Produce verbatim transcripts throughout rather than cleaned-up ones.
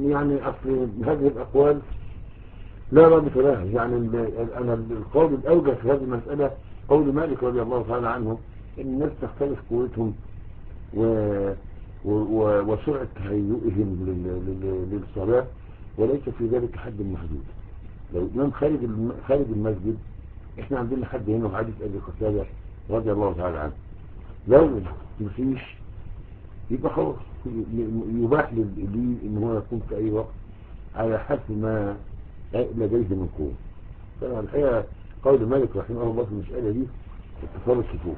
يعني أصل هذه الأقوال لا رابط لها. يعني أنا القول الأوجه في هذه المسألة قول مالك رضي الله تعالى عنه إن الناس تختلف قوتهم و... و... و... وسرعة تهيئهم لل... للصلاة، وليس في ذلك حد محدود. لو الإمام خارج الم... خارج المسجد، إحنا عندنا حد هنا حديث أبي قتادة رضي الله تعالى عنه، لو مفيش يبقى خلاص يباح لي إن هو يقوم في أي وقت على حسب ما لديه من قوة. فالحقيقة قول مالك رحمه الله في المسألة دي اتصال الصفوف،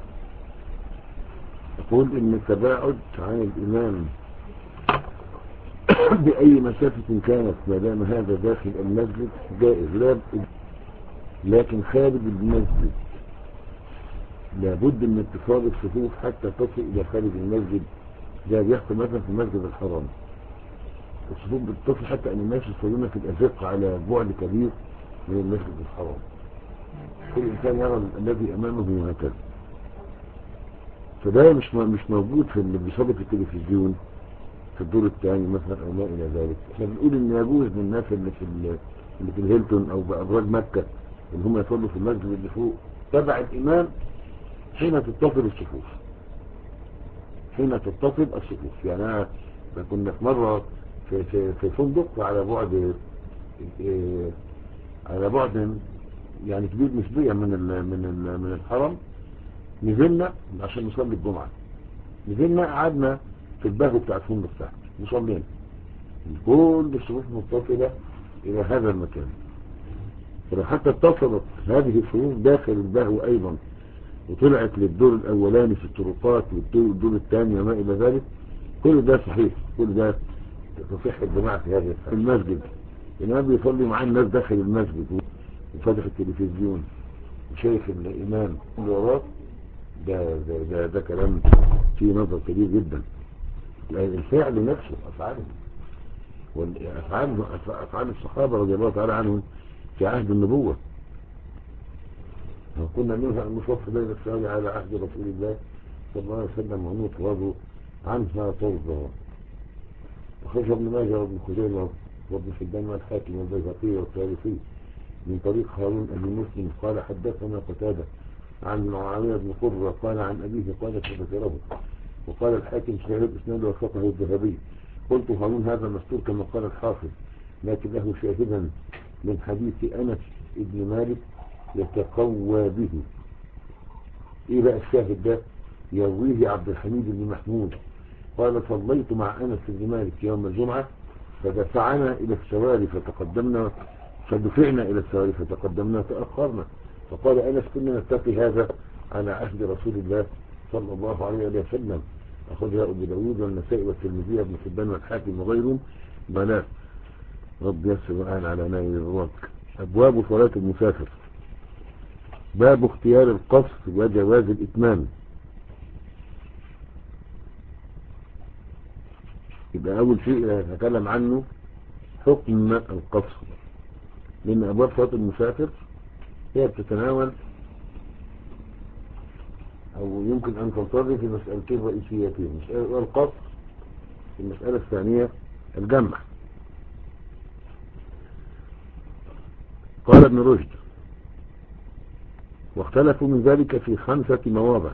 يقول إن التباعد عن الإمام بأي مسافة كانت ما دام هذا داخل المسجد جائز، لا لكن خارج المسجد لابد من اتصال الصفوف حتى تصل إلى خارج المسجد. ده بيحصل مثلا في المسجد الحرام، الصفوف بتتصل حتى أن الناس يصلون في الأزق على بعد كبير من المسجد الحرام، كل إنسان يرى الذي أمامه هكذا. فده مش مش موجود في اللي بيصلي في التلفزيون في الدور الثاني مثلا أو ما إلى ذلك. احنا بنقول إن يجوز للناس اللي في اللي في الهيلتون أو بأبراج مكة إن هم يصلوا في المسجد اللي فوق تبع الإمام حين تتصل الصفوف، حين تتصل الصفوف. يعني أنا كنا في مرة في في في فندق على بعد إيه على بعد يعني كبير نسبيا من ال من ال من الحرم. نزلنا عشان نصلي الجمعة، نزلنا قعدنا في الباهو بتاع الفندق تحت وصلينا، كل الصفوف متصلة إلى هذا المكان. فلو حتى اتصلت هذه الصفوف داخل الباهو أيضا وطلعت للدور الأولاني في الطرقات والدور الثاني وما إلى ذلك، كل ده صحيح، كل ده تصح الجماعة في هذا المسجد. الإمام بيصلي مع الناس داخل المسجد وفتح التلفزيون وشايف الإمام اللي وراه، ده, ده, ده, ده كلام فيه نظر كبير جدا. الفعل نفسه أفعاله والأفعال أفعال الصحابة رضي الله تعالى عنهم في عهد النبوة. وكنا منها المصف بين السؤال على عهد رسول الله صلى الله عليه وسلم ونطرد عنها طردا. وخرج ابن ماجه وابن خزيمة وابن حبان والحاكم والبيهقي والطارقي من طريق هارون أبي مسلم قال حدثنا قتادة عن معاوية بن قرة قال عن أبيه قال فذكره، وقال الحاكم صحيح الإسناد وثقه الذهبي. قلت هارون هذا مستور كما قال الحافظ، لكن له شاهدا من حديث أنس ابن مالك يتقوى به. إيه بقى الشاهد ده؟ يرويه عبد الحميد بن محمود قال صليت مع أنس بن مالك يوم الجمعة فدفعنا إلى السواري فتقدمنا فدفعنا إلى السواري فتقدمنا تأخرنا، فقال أنس كنا نتقي هذا على عهد رسول الله صلى الله عليه وسلم. أخذها أبو داود والنسائي والترمذي وابن حبان والحاكم وغيرهم. بلاء رب يسر الآن على نائل الرواق. أبواب صلاة المسافر. باب اختيار القصر وجواز الإتمام. يبقى أول شيء نتكلم عنه حكم القصر، لأن أبواب صلاة المسافر هي بتتناول أو يمكن أن تنتظر في مسألتين رئيسيتين، مسألة القصر، المسألة الثانية الجمع. قال ابن رشد واختلفوا من ذلك في خمسة مواضع.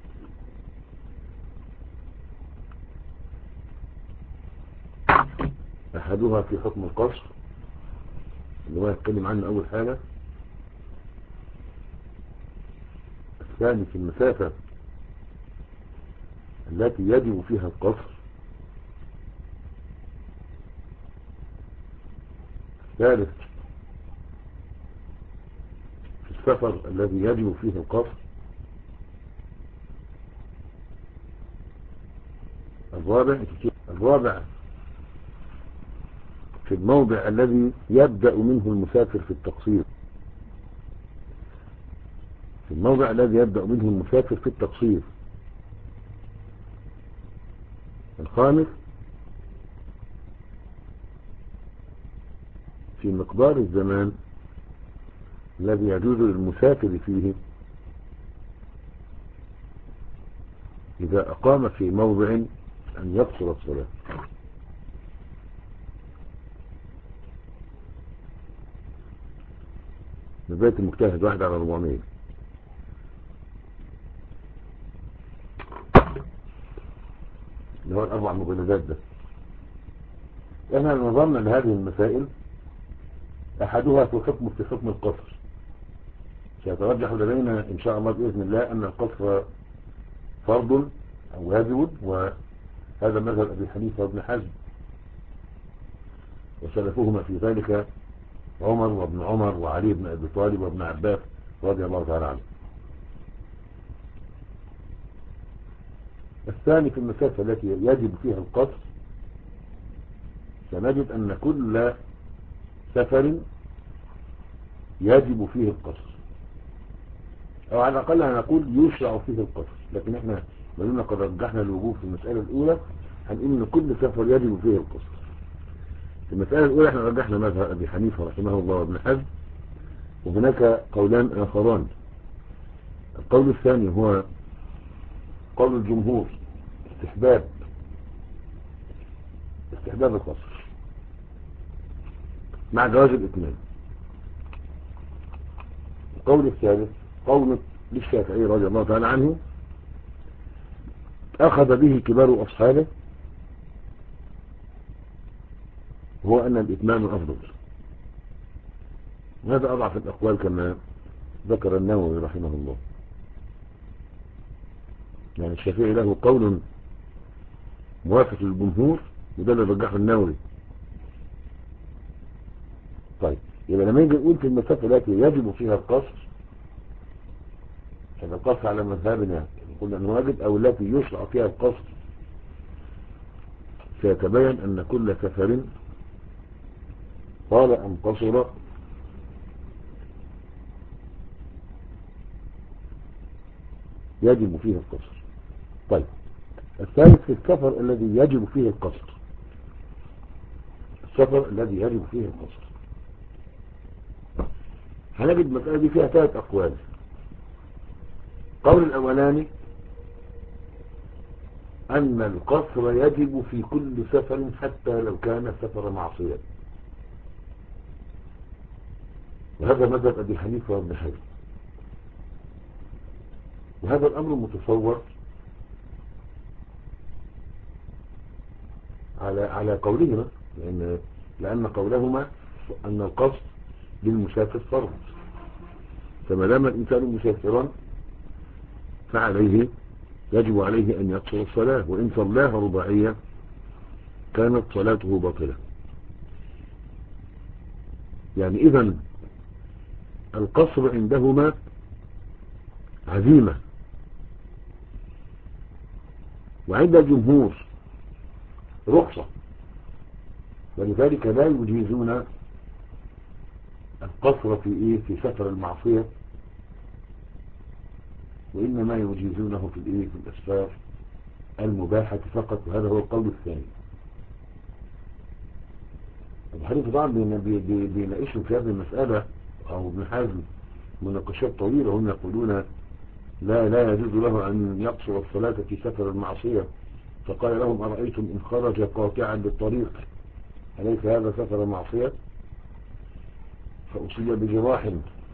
أحدها في حكم القصر اللي هو يتكلم عنه أول حاجة، الثاني في المسافة التي يجب فيها القصر، الثالث في السفر الذي يجب فيه القصر، الرابع الرابع في الموضع الذي يبدأ منه المسافر في التقصير، في الموضع الذي يبدأ منه المسافر في التقصير، الخامس في مقدار الزمان الذي يجوز للمسافر فيه إذا أقام في موضع أن يقصر الصلاة. بداية المجتهد واحد على أربعمية. اللي هو الأربع مجلدات ده. احنا نظرنا لهذه المسائل أحدها في حكم في حكم القصر. سيترجح لدينا إن شاء الله بإذن الله أن القصر فرض أو واجب، وهذا مذهب أبي حنيفة وابن حزم وسلفهما في ذلك عمر وابن عمر وعلي بن أبي طالب وابن عباس رضي الله تعالى عنه. الثاني في المسافة التي يجب فيها القصر، سنجد أن كل سفر يجب فيه القصر، أو على الأقل نقول يشرع فيه القصر، لكن احنا لما قد رجحنا الوجوب في المسألة الأولى هنقول أن كل سفر يجب فيه القصر. في المسألة الأولى احنا رجحنا مذهب أبي حنيفة رحمه الله وابن حزم، وهناك قولان آخران. القول الثاني هو قول الجمهور، استحباب استحباب القصر مع جواز الإتمام. القول الثالث قول للشافعي رضي الله تعالى عنه، أخذ به كبار أصحابه، هو أن الإتمام أفضل. وهذا أضعف الأقوال كما ذكر النووي رحمه الله. يعني الشافعي له قول موافق للجمهور، وده اللي رجحه النووي. طيب يبقى لما يجي نقول في المسافة التي يجب فيها القصر، كان القصر على مذهبنا قلنا انه واجب، او التي يشرع فيها القصر، سيتبين ان كل سفر طال ام قصر يجب فيه القصر. طيب الثالث في السفر الذي يجب فيه القصر، السفر الذي يجب فيه القصر، هنجد المسألة دي فيها ثلاث أقوال. القول الأولاني أن القصر يجب في كل سفر حتى لو كان سفر معصية، وهذا مذهب أبي حنيفة وابن حزم. وهذا الأمر متصور على على قولهما، لأن لأن قولهما أن القصر للمسافر فرض، فما دام الإنسان مسافرا فعليه يجب عليه أن يقصر الصلاة، وإن صلاها رباعية كانت صلاته باطلة. يعني إذن القصر عندهما عزيمة، وعند الجمهور رخصة، ولذلك لا يجيزون القصر في إيه في سفر المعصية، وإنما يجيزونه في الإيه في الأسفار المباحة فقط. وهذا هو القول الثاني. أبو حنيفة طبعا بيناقشوا في هذه المسألة أو ابن حزم مناقشات طويلة، هم يقولون لا لا يجوز له أن يقصر الصلاة في سفر المعصية، فقال لهم أرأيتم إن خرج قاطعا للطريق أليس هذا سفر معصية؟ فأصيب بجراح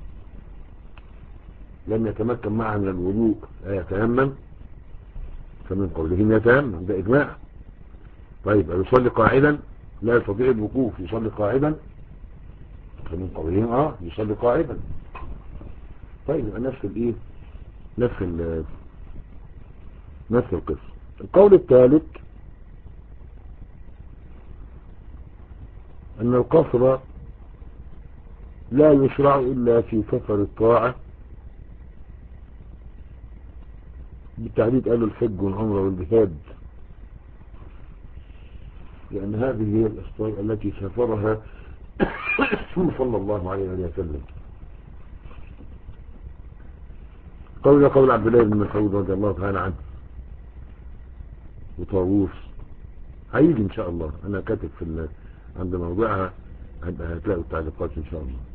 لم يتمكن معه من الوضوء يتيمم، فمن قولهم يتيمم، ده إجماع. طيب يصلي قاعدا لا يستطيع الوقوف، يصلي قاعدا، فمن قولهم اه يصلي قاعدا. طيب يبقى نفس الايه نفس ال نفس القصة. القول الثالث أن القصر لا يشرع إلا في سفر الطاعة، بالتحديد قالوا الحج والعمرة والجهاد، لأن هذه هي الأسفار التي سافرها صلى الله عليه وسلم. قول قول عبد الله بن مسعود رضي الله تعالى عنه وطاووس، هيجي إن شاء الله، أنا كاتب في عند موضوعها هتلاقوا التعليقات إن شاء الله.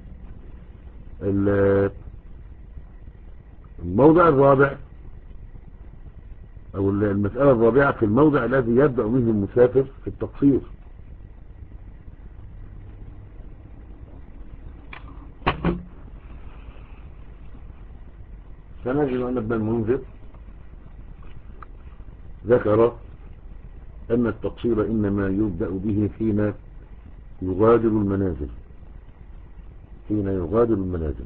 الموضع الرابع أو المسألة الرابعة في الموضع الذي يبدأ منه المسافر في التقصير. فنجد أن ابن المنذر ذكر أن التقصير إنما يبدأ به حين يغادر المنازل حين يغادر المنازل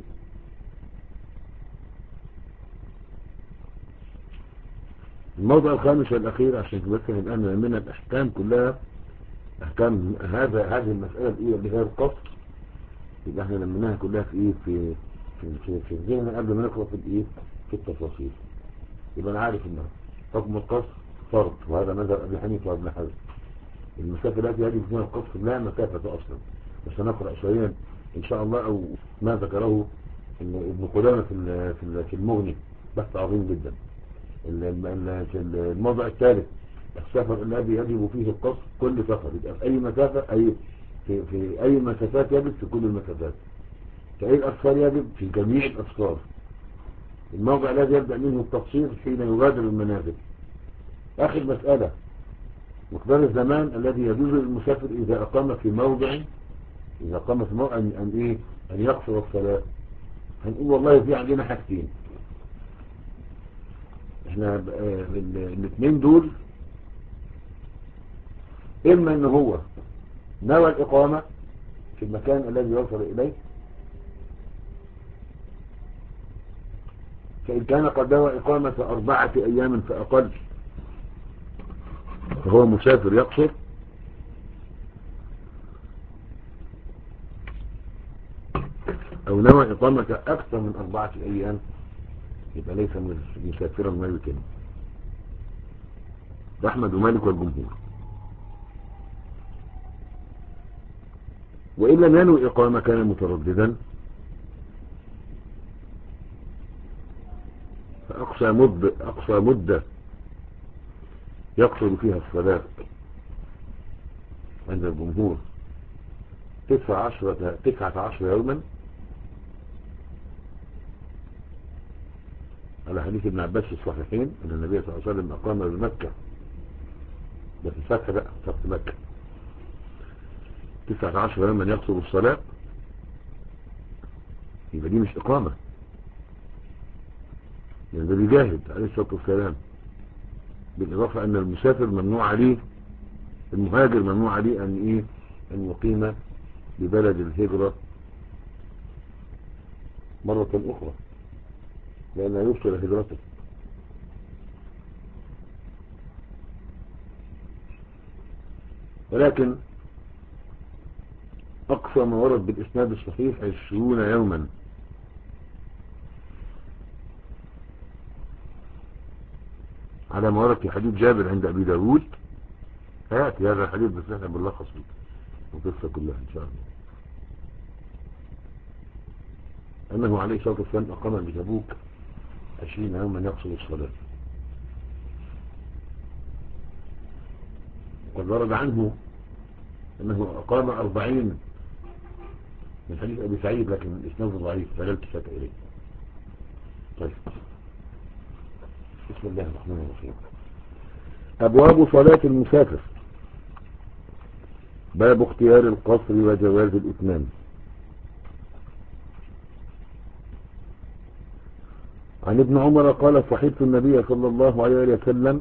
الموضع الخامس والأخير عشان تبقى الآن من الأحكام كلها أحكام هذا هذه المسألة الأولى اللي هي القصر يبقى احنا لمناها كلها في إيه في في في, في الذهن قبل ما نقرأ في الإيه في التفاصيل. يبقى أنا عارف إن حكم القصر فرض وهذا مذهب أبي حنيفة وابن حزم. المسافة التي يجب فيها القصر لا مسافة أصلا، بس نقرأ شويا إن شاء الله أو ما ذكره ابن قدامة في في المغني بحث عظيم جدا. الموضع الثالث السفر الذي يجب فيه القصر كل سفر يبقى في أي مسافة أي في, في أي مسافات يجب في كل المسافات. في أي الأسفار يجب في جميع الأسفار. الموضع الذي يبدأ منه التقصير حين يغادر المنازل. آخر مسألة مقدار الزمان الذي يجوز للمسافر إذا أقام في موضع إذا أقام في موضع أن, أن, إيه؟ أن يقصر الصلاة. هنقول والله في عندنا حاجتين احنا الاثنين دول، إما أنه هو نوى الإقامة في المكان الذي يوصل إليه، فإن كان قد نوى إقامة أربعة أيام فأقل فهو مسافر يقصر، أو نوى إقامة أكثر من أربعة أيام يبقى ليس مسافرا ما يمكن. أحمد ومالك والجمهور. وإن لم ينوي إقامة كان مترددا فأقصى مدة أقصى مدة يقصر فيها الصلاة عند الجمهور تسعة عشر تسعة عشر يوما على حديث ابن عباس في الصحيحين أن النبي صلى الله عليه وسلم أقام بمكة، ده في الفتح بقى فتح مكة تسعة عشر يوما يقصر الصلاة، يبقى دي مش إقامة، يعني ده بيجاهد عليه الصلاة والسلام. بالإضافة أن المسافر ممنوع عليه المهاجر ممنوع عليه أن إيه أن يقيم ببلد الهجرة مرة أخرى لأنه يفصل هجرته. ولكن أقصى ما ورد بالإسناد الصحيح عشرون يوما، على ما ورد في حديث جابر عند أبي داود. هاتي هذا الحديث بس نحن بنلخص القصة كلها إن شاء الله. أنه عليه الصلاة والسلام أقام بتبوك عشرين يوما يقصر الصلاة. وقد ورد عنه أنه أقام أربعين من حديث أبي سعيد لكن الإسناد ضعيف فلا التفات إليه. طيب بسم الله الرحمن الرحيم. أبواب صلاة المسافر. باب اختيار القصر وجواز الإتمام. عن ابن عمر قال صحبت النبي صلى الله عليه وسلم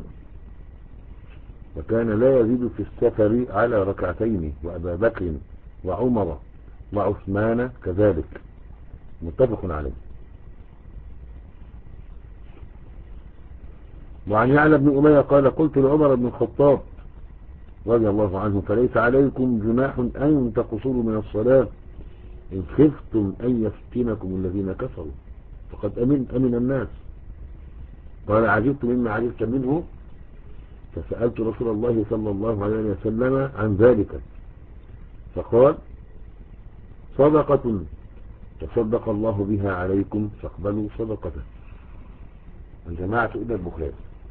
وكان لا يزيد في السفر على ركعتين وأبا بكر وعمر وعثمان كذلك، متفق عليه. وعن يعلى بن أمية قال قلت لعمر بن الخطاب رضي الله عنه فليس عليكم جناح أن تقصروا من الصلاة إن خفتم أن يفتنكم الذين كفروا فقد أمن أمن الناس. قال عجبت مما عجبت منه فسألت رسول الله صلى الله عليه وسلم عن ذلك فقال صدقة تصدق الله بها عليكم فاقبلوا صدقته. الجماعة إلى البخاري.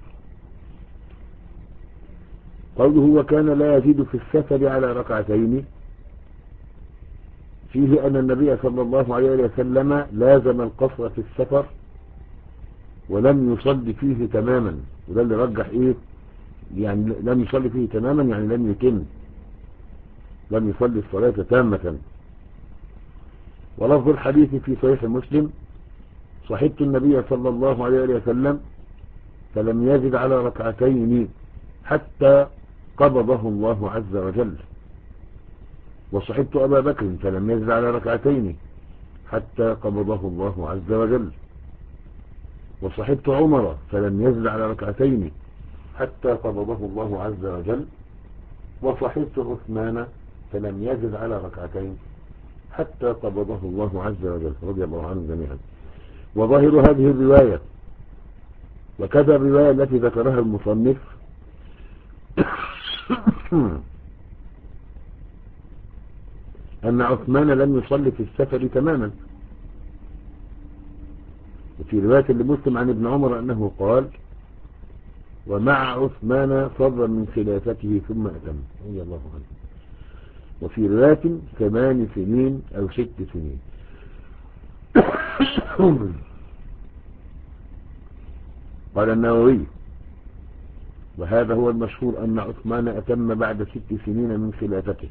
قوله وكان لا يزيد في السفر على ركعتين فيه أن النبي صلى الله عليه وسلم لازم القصر في السفر ولم يصلي فيه تماما، وده اللي رجح إيه يعني لم يصلي فيه تماما يعني لم يتم لم يصلي الصلاة تامة. ولفظ الحديث في صحيح مسلم صحبت النبي صلى الله عليه وسلم فلم يزد على ركعتين حتى قبضه الله عز وجل. وصحبت أبا بكر فلم يزد على ركعتين حتى قبضه الله عز وجل. وصحبت عمر فلم يزد على ركعتين حتى قبضه الله عز وجل. وصحبت عثمان فلم يزد على ركعتين حتى قبضه الله عز وجل، رضي الله عنهم جميعا. وظاهر هذه الرواية وكذا الرواية التي ذكرها المصنف أن عثمان لم يصلي في السفر تماما. وفي رواية لمسلم عن ابن عمر أنه قال: ومع عثمان فضلا من خلافته ثم أتم، رضي الله عنه. وفي رواية ثمان سنين أو ست سنين. قال النووي: وهذا هو المشهور أن عثمان أتم بعد ست سنين من خلافته.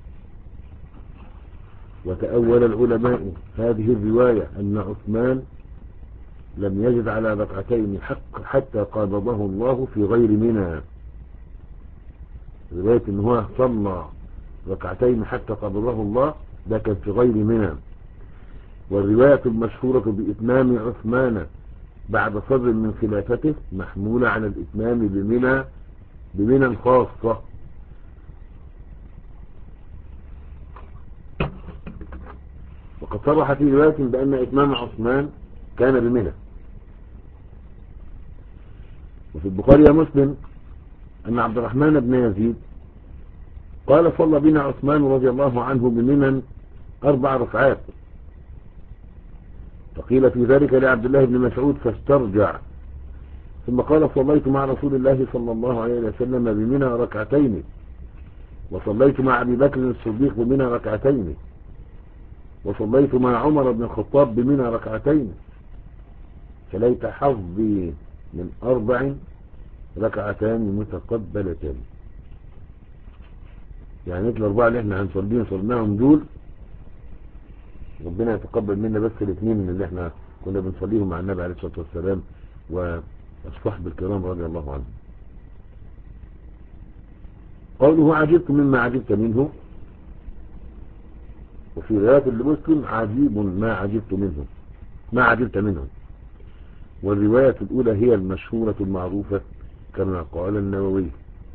وتأول العلماء هذه الرواية أن عثمان لم يزد على ركعتين حق حتى قبضه الله في غير منى. رواية أنه صلى ركعتين حتى قبضه الله ده كان في غير منى. والرواية المشهورة بإتمام عثمان بعد فضل من خلافته محمولة على الإتمام بمنى بمنى خاصة. وقد صرح في رواية بأن إتمام عثمان كان بمنى. وفي البخاري ومسلم أن عبد الرحمن بن يزيد قال: صلى بنا عثمان رضي الله عنه بمنى أربع ركعات. فقيل في ذلك لعبد الله بن مسعود فاسترجع، ثم قال: صليت مع رسول الله صلى الله عليه وسلم بمنى ركعتين، وصليت مع أبي بكر الصديق بمنى ركعتين، وصليت مع عمر بن الخطاب بمنى ركعتين، فليت حظي من أربع ركعتان متقبلتان. يعني مثل الأربعة اللي احنا هنصليهم صلناهم دول ربنا يتقبل منا بس الاثنين من اللي احنا كنا بنصليهم مع النبي عليه الصلاة والسلام والصحب الكرام رضي الله عنهم. قوله: عجبت مما عجبت منه. وفي رواية لمسلم: عجيب ما عجبت منه ما عجبت منه. والرواية الأولى هي المشهورة المعروفة كما قال النووي.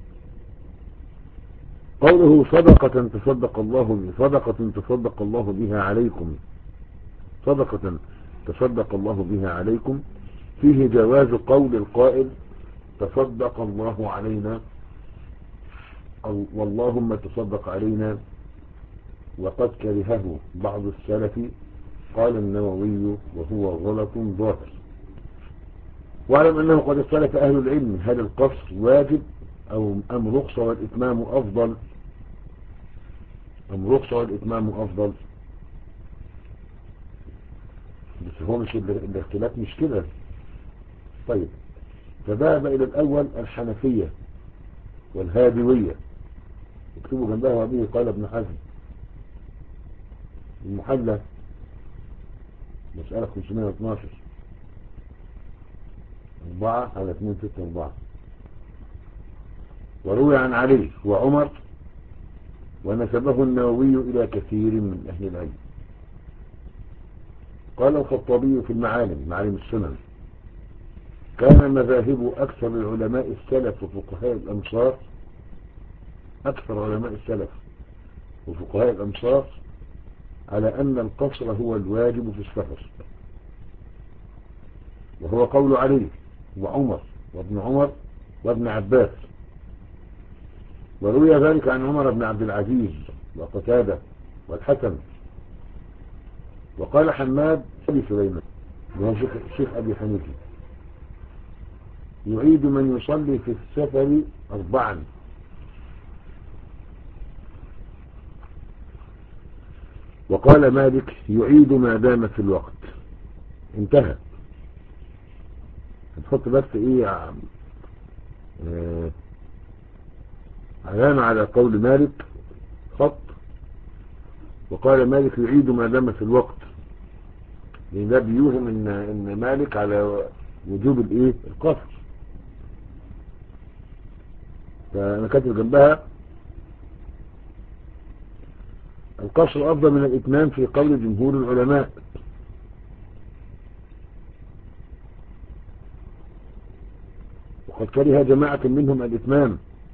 قوله: صدقة تصدق الله صدقة تصدق الله بها عليكم صدقة تصدق الله بها عليكم فيه جواز قول القائل: تصدق الله علينا أو واللهم تصدق علينا. وقد كرهه بعض السلف، قال النووي، وهو غلط ظاهر. واعلم أنه قد اختلف أهل العلم هل القصر واجب أو أم رخصة والإتمام أفضل أم رخصة والإتمام أفضل. بس هو مش الاختلاف مش كده. طيب، فذهب إلى الأول الحنفية والهادوية، اكتبوا جنبها وابيه قال ابن حزم المحلى مسألة خمسمائة واثناشر أربعة على اثنين ستة أربعة. وروي عن علي وعمر، ونسبه النووي إلى كثير من أهل العلم. قال الخطابي في المعالم معالم السنن: كان مذاهب أكثر العلماء السلف وفقهاء الأمصار أكثر علماء السلف وفقهاء الأمصار على أن القصر هو الواجب في السفر، وهو قول علي وعمر وابن عمر وابن عباس. وروي ذلك عن عمر بن عبد العزيز وقتادة والحسن. وقال حماد أبي سليمان وهو شيخ أبي حنيفة: يعيد من يصلي في السفر أربعا. وقال مالك: يعيد ما دام في الوقت. انتهى. هنحط بس ايه اه علامة على قول مالك خط. وقال مالك: يعيد ما دام في الوقت. لان ده بيوهم ان ان مالك على وجوب الايه القصر. فانا كاتب جنبها القصر افضل من الاتمام في قول جمهور العلماء، وقد كره جماعة منهم الاتمام.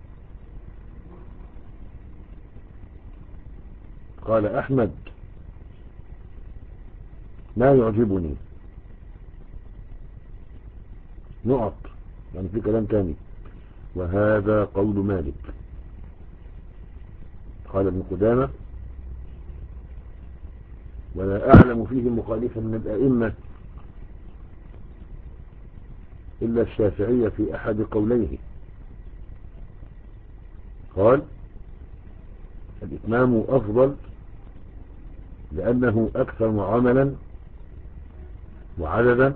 قال احمد ما يعجبني نقط، يعني في كلام تاني، وهذا قول مالك. قال ابن قدامة ولا أعلم فيه مخالفا من الأئمة إلا الشافعية في أحد قوليه. قال الإتمام أفضل لأنه أكثر عملا وعددا،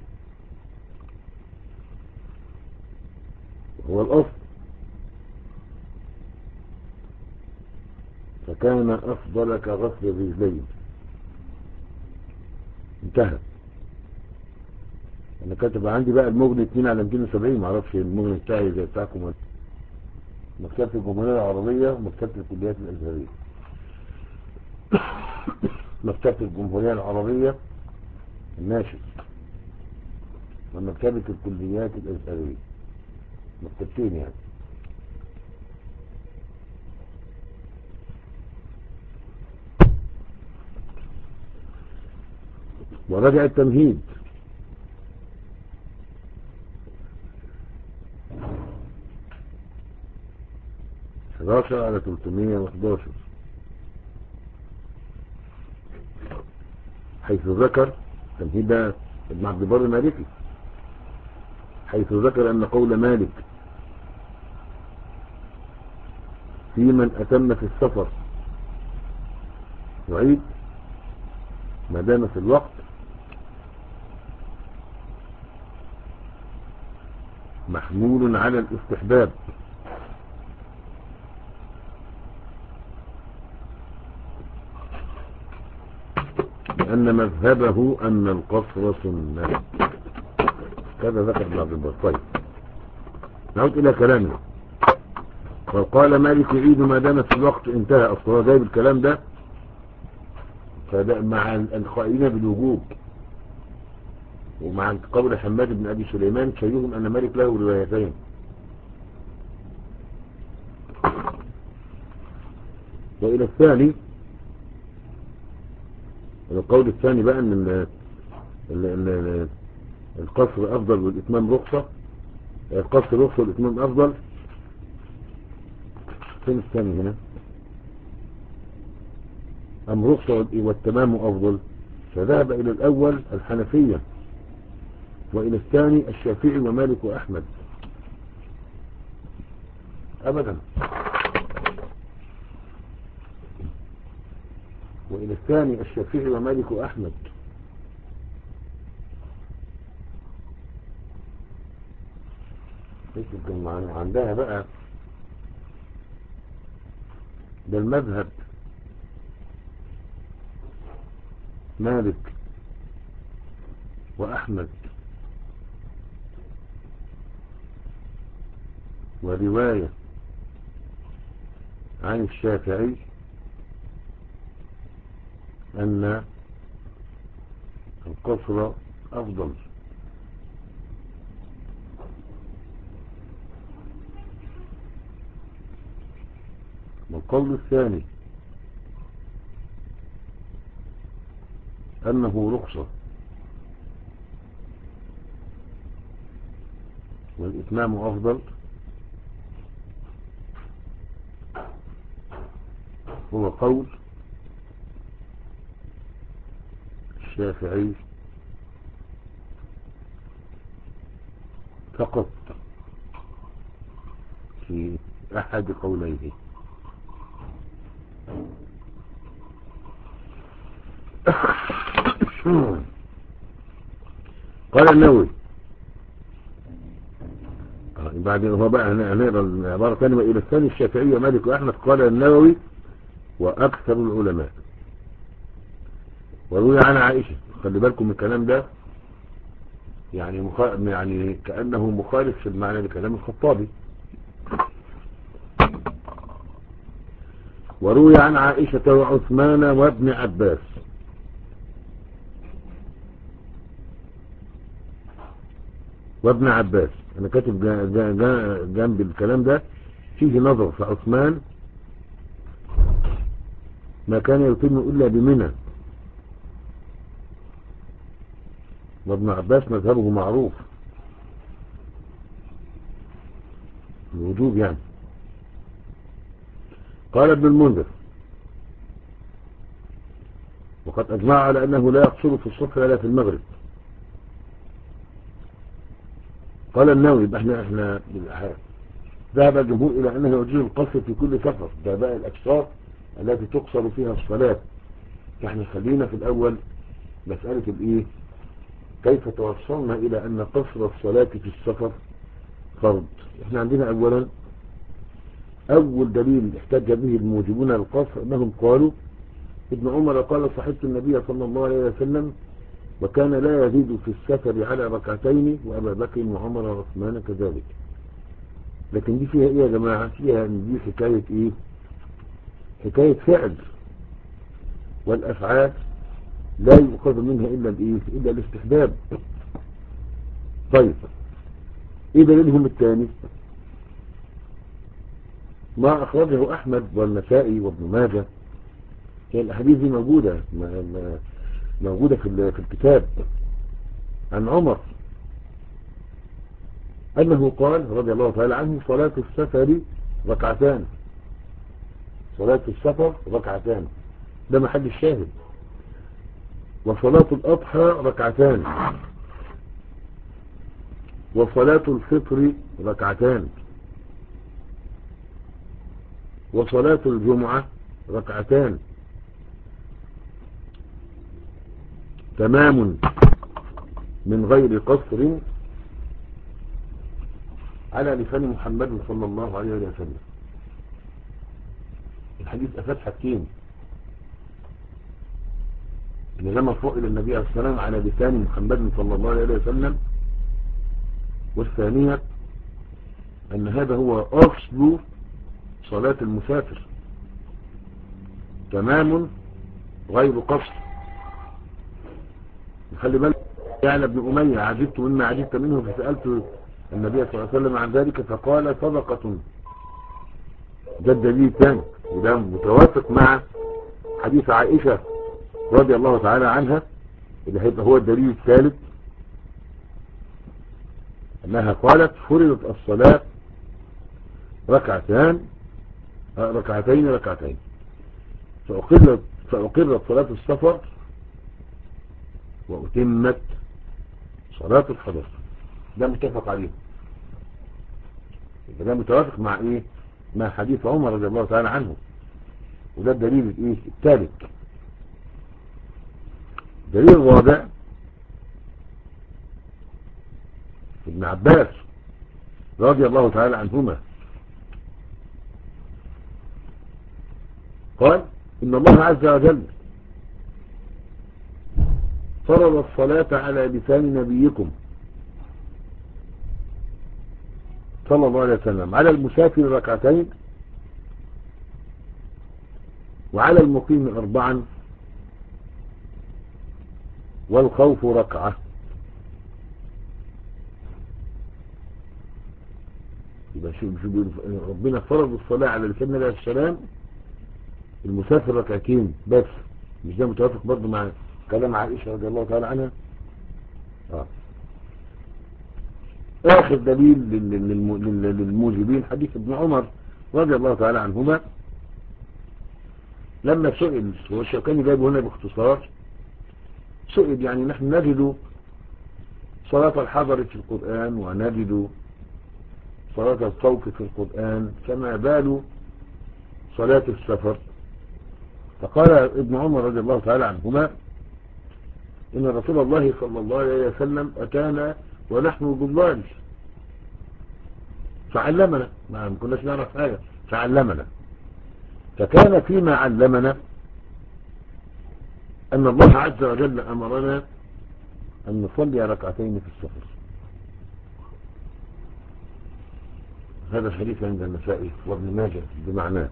وهو الأصل، فكان أفضل كغسل الرجلين. انتهى. أنا كاتب عندي بقى المغني اتنين على مئتين وسبعين، معرفش المغني بتاعي زي بتاعكم ولا. مكتبة الجمهورية العربية ومكتبة الكليات الأزهرية. مكتبة الجمهورية العربية الناشر، ومكتبة الكليات الأزهرية، مكتبتين يعني. ورجع التمهيد حداشر على ثلاثمائة وحداشر، حيث ذكر التمهيد ده ابن عبد البر المالكي، حيث ذكر أن قول مالك في من أتم في السفر يعيد ما دام في الوقت محمول على الاستحباب، لأن مذهبه أن القصر سنة. كذا ذكر ابن عبد البر. طيب نعود إلى كلامه. وقال مالك يعيد ما دام في الوقت، انتهى. أصلا جايب الكلام ده مع القائلين بالوجوب ومع قول حماد بن أبي سليمان شيهم أن مالك له روايتين. وإلى الثاني، القول الثاني بقى أن ال ال ال القصر أفضل والإتمام رخصة. القصر رخصة والإتمام أفضل. فين الثاني هنا؟ أم رخصة والتمام أفضل؟ فذهب إلى الأول الحنفية، وإلى الثاني الشافعي ومالك وأحمد. أبدا. وإلى الثاني الشافعي ومالك وأحمد. ايش الجمعة عندها بقى؟ ده المذهب مالك وأحمد ورواية عن الشافعي أن القصر أفضل. والقول الثاني أنه رخصة والإتمام أفضل، هو قول الشافعي فقط في أحد قوليه. قال النووي بعد هو بقى هنقرا العبارة ثانية. وإلى الثاني الشافعي ومالك وأحمد. قال النووي وأكثر العلماء. وروي عن عائشة خلي بالكم من الكلام ده، يعني مخ... يعني كأنه مخالف في المعنى لكلام الخطابي. وروي عن عائشة وعثمان وابن عباس وابن عباس. انا كاتب جنب الكلام ده فيه نظر في عثمان ما كان يتم الا بمنى، وابن عباس مذهبه معروف الوجوب يعني. قال ابن المنذر وقد اجمع على انه لا يقصر في الصبح ولا في المغرب. قال النووي احنا احنا ذهب الجمهور الى انه يجوز القصر في كل سفر، ده بقى الاكثار التي تقصر فيها الصلاة. فاحنا خلينا في الاول مسألة الايه، كيف توصلنا الى ان قصر الصلاة في السفر فرض. احنا عندنا اولا اول دليل احتج به الموجبون للقصر انهم قالوا ابن عمر قال صحبت النبي صلى الله عليه وسلم وكان لا يزيد في السفر على ركعتين وابا بكر وعمر وعثمان كذلك. لكن دي فيها ايه يا جماعة؟ فيها ان دي حكاية ايه، حكاية فعل، والافعال لا يؤخذ منها الا الايه، الا الاستحباب. طيب ايه دليلهم الثاني؟ ما اخرجه احمد والنسائي وابن ماجه، هي الاحاديث دي موجودة موجودة في في الكتاب عن عمر انه قال رضي الله تعالى عنه صلاة السفر ركعتان، صلاة السفر ركعتان، ده محل الشاهد. وصلاة الاضحى ركعتان، وصلاة الفطر ركعتان، وصلاة الجمعة ركعتان، تمام من غير قصر على لسان محمد صلى الله عليه وسلم. الحديث أفاد حاجتين، إن لما فوق إلى النبي عليه السلام على لسان محمد صلى الله عليه وسلم، والثانية أن هذا هو أصل صلاة المسافر، تمام غير قصر. خلي بالك يعني ابن أمية عجبت مما عجبت منه فسألت النبي صلى الله عليه وسلم عن ذلك فقال صدقة. ده الدليل الثاني، وده متوافق مع حديث عائشة رضي الله تعالى عنها اللي هيبقى هو الدليل الثالث، انها قالت فرضت الصلاة ركعتان ركعتين ركعتين فأقرت فأقرت صلاة السفر وأتمت صلاة الحضر. ده متفق عليه، ده متوافق مع ايه، مع حديث عمر رضي الله تعالى عنه. وده الدليل الايه الثالث. الدليل الرابع ابن عباس رضي الله تعالى عنهما قال إن الله عز وجل فرض الصلاة على لسان نبيكم صلى الله عليه وسلم على المسافر ركعتين وعلى المقيم أربعا والخوف ركعة. يبقى شو ربنا فرض الصلاة على لسان النبي عليه السلام المسافر ركعتين بس. مش ده متوافق برضه مع كلام عائشة رضي الله تعالى عنها؟ آه. آخر دليل للموجبين حديث ابن عمر رضي الله تعالى عنهما لما سئل، هو الشوكاني جايبه هنا باختصار، سئل يعني نحن نجد صلاة الحضر في القرآن ونجد صلاة الطوق في القرآن، فما بال صلاة السفر؟ فقال ابن عمر رضي الله تعالى عنهما إن رسول الله صلى الله عليه وسلم أتانا ونحن ضلال فعلمنا، ما كناش نعرف حاجة فعلمنا، فكان فيما علمنا أن الله عز وجل أمرنا أن نصلي ركعتين في السفر. هذا الحديث عند النسائي وابن ماجه بمعناه.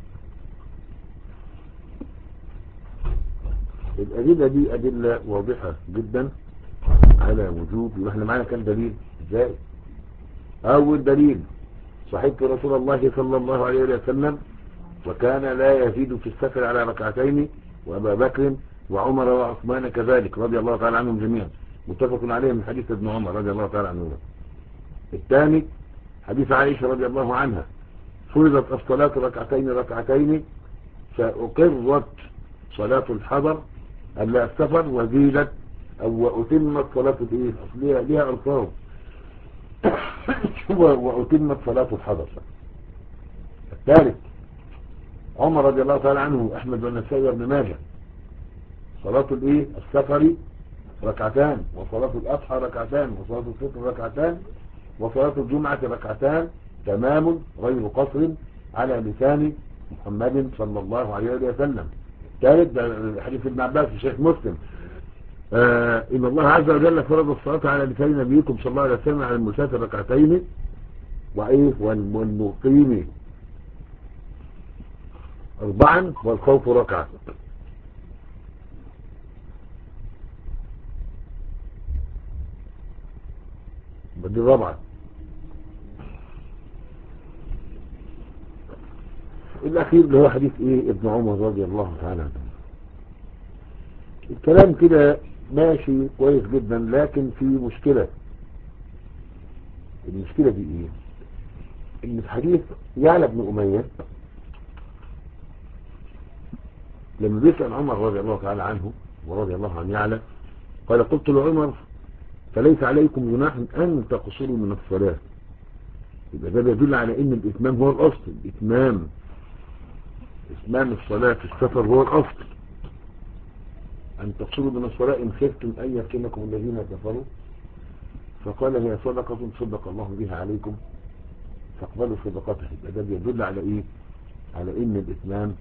الأدلة دي أدلة واضحة جدا على وجوب، واحنا معنا كم دليل. ازاي؟ أول دليل صحيح رسول الله صلى الله عليه وسلم وكان لا يزيد في السفر على ركعتين، وأبا بكر وعمر وعثمان كذلك رضي الله تعالى عنهم جميعا، متفق عليه من حديث ابن عمر رضي الله تعالى عنهما. الثاني حديث عائشة رضي الله عنها فرضت الصلاة ركعتين ركعتين فأقرت صلاة الحضر ألا السفر وزيدت أو أتمت صلاة الإيه أصلها لها ألفاظ وأتمت صلاة الحضر. الثالث عمر رضي الله تعالى عنه أحمد والنسائي وابن ماجه صلاة الإيه السفر ركعتان، وصلاة الأضحى ركعتان، وصلاة الفطر ركعتان، وصلاة الجمعة ركعتان تمام غير قصر على لسان محمد صلى الله عليه وسلم. ثالث حديث ابن عباس في شيخ مسلم آه إن الله عز وجل فرض الصلاة على لسان نبيكم صلى الله عليه وسلم على المسافر ركعتين وإيه والمقيم أربعا والخوف ركعة. بدي الرابعة. الأخير اللي هو حديث إيه ابن عمر رضي الله تعالى عنه. الكلام كده ماشي كويس جدا، لكن في مشكلة. المشكلة دي إيه؟ إن في حديث يعلى بن أمية لما بيسأل عمر رضي الله تعالى عنه ورضي الله عن يعلى قال قلت لعمر فليس عليكم جناح أن تقصروا من الصلاة. يبقى ده بيدل على إن الإتمام هو الأصل. الإتمام إتمام الصلاة في السفر هو الأصل. أن تقصروا من الصلاة إن خفتم أن يفتنكم الذين كفروا. فقال هي صدقة صدق الله بها عليكم فاقبلوا صدقته. يبقى ده بيدل على إيه؟ على إن الإتمام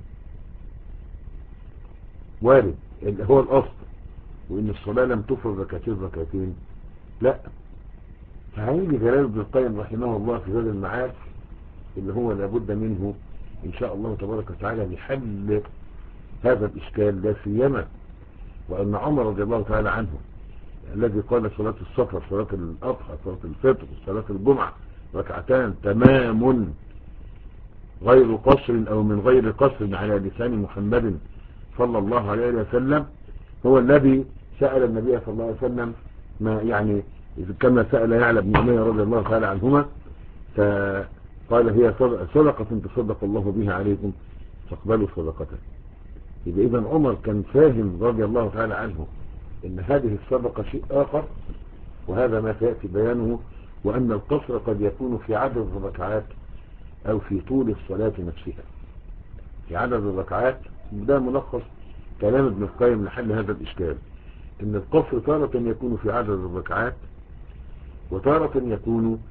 وارد اللي هو الأصل، وإن الصلاة لم تفرض ركعتين ركعتين لا. فهيجي جلال ابن القيم رحمه الله في زاد المعاد اللي هو لابد منه إن شاء الله تبارك وتعالى لحل هذا الإشكال، لا سيما وأن عمر رضي الله تعالى عنه الذي قال صلاة السفر صلاة الأضحى صلاة الفطر صلاة الجمعة ركعتان تمام غير قصر أو من غير قصر على لسان محمد صلى الله عليه وسلم هو الذي سأل النبي صلى الله عليه وسلم ما يعني كما سأل يعلى بن أمية رضي الله تعالى عنهما فقال هي صدقة تصدق الله بها عليكم فاقبلوا صدقته. يبقى إذن عمر كان فاهم رضي الله تعالى عنه إن هذه الصدقة شيء آخر، وهذا ما سيأتي بيانه، وأن القصر قد يكون في عدد الركعات أو في طول الصلاة نفسها. في عدد الركعات ده ملخص كلام ابن القيم لحل هذا الإشكال، إن القصر تارة يكون في عدد الركعات وتارة يكون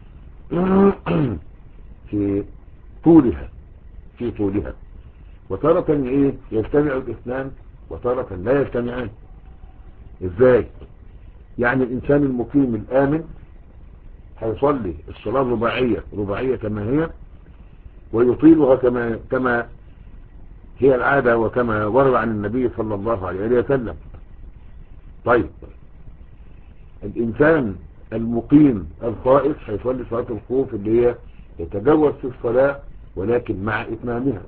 في طولها في طولها وتارة ايه يجتمع الاثنان وتارة لا يجتمعان. ازاي؟ يعني الانسان المقيم الامن هيصلي الصلاة الرباعية رباعية كما هي ويطيلها كما كما هي العادة وكما ورد عن النبي صلى الله عليه وسلم. طيب الانسان المقيم الخائف هيصلي صلاة الخوف اللي هي يتجوز في الصلاة ولكن مع اتمامها.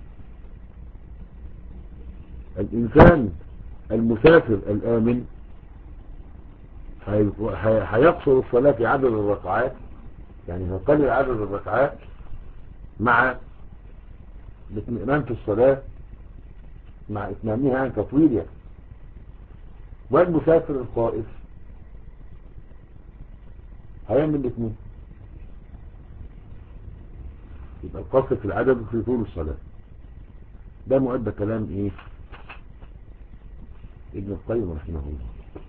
الإنسان المسافر الآمن هيقصر الصلاة في عدد الركعات، يعني هيقلل عدد الركعات مع الاطمئنان في الصلاة مع اتمامها عن تطويلها. والمسافر الخائف هيعمل الاثنين، يبقى القصر في العدد في طول الصلاة. ده مؤدى كلام ايه ابن القيم رحمه الله.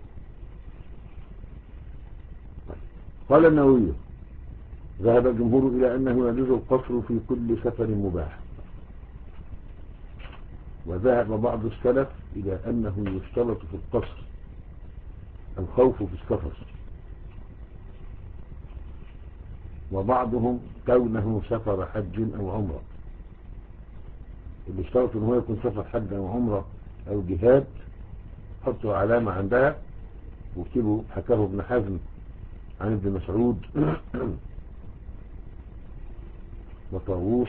قال النووي ذهب الجمهور إلى أنه يجوز القصر في كل سفر مباح، وذهب بعض السلف إلى أنه يشترط في القصر الخوف في السفر، وبعضهم كونه سفر حج أو عمرة. اللي اشترط أنه يكون سفر حج أو عمرة أو جهاد حطوا علامة عندها واكتبوا حكاه ابن حزم عن ابن مسعود وطاووس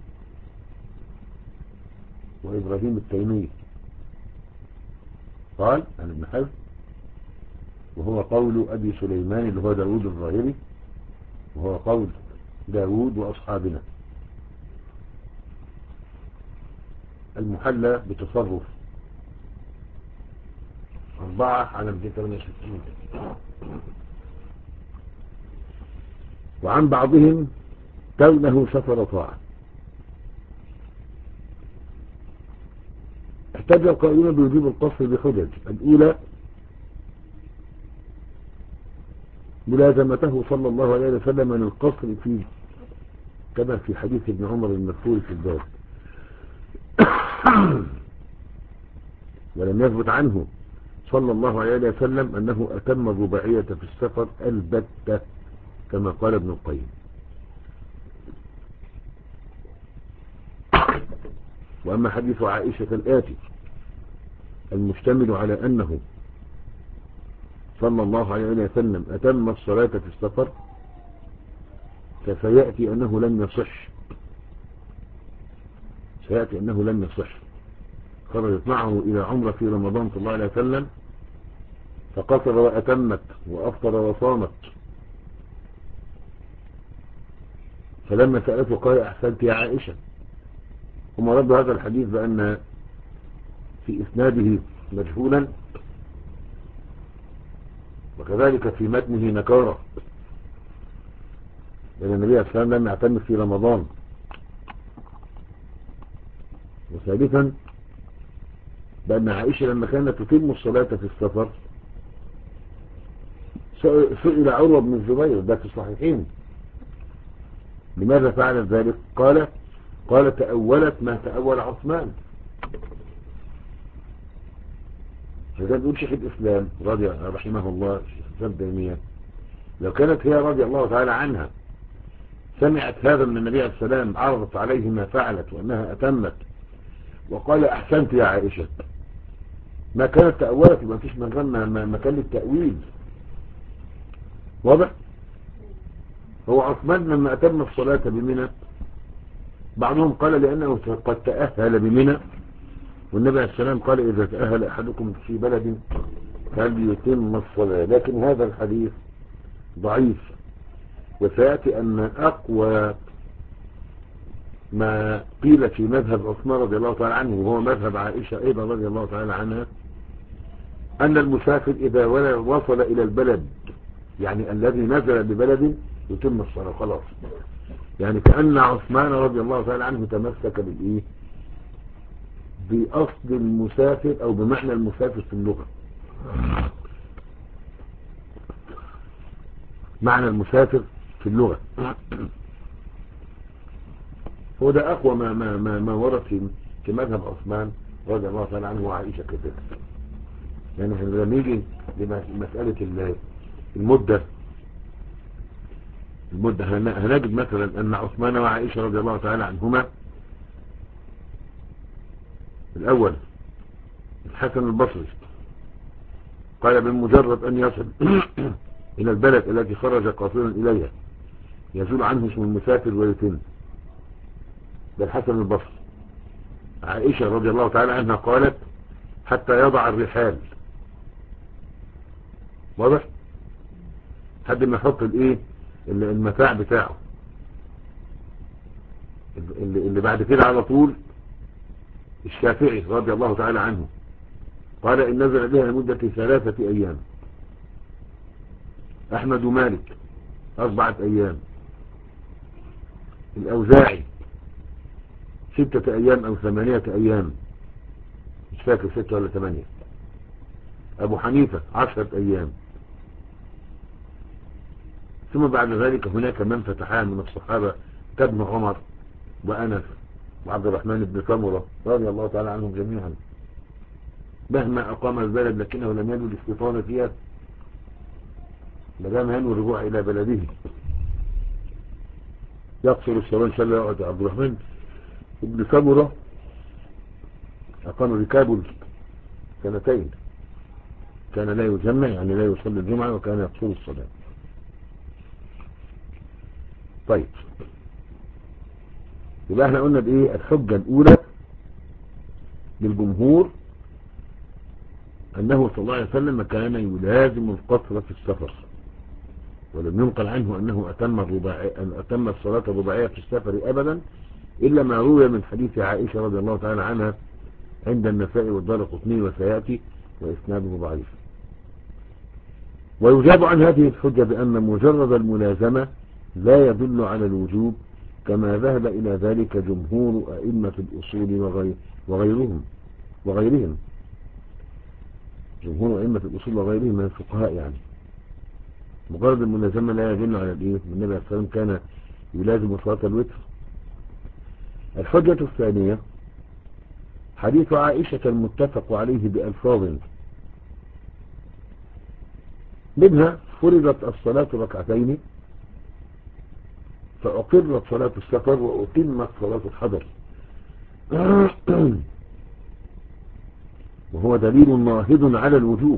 وإبراهيم التيمي قال عن ابن حزم، وهو قول أبي سليمان اللي هو داود الظاهري، وهو قول داود وأصحابنا. المحلى بتصرف أربعة على مئتين وثمانية وستين. وعن بعضهم كونه سفر طاعة. احتج القائلون بوجوب القصر بحجج. الأولى ملازمته صلى الله عليه وسلم للقصر فيه كما في حديث ابن عمر المذكور في الباب، ولم يثبت عنه صلى الله عليه وسلم أنه أتم الرباعية في السفر البتة كما قال ابن القيم. وأما حديث عائشة الآتي المشتمل على أنه صلى الله عليه وسلم أتم الصلاة في السفر فسيأتي أنه لم يصح سيأتي أنه لم يصح خرجت معه إلى عمرة في رمضان صلى الله عليه وسلم فقصر وأتمت وأفطر وصامت، فلما سألته قال أحسنت يا عائشة. هم ردوا هذا الحديث بأن في إسناده مجهولا وكذلك في متنه نكارة، لأن النبي عليه الصلاة والسلام لم يعتمد في رمضان. وثالثا بأن عائشة لما كانت تتم الصلاة في السفر سئل عروة بن الزبير ده في الصحيحين لماذا فعل ذلك؟ قال قال تأولت ما تأول عثمان. فده بيقول شيخ الإسلام رضي رحمه الله شيخ الإسلام تيمية لو كانت هي رضي الله تعالى عنها سمعت هذا من النبي عليه السلام عرضت عليه ما فعلت وأنها أتمت وقال أحسنت يا عائشة ما كانت تأولت يبقى مفيش من مكان للتأويل. واضح؟ هو عثمان لما أتم الصلاة بمنى بعضهم قال لأنه قد تأهل بمنى، والنبي عليه السلام قال إذا تأهل أحدكم في بلد فليتم الصلاة، لكن هذا الحديث ضعيف. وسيأتي أن أقوى ما قيل في مذهب عثمان رضي الله تعالى عنه وهو مذهب عائشة أيضا رضي الله تعالى عنها أن المسافر إذا وصل إلى البلد يعني الذي نزل ببلد يتم الصلاة خلاص، يعني كأن عثمان رضي الله تعالى عنه تمسك بالإيه بأصل المسافر أو بمعنى المسافر في اللغة. معنى المسافر في اللغة هو ده أقوى ما, ما, ما, ما ورد في, في مذهب عثمان رضي الله تعالى عنه وعائشة كذلك. يعني لما يجي لمسألة المدة المدة هنجد مثلا أن عثمان وعائشة رضي الله تعالى عنهما الأول الحسن البصري قال بمجرد أن يصل إلى البلد التي خرج قاصدا إليها يزول عنه اسم المسافر ويتم. ده الحسن البصري. عائشة رضي الله تعالى عنها قالت حتى يضع الرحال. واضح؟ حد ما يحط الايه المتاع بتاعه. اللي, اللي بعد كده على طول الشافعي رضي الله تعالى عنه قال إن نزل بها لمدة ثلاثة أيام. أحمد ومالك أربعة أيام. الأوزاعي ستة أيام أو ثمانية أيام مش فاكر ستة ولا ثمانية. أبو حنيفة عشرة أيام. ثم بعد ذلك هناك من فتحان من الصحابة كابن عمر وأنس وعبد الرحمن بن سمرة رضي الله تعالى عنهم جميعا. مهما أقام البلد لكنه لم ينوي الاستيطان فيها، لدام ينوي الرجوع إلى بلده يقصر الصلاة إن شاء الله. يقعد عبد الرحمن ابن سمرة أقام ركابه سنتين، كان لا يجمع يعني لا يصلي الجمعة وكان يقصر الصلاة. طيب يبقى احنا قلنا بإيه الحجة الأولى للجمهور أنه صلى الله عليه وسلم كان يلازم القصر في السفر، ولم ينقل عنه أنه أتم الرباعية أتم الصلاة الرباعية في السفر أبدا، إلا ما روي من حديث عائشة رضي الله تعالى عنها عند النسائي والدارقطني وسيأتي وإسناده ضعيف. ويجاب عن هذه الحجة بأن مجرد الملازمة لا يدل على الوجوب، كما ذهب إلى ذلك جمهور أئمة الأصول وغير وغيرهم وغيرهم جمهور أئمة الأصول وغيرهم من الفقهاء. يعني مجرد الملازمة لا يدل على الإيه. النبي عليه الصلاة والسلام كان يلازم صلاة الوتر. الحجة الثانية حديث عائشة المتفق عليه بألفاظ، منها فرضت الصلاة ركعتين فأقرت صلاة السفر وأتمت صلاة الحضر، وهو دليل ناهض على الوجوب،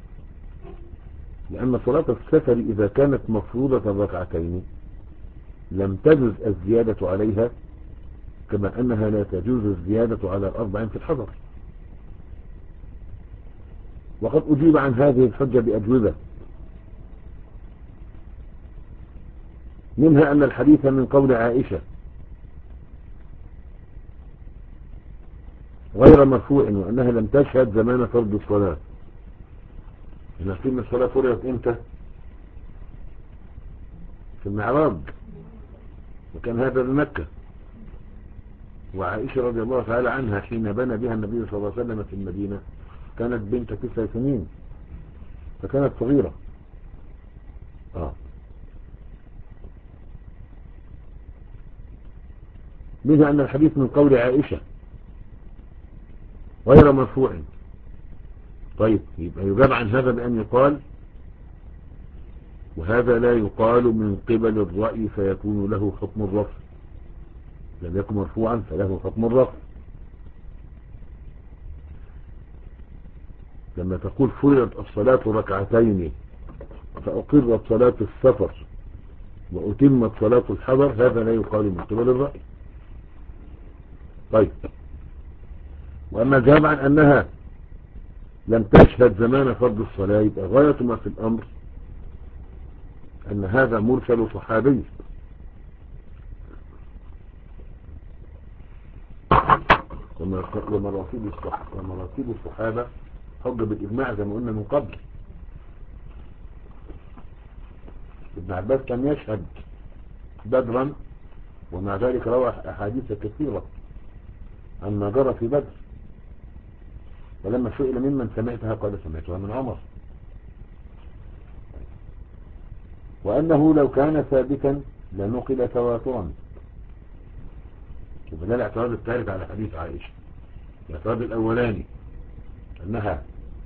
لأن صلاة السفر إذا كانت مفروضة ركعتين لم تجوز الزيادة عليها، كما أنها لا تجوز الزيادة على الأربع في الحضر. وقد أجيب عن هذه الحجة بأجوبة، منها أن الحديث من قول عائشة غير مرفوع، وأنها لم تشهد زمان فرض الصلاة. إن الصلاة فرضت إمتى؟ في المعراج، وكان هذا بمكة، وعائشة رضي الله تعالى عنها حين بنى بها النبي صلى الله عليه وسلم في المدينة كانت بنت تسع سنين، فكانت صغيرة. آه. منها أن الحديث من قول عائشة غير مرفوع. طيب يبقى يجاب عن هذا بأن يقال، وهذا لا يقال من قبل الرأي فيكون له حكم الرفع، لم يكن مرفوعا فله حكم الرفع. لما تقول فرضت الصلاة ركعتين فأقرت صلاة السفر وأتمت صلاة الحضر، هذا لا يقال من قبل الرأي. طيب وأما الجواب عن أنها لم تشهد زمان فرض الصلاة، يبقى غاية ما في الأمر أن هذا مرسل صحابي، ومراتب الصحابة حجة بالإجماع زي ما قلنا من قبل. ابن عباس كان يشهد بدرا، ومع ذلك روى أحاديث كثيرة عن ما جرى في بدر، ولما سئل ممن سمعتها قال سمعتها من عمر. وأنه لو كان ثابتا لنقل تواترا. وبدأ الاعتراض الثالث على حديث عائشة. الاعتراض الأولاني أنها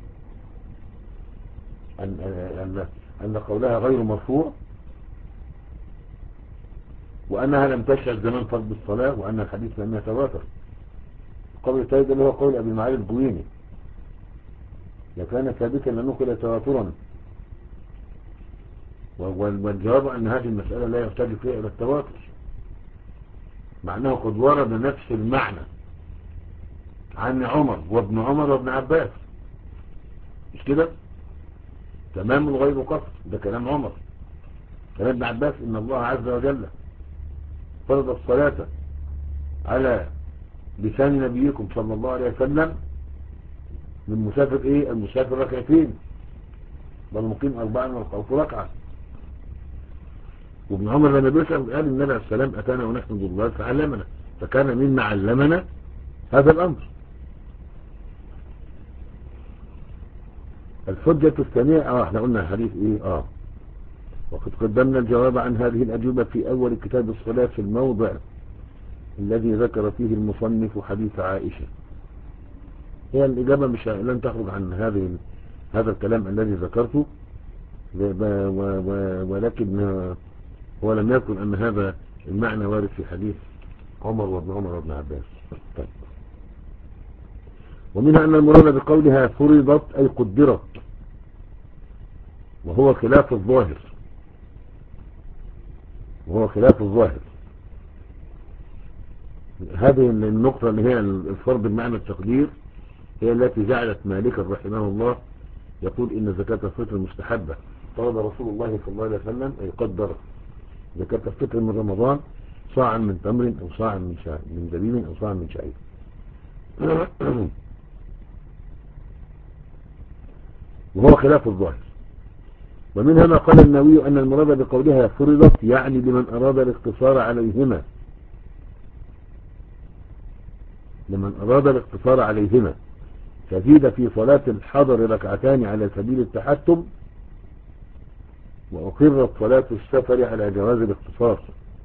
أن, أن, أن قولها غير مرفوع، وأنها لم تشهد زمان فرض الصلاة، وأن الحديث لم يتواتر. القول الثالث اللي هو قول أبي المعالي الجويني، لو كان ثابتا لنقل تواترا. والجواب أن هذه المسألة لا يحتاج فيها إلى التواتر، مع أنه قد ورد نفس المعنى عن عمر وابن عمر وابن عباس، مش كده؟ تمام الغير قصر، ده كلام عمر. كلام ابن عباس إن الله عز وجل فرض الصلاة على لسان نبيكم صلى الله عليه وسلم من مسافر ايه؟ المسافر ركعتين، بل مقيم أربعا والخوف ركعة. وابن عمر لما بيسأل قال النبي عليه السلام أتانا ونحن ضلال فعلمنا، فكان مما علمنا هذا الأمر. الحجة الثانية اه احنا قلنا حديث ايه اه وقد قدمنا الجواب عن هذه الأجوبة في أول كتاب الصلاة في الموضع الذي ذكر فيه المصنف حديث عائشة. هي الإجابة مش لن تخرج عن هذه هذا الكلام الذي ذكرته، ولكن هو لم يكن أن هذا المعنى وارد في حديث عمر وابن عمر وابن عباس. طيب. ومنها أن المراد بقولها فرضت أي قدرت، وهو خلاف الظاهر وهو خلاف الظاهر هذه النقطة اللي هي الفرض بمعنى التقدير هي التي جعلت مالكا رحمه الله يقول إن زكاة الفطر مستحبة. فرض رسول الله صلى الله عليه وسلم أي قدر زكاة الفطر من رمضان صاعا من تمر أو صاعا من شعير من زبيب أو صاعا من شعير. وهو خلاف الظاهر. ومنها ما قال النووي أن المراد بقولها فرضت يعني لمن أراد الاقتصار عليهما لمن أراد الاقتصار عليهما فزيد في صلاة الحضر ركعتان على سبيل التحتم، وأقرت صلاة السفر على جواز الاقتصار،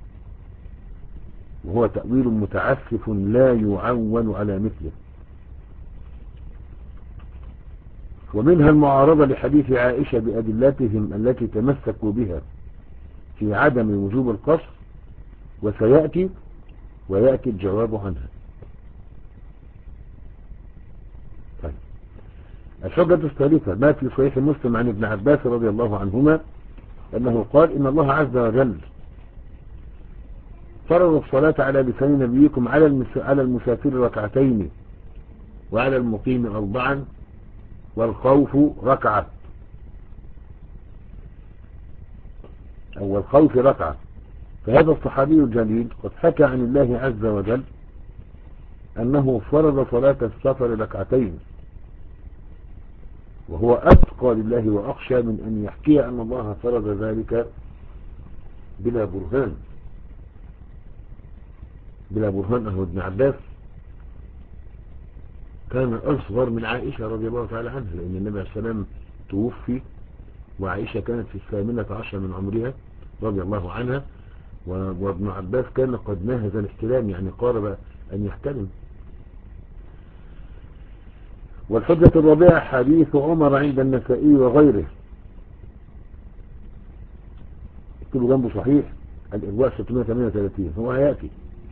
وهو تأويل متعسف لا يعول على مثله. ومنها المعارضة لحديث عائشة بأدلتهم التي تمسكوا بها في عدم وجوب القصر، وسيأتي ويأتي الجواب عنها. طيب. الحجة الثالثة ما في صحيح مسلم عن ابن عباس رضي الله عنهما أنه قال إن الله عز وجل فرض الصلاة على لسان نبيكم على المسافر ركعتين وعلى المقيم أربعا والخوف ركعة أو الخوف ركعة. فهذا الصحابي الجليل قد حكى عن الله عز وجل أنه فرض صلاة السفر ركعتين، وهو أتقى لله وأخشى من أن يحكي أن الله فرض ذلك بلا برهان بلا برهان. أهو ابن عباس كان أصغر من عائشة رضي الله تعالى عنها، لأن النبي عليه السلام توفي وعائشة كانت في الثامنة عشر من عمرها رضي الله عنها، وابن عباس كان قد ناهز الاحتلام يعني قارب أن يحتلم. والحجة الرابعة حديث عمر عند النسائي وغيره، اكتبوا جنبه صحيح الإرواء ستمائة وثمانية وثلاثين، هو هيأتي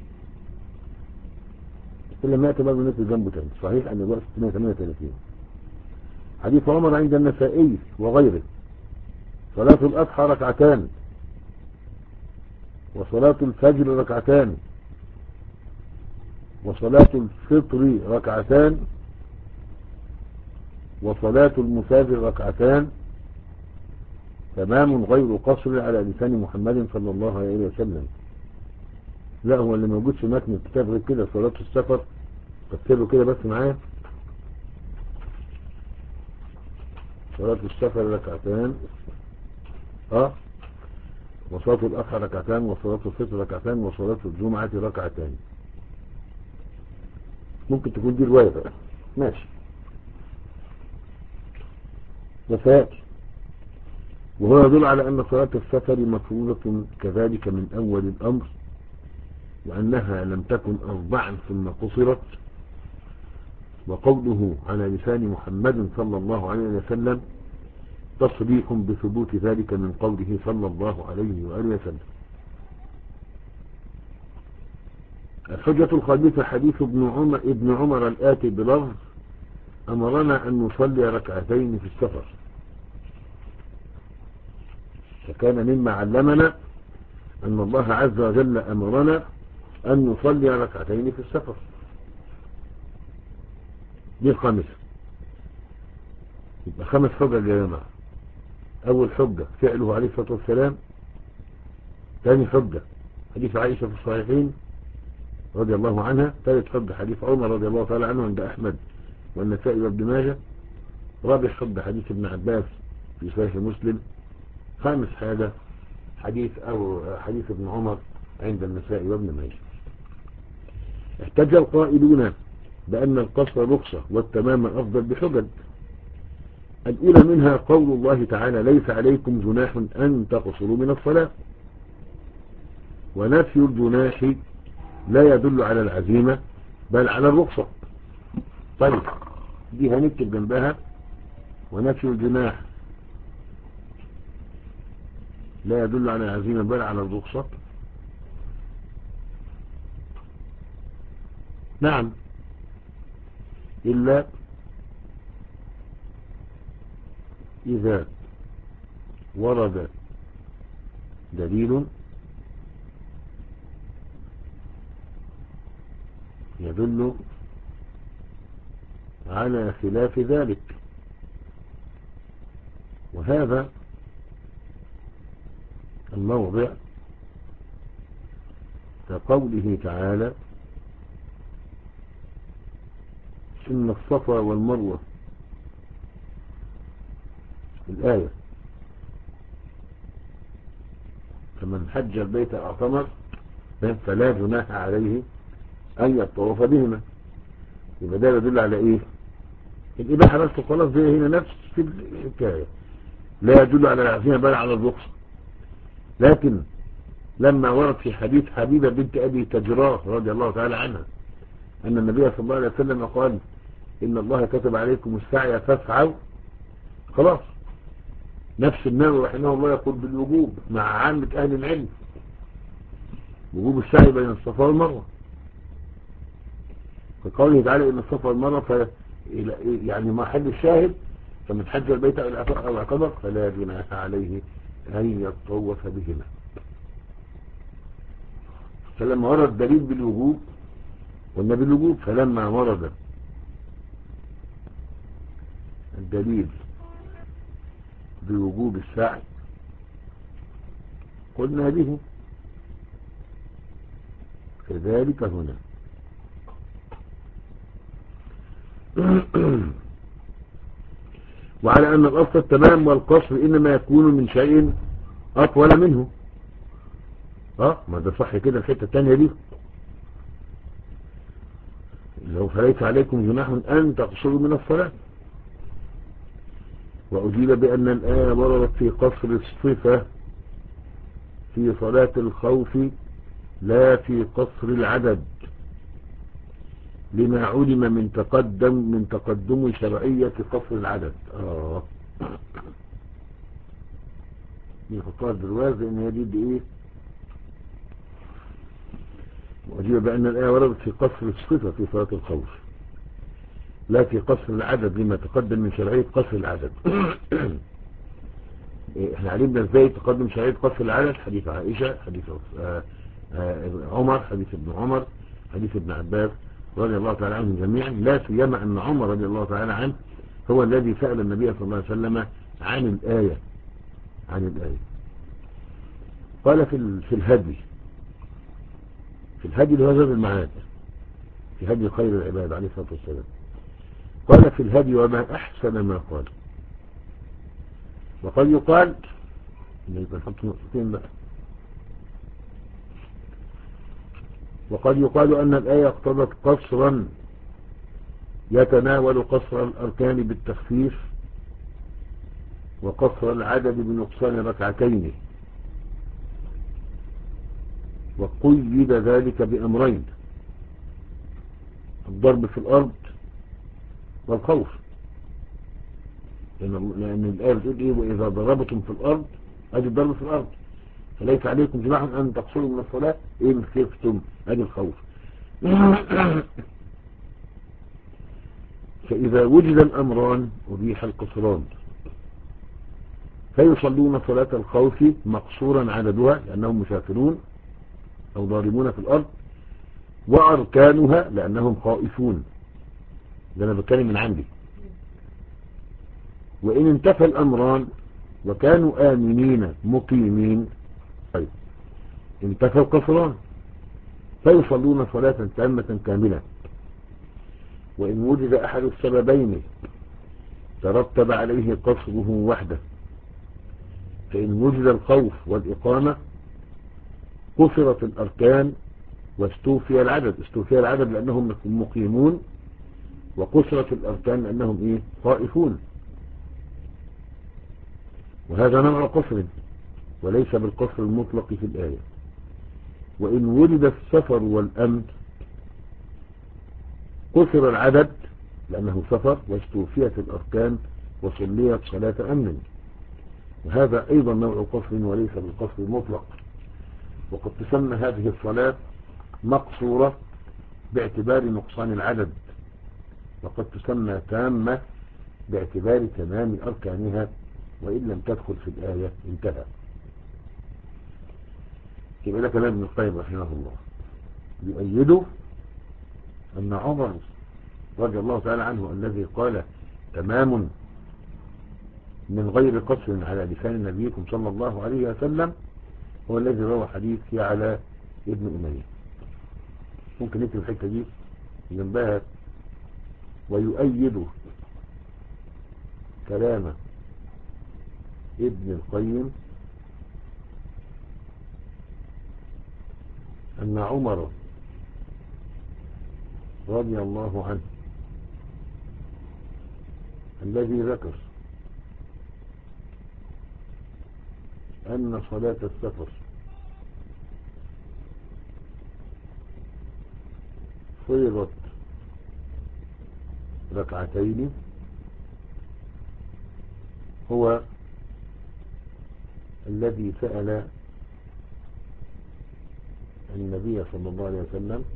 لما يأتي برضه نكتب جنبه تاني صحيح الإرواء ستمائة وثمانية وثلاثين. حديث عمر عند النسائي وغيره صلاة الأضحى ركعتان، وصلاة الفجر ركعتان، وصلاة الفطر ركعتان، وصلاة المسافر ركعتان، تمام غير قصر على لسان محمد صلى الله عليه وسلم. لا هو اللي موجود في متن الكتاب غير كده. صلاة السفر تكتبوا كده بس معايا، صلاة السفر ركعتان اه وصلاة الأضحى ركعتان، وصلاة الفطر ركعتان، وصلاة الجمعة ركعتان. ممكن تكون دي رواية بقى ماشي وسيأتي. وهو يدل على أن صلاة السفر مفروضة كذلك من أول الأمر، وأنها لم تكن أربعا ثم قصرت. وقوله على لسان محمد صلى الله عليه وسلم تصريح بثبوت ذلك من قوله صلى الله عليه وآله وسلم. الحجة الخامسة حديث ابن عمر, ابن عمر الآتي بلفظ أمرنا أن نصلي ركعتين في السفر، فكان مما علمنا أن الله عز وجل أمرنا أن نصلي ركعتين في السفر. دي الخامسة. يبقى خمس حجج يا جماعة. أول حجة فعله عليه الصلاة والسلام. ثاني حجة حديث عائشة في الصحيحين رضي الله عنها. ثالث حجة حديث عمر رضي الله تعالى عنه عند أحمد والنسائي وابن ماجه. رابع حجة حديث ابن عباس في صحيح مسلم. خامس حاجة حديث أو حديث ابن عمر عند النسائي وابن ماجه. احتج القائلون بأن القصر رخصة والتمام أفضل بحجج. الأولى منها قول الله تعالى ليس عليكم جناح أن تقصروا من الصلاة، ونفي الجناح لا يدل على العزيمة بل على الرخصة. طيب دي هنكتب جنبها ونفي الجناح لا يدل على العزيمة بل على الرخصة. نعم، إلا إذا ورد دليل يدل على خلاف ذلك، وهذا الموضع كقوله تعالى إن الصفا والمروة، الآية فمن حج البيت أو اعتمر فلا جناح عليه أن يطوف بهما. يبقى ده يدل على إيه؟ الإباحة بس خلاص، زي هنا نفس الحكاية، لا يدل على العزيمة بل على الرخصة. لكن لما ورد في حديث حبيبة بنت أبي تجراه رضي الله تعالى عنها أن النبي صلى الله عليه وسلم قال إن الله كتب عليكم السعي فاسعوا، خلاص نفس النووي رحمه الله يقول بالوجوب مع عامة أهل العلم، وجوب السعي بين الصفا والمروة، فقوله تعالى إن الصفا والمروة ف... يعني محل الشاهد فمن حج البيت أو اعتمر فلا جناح عليه أن يطوف بهما. فلما ورد الدليل بالوجوب قلنا بالوجوب، فلما ورد الدليل بوجوب السعي قلنا به. كذلك هنا وعلى أن الأصل التمام والقصر إنما يكون من شيء أطول منه. اه ما ده صح كده. الحتة الثانية دي لو فليس عليكم جناح أن تقصروا من الصلاة، وأجيب بأن الآية وردت في قصر الصفة في صلاة الخوف لا في قصر العدد، لما علم من تقدم من تقدم شرعية قصر العدد. اه دي خطوة بالواز ان هي دي بايه. وأجيب بأن الآية وردت في قصر الصفة في صلاة الخوف لا في قصر العدد، لما تقدم من شرعية قصر العدد. احنا علمنا ازاي تقدم شرعية قصر العدد، حديث عائشة، حديث آه آه عمر، حديث ابن عمر، حديث ابن عباس رضي الله تعالى عنهم جميعا، لا سيما أن عمر رضي الله تعالى عنه هو الذي سأل النبي صلى الله عليه وسلم عن الآية عن الآية قال في في الهدي في الهدي اللي هو زاد المعاد في هدي خير العباد عليه الصلاة والسلام، قال في الهدي وما أحسن ما قال. وقد يقال يبقى نحط نقطتين بقى، وقد يقال أن الآية اقتضت قصرا يتناول قصر الأركان بالتخفيف وقصر العدد بنقصان ركعتين، وقيد ذلك بأمرين: الضرب في الأرض والخوف، لأن الآية بتقول إيه وإذا ضربتم في الأرض، أدي الضرب في الأرض، فليس عليكم جناح أن تقصروا من الصلاة إن خفتم، أدي الخوف. فإذا وجد الأمران أبيح القصران، فيصلون صلاة الخوف مقصورا عددها لأنهم مسافرون أو ضاربون في الأرض، وأركانها لأنهم خائفون، ده أنا بتكلم من عندي. وإن انتفى الأمران وكانوا آمنين مقيمين، طيب انتفى القصران فيصلون صلاة تامة كاملة. وإن وجد أحد السببين ترتب عليه قصره وحده، فإن وجد الخوف والإقامة قصرت الأركان واستوفي العدد، استوفي العدد لأنهم مقيمون، وقصرت الأركان لأنهم إيه؟ خائفون. وهذا نوع قصر وليس بالقصر المطلق في الآية. وإن ولد السفر والأمن قصر العدد لأنه سفر واستوفيت الأركان وصليت صلاة أمن، وهذا أيضا نوع قصر وليس بالقصر المطلق. وقد تسمى هذه الصلاة مقصورة باعتبار نقصان العدد، وقد تسمى تامة باعتبار تمام أركانها، وإن لم تدخل في الآية انتهى. يبقى ده كلام ابن القيم رحمه الله يؤيده أن عمر رضي الله تعالى عنه الذي قال تمام من غير قصر على لسان نبيكم صلى الله عليه وسلم هو الذي روى حديث على ابن أمية. ممكن نكتب الحتة دي جنبها ويؤيد كلام ابن القيم أن عمر رضي الله عنه الذي ذكر أن صلاة السفر فرضت ركعتين هو الذي سأل النبي صلى الله عليه وسلم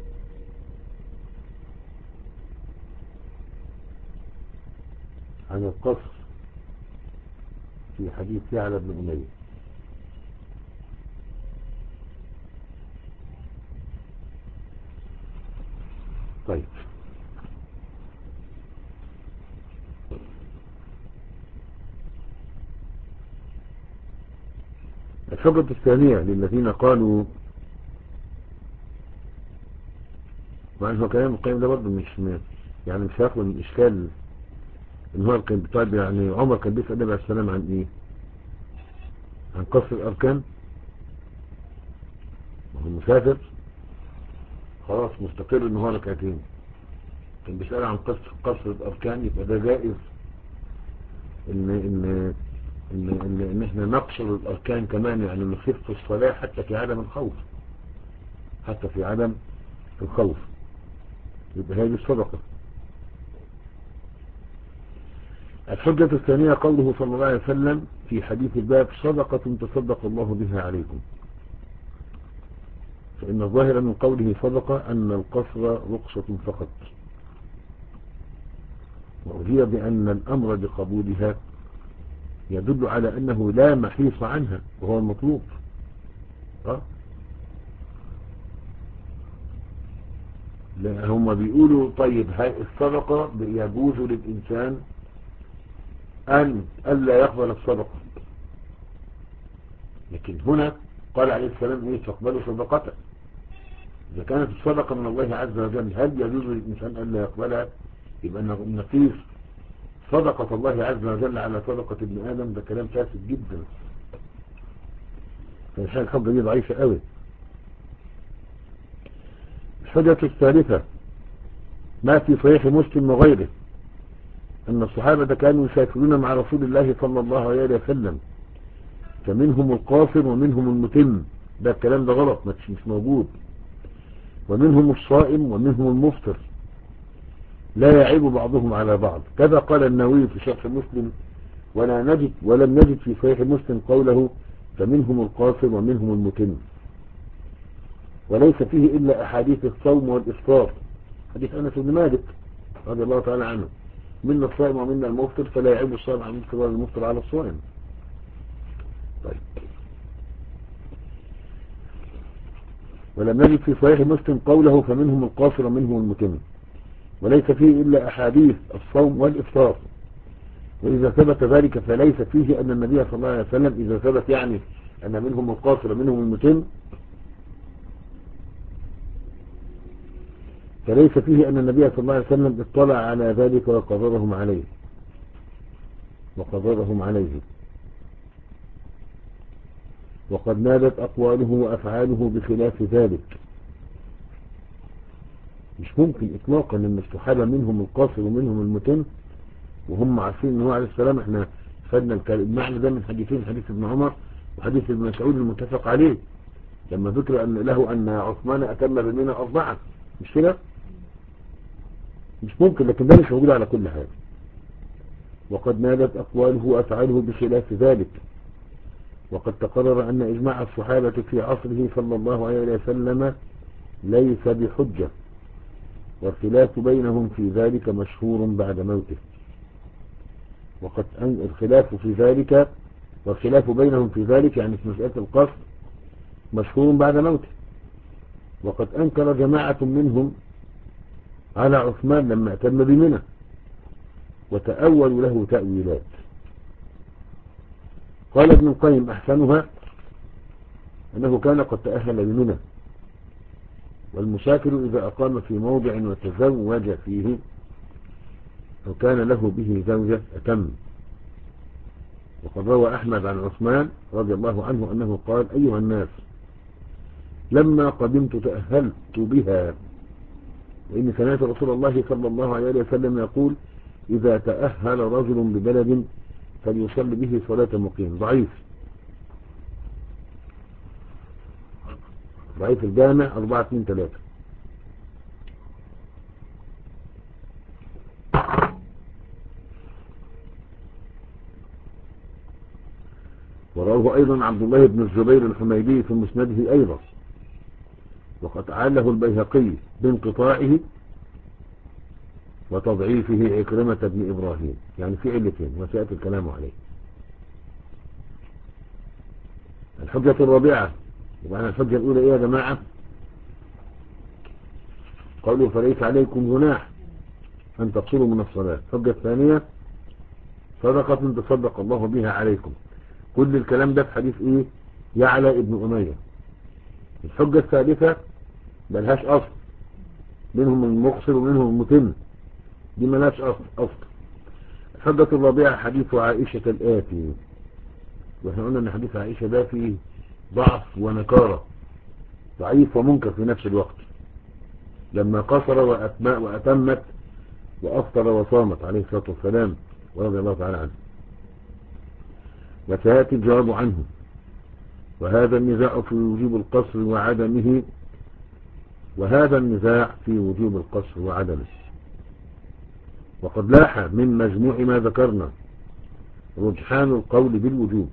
عن القصر في حديث يعلى بن أمية. طيب، الحجة الثانية للذين قالوا، مع انه كلام القيم ده برضه مش يعني مش هياخد من اشكال ان هو كان بيطالب، يعني عمر كان بيسأل النبي عليه السلام عن ايه؟ عن قصر الاركان. وهو مسافر خلاص مستقر ان هو ركعتين، كان بيسأل عن قصر قصر الاركان، يبقى ده جائز ان ان ان ان, إن احنا نقصر الاركان كمان، يعني نخف الصلاة حتى في عدم الخوف، حتى في عدم الخوف، يبقى هذه الصدقة. الحجة الثانية قوله صلى الله عليه وسلم في حديث الباب صدقة تصدق الله بها عليكم، فإن الظاهر من قوله صدقة أن القصر رخصة فقط، وهي بأن الأمر بقبولها يدل على أنه لا محيص عنها وهو المطلوب. أه؟ لا هم بيقولوا طيب هاي الصدقة يجوز للإنسان أن ألا يقبل الصدقة، لكن هنا قال عليه السلام إيه؟ تقبلوا صدقته. إذا كانت الصدقة من الله عز وجل هل يجوز للإنسان ألا يقبلها؟ يبقى نقيس صدقة الله عز وجل على صدقة ابن آدم، ده كلام فاسد جدا، فالحاجة الحجة دي ضعيفة قوي. الحجة الثالثة ما في صحيح مسلم وغيره أن الصحابة كانوا يسافرون مع رسول الله صلى الله عليه وسلم، فمنهم القاصر ومنهم المتم، ده الكلام ده غلط مش موجود، ومنهم الصائم ومنهم المفطر، لا يعيب بعضهم على بعض. كذا قال النووي في شرح مسلم ولا نجد ولم نجد في صحيح مسلم قوله فمنهم القاصر ومنهم المتم، وليس فيه إلا أحاديث الصوم والإفطار، حديث أنس بن مالك رضي الله تعالى عنه منا الصائم ومنا المفطر فلا يعيب الصائم على المفطر ولا المفطر على الصائم. طيب، ولم نجد في صحيح مسلم قوله فمنهم القاصر ومنهم المتم، وليس فيه إلا أحاديث الصوم والإفطار، وإذا ثبت ذلك فليس فيه أن النبي صلى الله عليه وسلم إذا ثبت يعني أن منهم القاصر ومنهم المتم، فليس فيه أن النبي صلى الله عليه وسلم اطلع على ذلك وقررهم عليه وقررهم عليه وقد نالت أقواله وأفعاله بخلاف ذلك. مش ممكن إطلاقا أن الصحابة منهم القاصر ومنهم المتم وهم عارفين أنه عليه السلام. احنا خدنا المعنى ده من حديثين، حديث ابن عمر وحديث ابن مسعود المتفق عليه، لما ذكر أن له أن عثمان أتم بمنى أربعة، مش كده؟ مش ممكن، لكن ده مش موجود على كل حال. وقد نالت أقواله وأفعاله بخلاف ذلك. وقد تقرر أن إجماع الصحابة في عصره صلى الله عليه وسلم ليس بحجة، والخلاف بينهم في ذلك مشهور بعد موته. وقد أن الخلاف في ذلك والخلاف بينهم في ذلك يعني في مسألة القصر مشهور بعد موته. وقد أنكر جماعة منهم على عثمان لما أتم بمنى، وتأولوا له تأويلات. قال ابن القيم أحسنها أنه كان قد تأهل بمنى، والمسافر إذا أقام في موضع وتزوج فيه أو كان له به زوجة أتم. وقد روى أحمد عن عثمان رضي الله عنه أنه قال: أيها الناس، لما قدمت تأهلت بها، وإني سمعت رسول الله صلى الله عليه وسلم يقول: إذا تأهل رجل ببلد فليصلي به صلاة مقيم. ضعيف ضعيف الجامع أربعة اثنين ثلاثة. ورواه أيضا عبد الله بن الزبير الحميدي في مسنده أيضا، وقد عاله البيهقي بانقطاعه وتضعيفه عكرمة بن إبراهيم، يعني في علتين وسيأتي الكلام عليه. الحجة الرابعة، وأنا الحجة الأولى إيه يا جماعة؟ قالوا: فليس عليكم جناح أن تقصروا من الصلاة. الحجة الثانية: صدقة تصدق الله بها عليكم. كل الكلام ده في حديث إيه؟ يعلى ابن أمية. الحجة الثالثة ملهاش أصل، منهم المقصر ومنهم المتم، دي ملهاش أصل أصل. الحجة الرابعة حديث عائشة الآتي، واحنا قلنا ان حديث عائشة ده فيه ضعف ونكارة، ضعيف ومنكر في نفس الوقت، لما قصر وأتمت وأفطر وصامت عليه الصلاة والسلام ورضي الله تعالى عنه. وسيأتي الجواب عنه. وهذا النزاع في وجوب القصر وعدمه وهذا النزاع في وجوب القصر وعدمه وقد لاح من مجموع ما ذكرنا رجحان القول بالوجوب.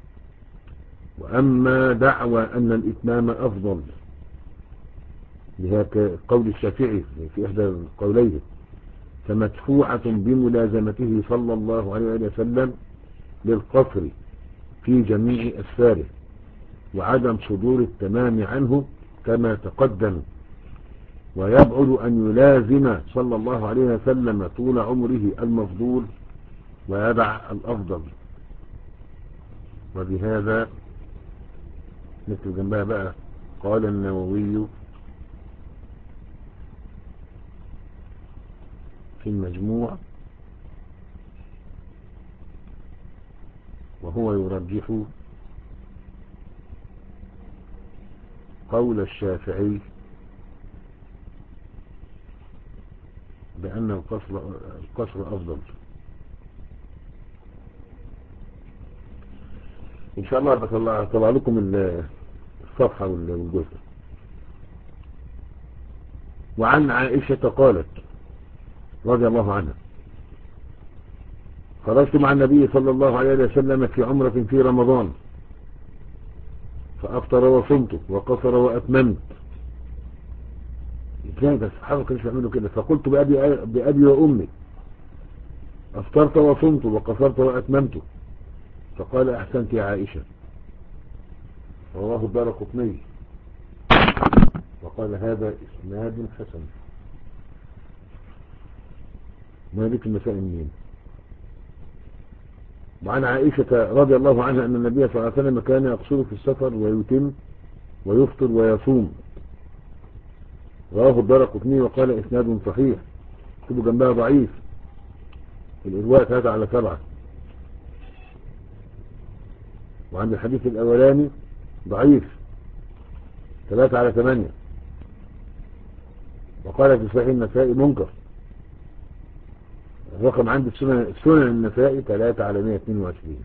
وأما دعوى أن الإتمام أفضل، بها كقول الشافعي في إحدى القولين، فمدفوعة بملازمته صلى الله عليه وسلم للقصر في جميع أسفاره، وعدم صدور التمام عنه كما تقدم. ويبعد أن يلازم صلى الله عليه وسلم طول عمره المفضول ويدع الأفضل. وبهذا نكتب جنبها بقى: قال النووي في المجموع وهو يرجح قول الشافعي بأن القصر القصر أفضل. إن شاء الله بطلع طلع لكم الصفحة والجزء. وعن عائشة قالت رضي الله عنها: خرجت مع النبي صلى الله عليه وسلم في عمرة في رمضان، فأفطر وصمت وقصر وأتممت. كانت الصحابة كانوا يعملوا كده. فقلت بأبي, بأبي وأمي: أفطرت وصمت وقصرت وأتممت؟ فقال: أحسنت يا عائشة. رواه الدارقطني وقال: هذا إسناد حسن. مالك المسائل منين؟ وعن عائشة رضي الله عنها أن النبي صلى الله عليه وسلم كان يقصر في السفر ويتم ويفطر ويصوم. رواه الدارقطني وقال: إسناد صحيح. اكتبوا جنبها ضعيف. الإرواء ثلاثة على سبعة. وعند الحديث الأولاني ضعيف ثلاثة على ثمانية. وقال في صحيح النسائي منكر. الرقم عند السنن السنن النسائي ثلاثة على مئة واثنين وعشرين.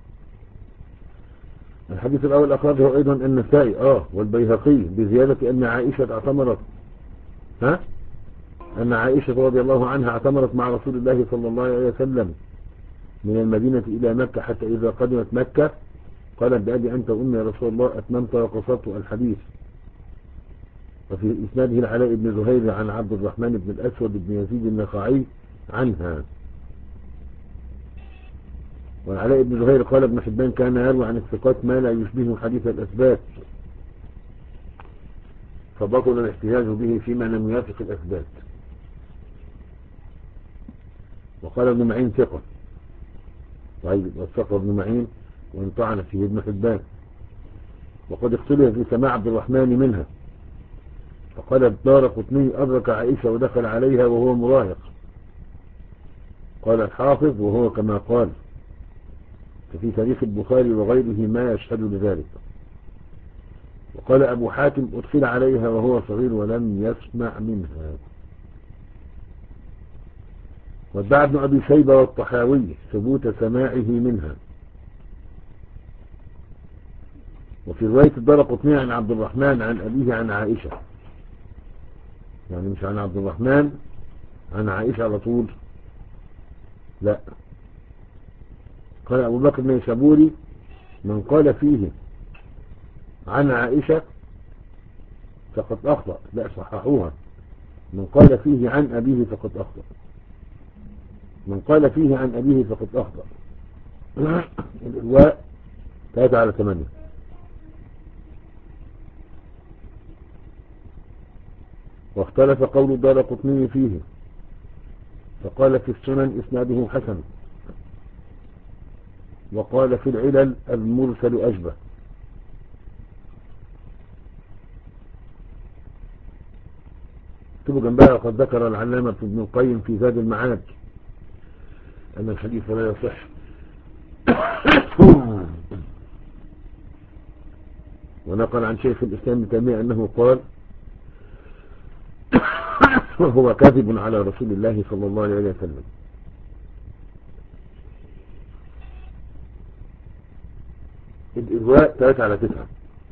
الحديث الأول أخرجه أيضا النسائي آه والبيهقي بزيادة أن عائشة اعتمرت ها أن عائشة رضي الله عنها اعتمرت مع رسول الله صلى الله عليه وسلم من المدينة إلى مكة، حتى إذا قدمت مكة قالت بأبي أنت وأمي يا رسول الله أتممت وقصرت الحديث. وفي إسناده العلاء بن زهير عن عبد الرحمن بن الأسود بن يزيد النخعي عنها. والعلاء بن زهير قال ابن حبان كان يروي عن الثقات ما لا يشبه حديث الأثبات، فبطل الاحتجاج به فيما لم يوافق الأثبات. وقال ابن معين ثقة، وثق ابن معين وان طعن فيه ابن حبان. وقد اختلف في سماع عبد الرحمن منها، فقال الدارقطني أدرك عائشة ودخل عليها وهو مراهق. قال الحافظ وهو كما قال، ففي تاريخ البخاري وغيره ما يشهد لذلك. وقال أبو حاتم أدخل عليها وهو صغير ولم يسمع منها. وادعى ابن أبي شيبة والطحاوي ثبوت سماعه منها. وفي رواية الدارقطني عن عبد الرحمن عن أبيه عن عائشة، يعني مش عن عبد الرحمن عن عائشة على طول، لا. قال أبو بكر بن شابوري من قال فيه عن عائشة فقد أخطأ، لا صححوها، من قال فيه عن أبيه فقد أخطأ، من قال فيه عن أبيه فقد أخطأ. الإرواء ثلاثة على ثمانية. واختلف قول الدارقطني فيه، فقال في السنن إسناده حسن، وقال في العلل المرسل أشبه. اكتبوا جنبها وقد ذكر العلامة ابن القيم في زاد المعاد أن الحديث لا يصح. ونقل عن شيخ الإسلام ابن تيمية أنه قال وهو كاذب على رسول الله صلى الله عليه وسلم. الإرواء ثلاثة على تسعة.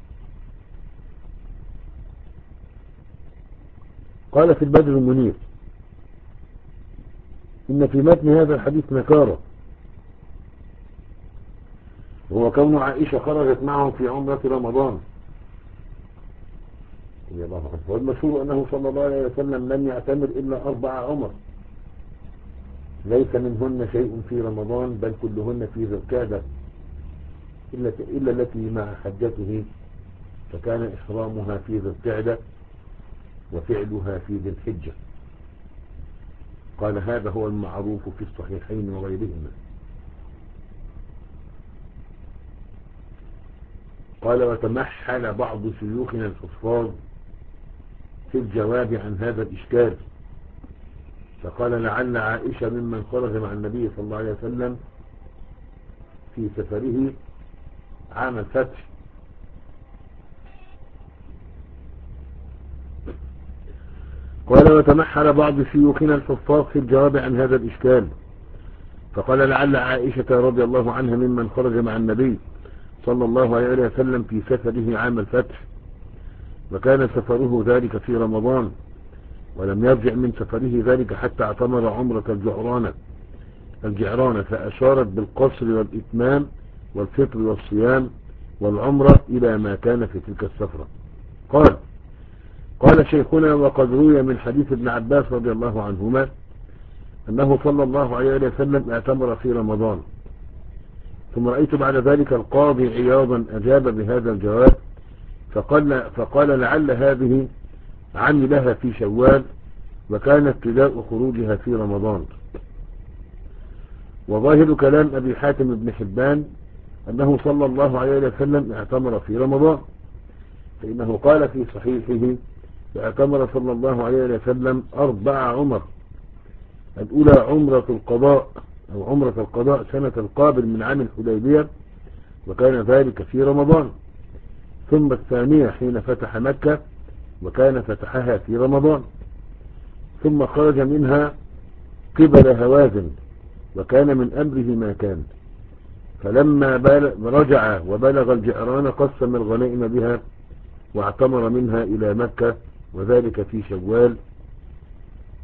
قال في البدر المنير إن في متن هذا الحديث نكارة، وهو كون عائشة خرجت معهم في عمرة رمضان. والمشهور أنه صلى الله عليه وسلم لم يعتمر إلا أربع عمر، ليس منهن شيء في رمضان بل كلهن في ذي القعدة إلا, إلا التي مع حجته، فكان إحرامها في ذي القعدة وفعلها في ذي الحجة. قال هذا هو المعروف في الصحيحين وغيرهما. قال وتمحل بعض شيوخنا الحفاظ في الجواب عن هذا الإشكال، فقال لعل عائشة ممن خرج مع النبي صلى الله عليه وسلم في سفره عام الفتح. قال وتمحل بعض شيوخنا الحفاظ في الجواب عن هذا الإشكال، فقال لعل عائشة رضي الله عنها ممن خرج مع النبي صلى الله عليه وسلم في سفره عام الفتح، وكان سفره ذلك في رمضان، ولم يرجع من سفره ذلك حتى اعتمر عمرة الجعرانة الجعرانة فأشارت بالقصر والإتمام والفطر والصيام والعمرة إلى ما كان في تلك السفرة. قال قال شيخنا وقد روي من حديث ابن عباس رضي الله عنهما أنه صلى الله عليه وسلم اعتمر في رمضان. ثم رأيت بعد ذلك القاضي عياضا أجاب بهذا الجواب فقال, فقال لعل هذه عملها في شوال، وكان ابتداء خروجها في رمضان. وظاهر كلام أبي حاتم بن حبان أنه صلى الله عليه وسلم اعتمر في رمضان، فإنه قال في صحيحه اعتمر صلى الله عليه وسلم أربع عمر، الأولى عمرة القضاء أو عمرة القضاء سنة القابل من عام الحديبية، وكان ذلك في رمضان، ثم الثانية حين فتح مكة، وكان فتحها في رمضان، ثم خرج منها قبل هوازن، وكان من أمره ما كان، فلما رجع وبلغ الجعران قسم الغنائم بها واعتمر منها إلى مكة، وذلك في شوال.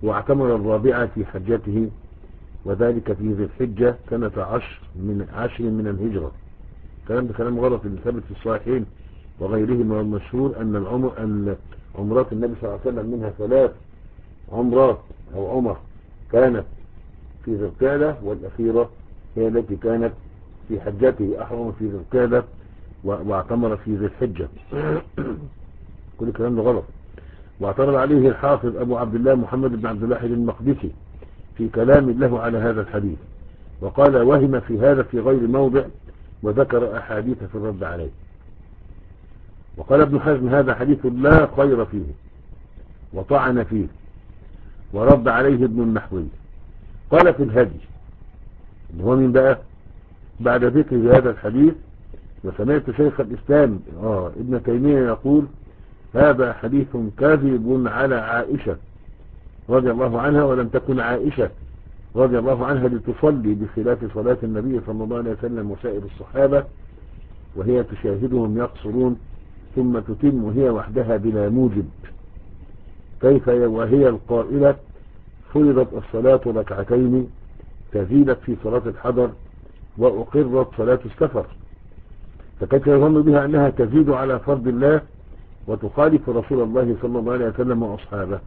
واعتمر الرابعة في حجته، وذلك في ذي الحجة سنة عشر من عشر من الهجرة. كلام ده كلام غلط اللي ثابت في الصحيحين وغيرهما، والمشهور أن العمر أن عمرات النبي صلى الله عليه وسلم منها ثلاث عمرات أو عمر كانت في ذي القعدة، والأخيرة هي التي كانت في حجته، أحرم في ذي القعدة واعتمر في ذي الحجة. كل الكلام ده غلط. واعترض عليه الحافظ أبو عبد الله محمد بن عبد الله المقدسي في كلام له على هذا الحديث، وقال وهم في هذا في غير موضع، وذكر أحاديث في الرد عليه. وقال ابن حزم هذا حديث لا خير فيه، وطعن فيه، ورد عليه ابن المحوي. قال في الهدي اللي هو من بقى بعد ذكر هذا الحديث، وسمعت شيخ الإسلام آه ابن تيمية يقول هذا حديث كاذب على عائشة رضي الله عنها، ولم تكن عائشة رضي الله عنها لتصلي بخلاف صلاة النبي صلى الله عليه وسلم وسائر الصحابة، وهي تشاهدهم يقصرون ثم تتم هي وحدها بلا موجب، كيف وهي القائلة فرضت الصلاة ركعتين تزيدت في صلاة الحضر وأقرت صلاة السفر، فكيف يظن بها أنها تزيد على فرض الله وتخالف رسول الله صلى الله عليه وسلم وأصحابه.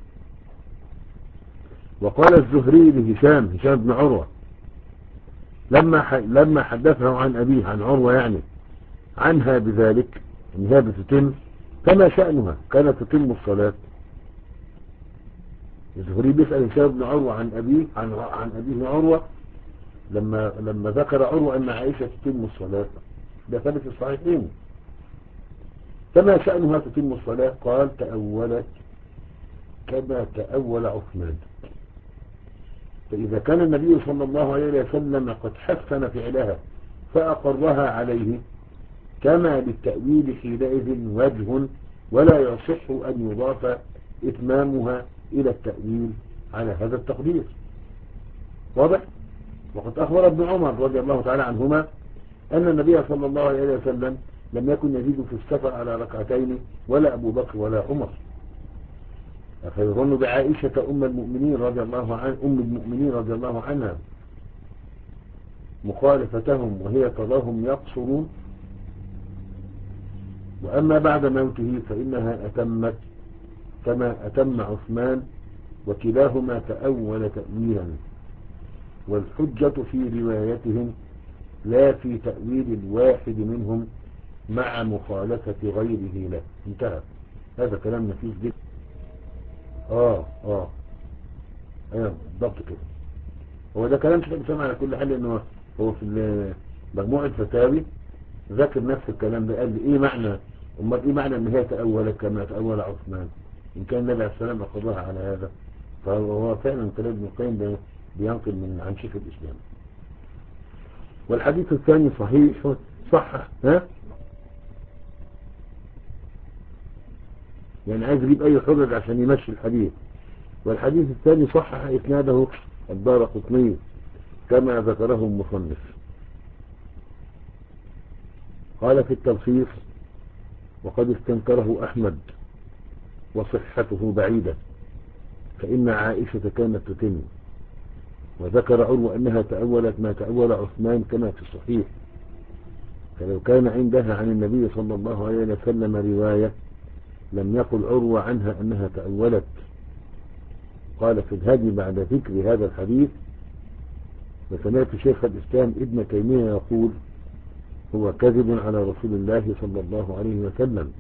وقال الزهري لهشام هشام بن عروة لما لما حدثه عن أبيه عن عروة يعني عنها بذلك أنها بتتم، فما شأنها كانت تتم الصلاة. الزهري بيسأل هشام بن عروة عن أبيه عن عن أبيه عروة لما لما ذكر عروة أن عائشة تتم الصلاة، ده ثابت في الصحيحين، فما شأنها تتم الصلاة؟ قال تأولت كما تأول عثمان. فإذا كان النبي صلى الله عليه وسلم قد حسن فعلها فأقرها عليه، كما للتأويل حينئذ وجه ولا يصح أن يضاف إتمامها إلى التأويل على هذا التقدير. واضح؟ وقد أخبر ابن عمر رضي الله تعالى عنهما أن النبي صلى الله عليه وسلم لم يكن يزيد في السفر على ركعتين، ولا أبو بكر ولا عمر. فيظن بعائشة أم المؤمنين رضي الله عن أم المؤمنين رضي الله عنها مخالفتهم وهي تراهم يقصرون، وأما بعد موته فإنها أتمت كما أتم عثمان، وكلاهما تأول تأويلا، والحجة في روايتهم لا في تأويل الواحد منهم مع مخالفة غيره له. انتهى. هذا كلام نفيس جدا. اه اه ايوه بالضبط كده. هو ده كلام شيخ الإسلام على كل حال، انه هو في مجموعة الفتاوي ذكر نفس الكلام ده، قال لي ايه معنى امال ايه معنى ان هي تأولت كما تأول عثمان ان كان النبي عليه السلام اقضاها على هذا. فهو فعلا كلام ابن القيم ده بينقل من عن شيخ الإسلام. والحديث الثاني صحيح صح، ها يعني عايز يجيب اي حجج عشان يمشي الحديث. والحديث الثاني صحح اسناده الدارقطني كما ذكره المصنف. قال في التلخيص وقد استنكره أحمد وصحته بعيدة، فإن عائشة كانت تتم، وذكر عروة أنها تأولت ما تأول عثمان كما في الصحيح، فلو كان عندها عن النبي صلى الله عليه وسلم رواية لم يقل عروة عنها أنها تأولت. قال في الهدي بعد ذكر هذا الحديث وسمعت شيخ الإسلام ابن تيمية يقول هو كذب على رسول الله صلى الله عليه وسلم.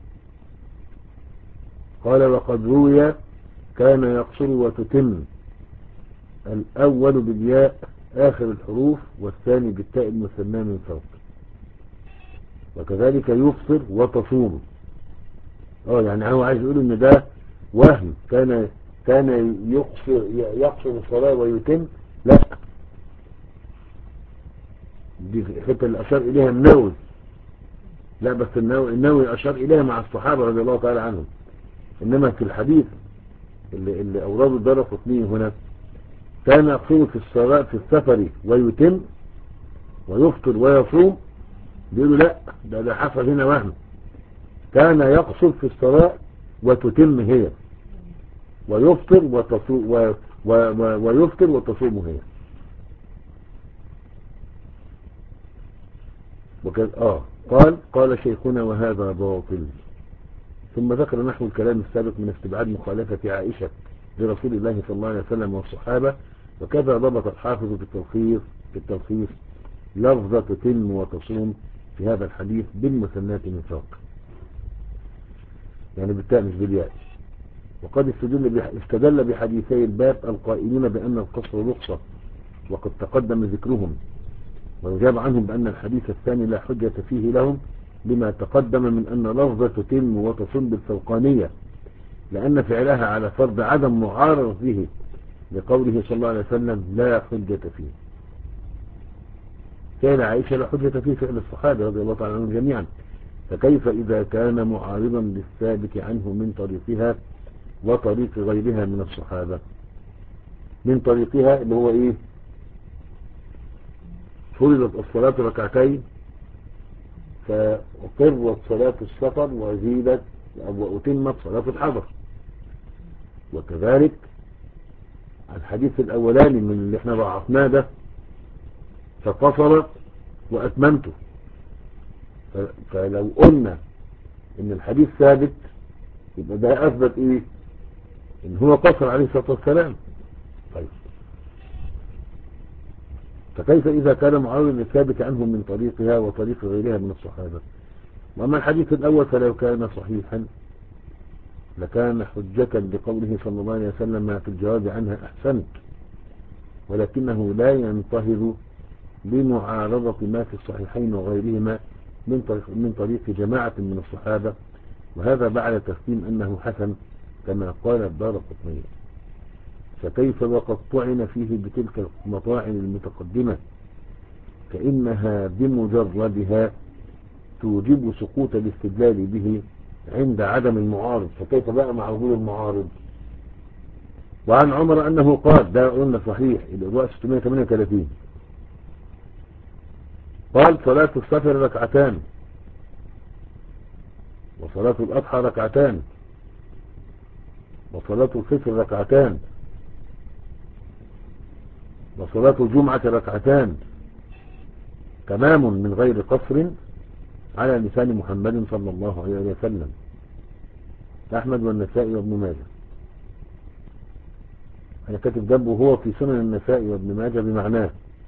قال وقد روي كان يقصر وتتم، الأول بالياء آخر الحروف والثاني بالتاء المثنى من فوق، وكذلك يفطر وتصوم. اه يعني هو عايز يقول ان ده وهم، كان كان يقصر يقصر الصلاة ويتم، لا دي حتى اللي أشار إليها النووي، لا بس النووي, النووي أشار إليها مع الصحابة رضي الله تعالى عنهم، إنما في الحديث اللي, اللي أوراده الدارقطني هنا كان يقصر في الصلاة في السفر ويتم ويفطر ويصوم، بيقولوا لا ده ده حصل هنا وهم، كان يقصر في الصلاة وتتم هي، ويفطر وتصوم و... و... و... ويفطر وتصوم هي. وكذا اه قال قال شيخنا وهذا باطل. ثم ذكر نحو الكلام السابق من استبعاد مخالفة عائشة لرسول الله صلى الله عليه وسلم والصحابة. وكذا ضبط الحافظ في التلخيص في التلخيص لفظة تم وتصوم في هذا الحديث بالمثنات من فوق، يعني بالتاء مش بالياء. وقد استدل بح... استدل بحديثي الباب القائلين بأن القصر رخصة وقد تقدم ذكرهم، ويجاب عنهم بأن الحديث الثاني لا حجة فيه لهم لما تقدم من أن لفظة تم وتصم بالفوقانية، لأن فعلها على فرض عدم معارض فيه لقوله صلى الله عليه وسلم لا حجة فيه. فعل عائشة لا حجة فيه فعل الصحابة رضي الله تعالى عنهم جميعا، فكيف إذا كان معارضا للثابت عنه من طريقها وطريق غيرها من الصحابة؟ من طريقها اللي هو إيه؟ فرضت الصلاة ركعتين فأقرت صلاة السفر وزيدت وأتمت صلاة الحضر. وكذلك الحديث الأولاني من اللي احنا ضعفناه ده فقصرت وأتممته. فلو قلنا ان الحديث ثابت يبقى ده أثبت إيه؟ إن هو قصر عليه الصلاة والسلام. طيب فكيف إذا كان معارض الثابت عنهم من طريقها وطريق غيرها من الصحابة؟ وأما الحديث الأول فلو كان صحيحا لكان حجة لقوله صلى الله عليه وسلم ما في الجواب عنها أحسنت، ولكنه لا ينتهض لمعارضة ما في الصحيحين وغيرهما من طريق, من طريق جماعة من الصحابة، وهذا بعد تسليم أنه حسن كما قال الدارقطني. فكيف وقد طعن فيه بتلك المطاعن المتقدمة فإنها بمجردها توجب سقوط الاستدلال به عند عدم المعارض. فكيف بقى مع وجود المعارض؟ وعن عمر أنه قال ده قلنا صحيح الإرواء ستمائة وثمانية وثلاثين قال صلاة السفر ركعتان وصلاة الأضحى ركعتان وصلاة الفطر ركعتان وصلاة الجمعة ركعتان تمام من غير قصر على لسان محمد صلى الله عليه وسلم. أحمد والنسائي وابن ماجه. أنا كاتب جنبه هو في سنن النسائي وابن ماجه بمعناه.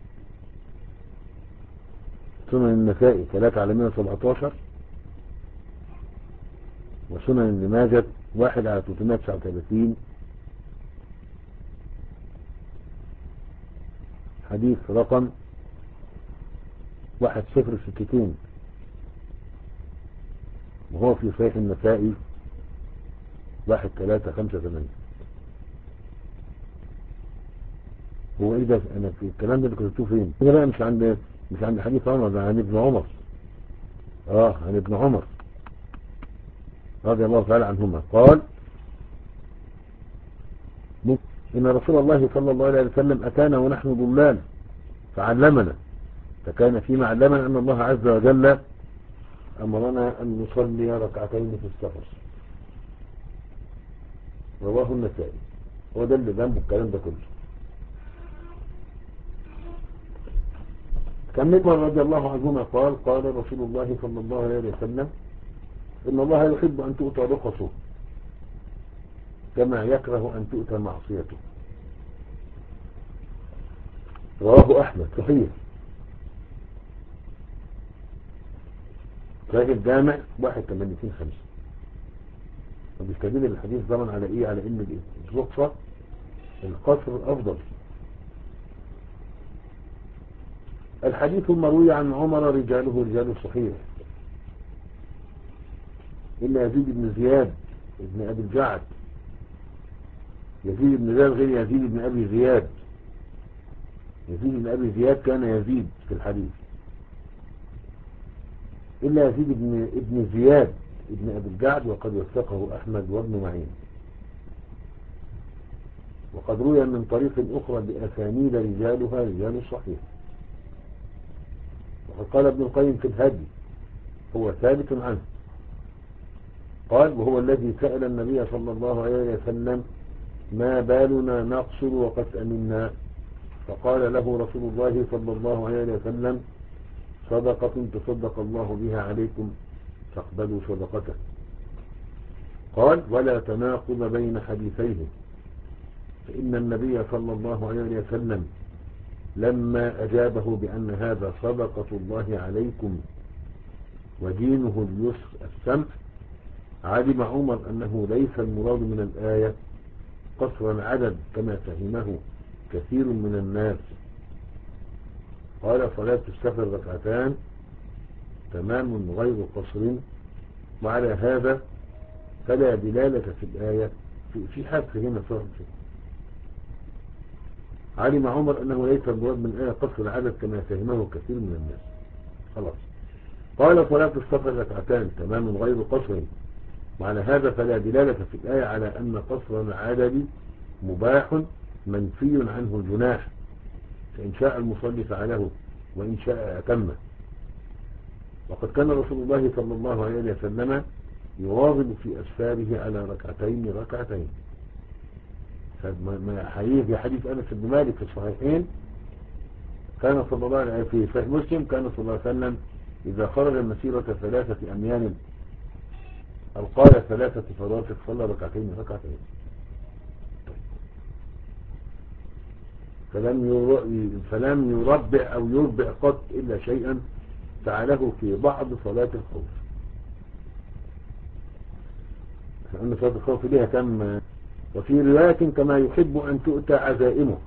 سنن النسائي ثلاثة على مئة وسبعتاشر وسنن ابن ماجه واحد على ثلاثمائة وتسعة وثلاثين حديث رقم واحد صفر ستين، وهو في صحيح النسائي واحد ثلاثة خمسة ثمانية. هو ايه ده؟ انا في الكلام ده اللي كنتوه فين؟ ده بقى مش عند مش عند حديث عمر، ده عن ابن عمر. اه عن ابن عمر رضي الله تعالى عنهما قال إن رسول الله صلى الله عليه وسلم أتانا ونحن ضلال فعلمنا، فكان فيما علمنا أن الله عز وجل أمرنا أن نصلي ركعتين في السفر. رواه النسائي. هو ده اللي جنبه الكلام ده كله. كان من رضي الله عنهما قال قال رسول الله صلى الله عليه وسلم إن الله يحب أن تؤتى رخصه كما يكره أن تؤتى معصيته. رواه أحمد صحيح صحيح الجامع واحد ثمانية خمسة. وبيستدل الحديث ضمن على إيه؟ على إن الرخصة القصر الأفضل. الحديث المروي عن عمر رجاله رجال صحيح إلا يزيد بن زياد ابن أبي الجعد. يزيد بن زياد غير يزيد بن أبي زياد. يزيد بن أبي زياد كان يزيد في الحديث، إلا يزيد بن ابن زياد ابن أبي الجعد وقد وثقه أحمد وابن معين. وقد روي من طريق أخرى بأسانيد رجالها رجال الصحيح. وقد قال ابن القيم في الهدي هو ثابت عنه قال وهو الذي سأل النبي صلى الله عليه وسلم ما بالنا نقصر وقد أمنا؟ فقال له رسول الله صلى الله عليه وسلم صدقة تصدق الله بها عليكم فاقبلوا صدقته. قال ولا تناقض بين حديثيه، فإن النبي صلى الله عليه وسلم لما أجابه بأن هذا صدقة الله عليكم ودينه اليسر السمح، علم عمر أنه ليس المراد من الآية قصر العدد كما فهمه كثير من الناس. قال صلاة السفر ركعتان تمام غير قصر، وعلى هذا فلا دلالة في الآية في حادثة هنا صار فيه. علم عمر أنه ليس المراد من الآية قصر العدد كما فهمه كثير من الناس. خلاص. قال صلاة السفر ركعتان تمام غير قصر، وعلى هذا فلا دلالة في الآية على أن قصر العدد مباح منفي عنه الجناح، فإن شاء المصلي فعله وإن شاء أتمه. وقد كان رسول الله صلى الله عليه وسلم يواظب في أسفاره على ركعتين ركعتين. فما حديث حديث أنس بن مالك في الصحيحين كان صلى الله عليه وسلم في صحيح مسلم كان صلى الله عليه وسلم إذا خرج المسيرة ثلاثة أميال أو قال ثلاثة فراسخ صلى ركعتين ركعتين. فلم فلم يربع أو يربع قط إلا شيئا فعله في بعض صلاة الخوف. لأن صلاة الخوف لها كم، وفي رواية كما يحب أن تؤتى عزائمه.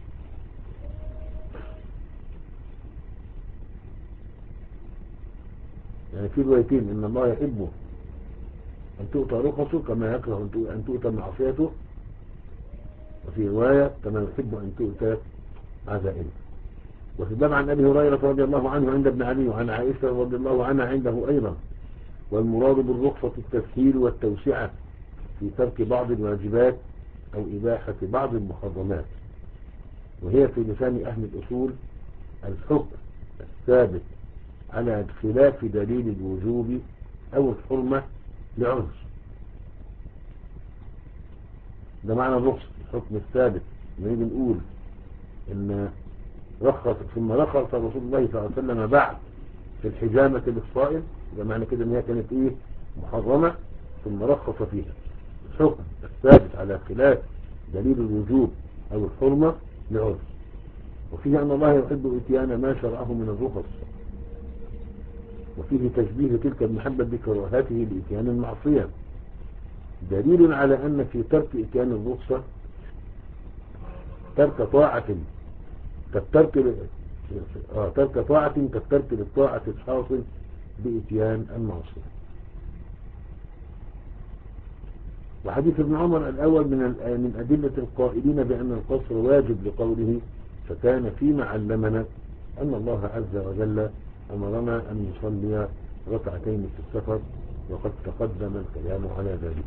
يعني في روايتين إن الله يحب أن تؤتى رخصه كما يكره أن تؤتى معصيته، وفي رواية كما يحب أن تؤتى عزائمه. وفي الباب عن أبي هريرة رضي الله عنه عند ابن علي وعن عائشة رضي الله عنها عنده أيضا. والمراد بالرخصة التسهيل والتوسعة في ترك بعض الواجبات أو إباحة بعض المحرمات، وهي في لسان أهل الأصول الحكم الثابت على خلاف دليل الوجوب أو الحرمة لعذر. ده معنى الرخصة، الحكم الثابت. نريد نقول إن رخص ثم رخص رسول الله صلى الله عليه وسلم بعد في الحجامة للصائم، ده معنى كده ان هي كانت ايه محرمة ثم رخص فيها. الحكم الثابت على خلاف دليل الوجوب او الحرمة لعذر. وفيه ان الله يحب اتيان ما شرعه من الرخص، وفيه تشبيه تلك المحبة بكراهته لاتيان المعصية، دليل على ان في ترك اتيان الرخصة ترك طاعة كالترك آه ترك طاعة كالترك للطاعة الحاصل بإتيان المعصية. وحديث ابن عمر الأول من من أدلة القائلين بأن القصر واجب لقوله فكان فيما علمنا أن الله عز وجل أمرنا أن نصلي ركعتين في السفر، وقد تقدم الكلام على ذلك.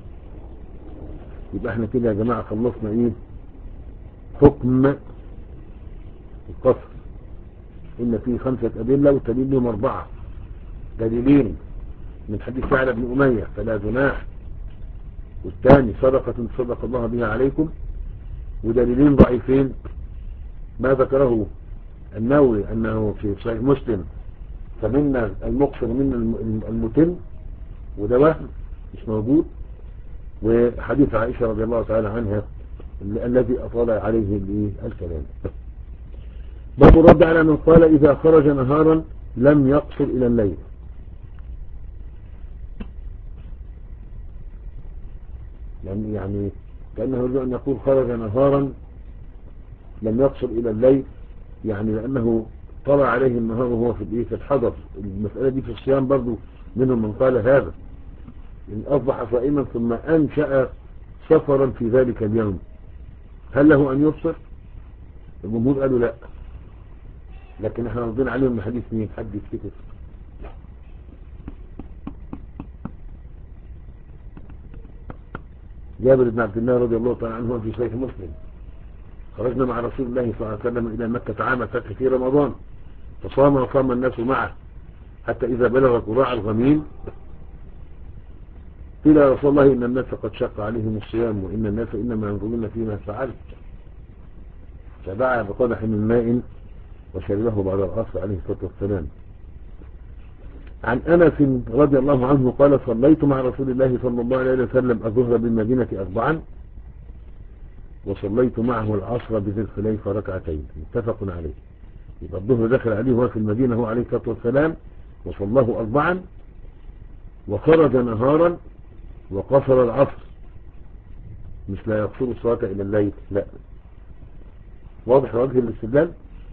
يبقى احنا كده يا جماعة خلصنا ايه حكم القصر. إن فيه خمسة أدلة وتدلهم أربعة. دليلين من حديث سعد بن أمية فلا جناح، والثاني صدقة صدق الله بها عليكم. ودليلين ضعيفين ما ذكره النووي أنه في صحيح مسلم فمنا المقصر منا المتم، وده وهم مش موجود. وحديث عائشة رضي الله تعالى عنها الذي أطال عليه الكلام. باب الرد على من قال إذا خرج نهارا لم يقصر إلى الليل. يعني, يعني كأنه يرجع أن يقول خرج نهارا لم يقصر إلى الليل، يعني لأنه طلع عليه النهار وهو في في الحضر. المسألة دي في الصيام برضو منهم من قال هذا، إن أصبح صائما ثم أنشأ سفرا في ذلك اليوم هل له أن يفطر؟ الجمهور قالوا لا، لكن احنا رضينا عليهم من حديث مين؟ حد يفتكر؟ جابر بن عبد الله رضي الله تعالى عنه في صحيح مسلم خرجنا مع رسول الله صلى الله عليه وسلم إلى مكة عام الفتح في رمضان، فصام وصام الناس معه حتى إذا بلغ قراع الغميم قيل يا رسول الله إن الناس قد شق عليهم الصيام وإن الناس إنما ينظرون فيما فعلت، فدعا بقدح من ماء وشربه بعد العصر عليه الصلاة والسلام. عن أنس رضي الله عنه قال صليت مع رسول الله صلى الله عليه وسلم الظهر بالمدينة أربعا وصليت معه العصر بذي الحليفة ركعتين، متفق عليه. يبقى الظهر دخل عليه وهو في المدينة هو عليه الصلاة والسلام وصلاه أربعا وخرج نهارا وقصر العصر، مش لا يقصر الصلاة إلى الليل، لا. واضح وجه الاستدلال؟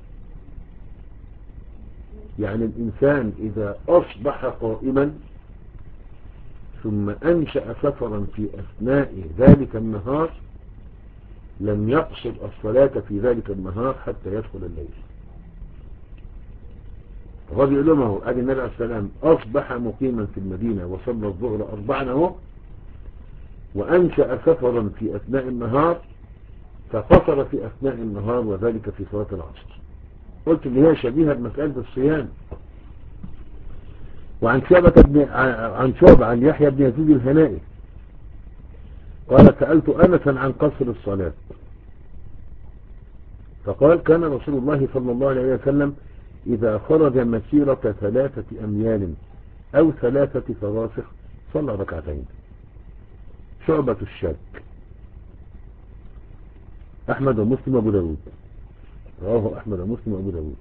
يعني الإنسان إذا أصبح قائما ثم أنشأ سفرا في أثناء ذلك النهار لم يقصد الصلاة في ذلك النهار حتى يدخل الليل. الرجل يقول لهم اهو ادي النبي عليه السلام أصبح مقيما في المدينة وصلى الظهر أربعا اهو، وأنشأ سفرا في أثناء النهار فقصر في أثناء النهار وذلك في صلاة العصر. قلت ان هي شبيهة بمسألة الصيام. وعن شعبة بن عن شعبة عن يحيى بن يزيد الهنائي قال سألت أنسا عن قصر الصلاة فقال كان رسول الله صلى الله عليه وسلم إذا خرج مسيرة ثلاثة أميال أو ثلاثة فراسخ صلى ركعتين. شعبة الشاك أحمد ومسلم وأبو داود، رواه أحمد ومسلم وأبو داود.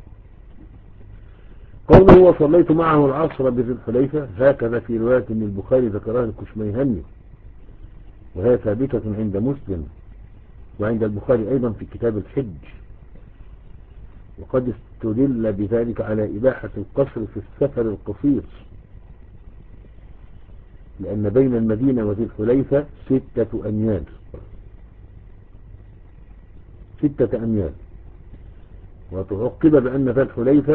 قوله وصليت معه العصر بذي الحليفة هكذا في رواية من البخاري ذكرها الكشميهني، وهي ثابتة عند مسلم وعند البخاري أيضا في كتاب الحج. وقد استدل بذلك على إباحة القصر في السفر القصير، لأن بين المدينة وذي الحليفة ستة أميال ستة أميال وتعقب بأن ذا الحليفة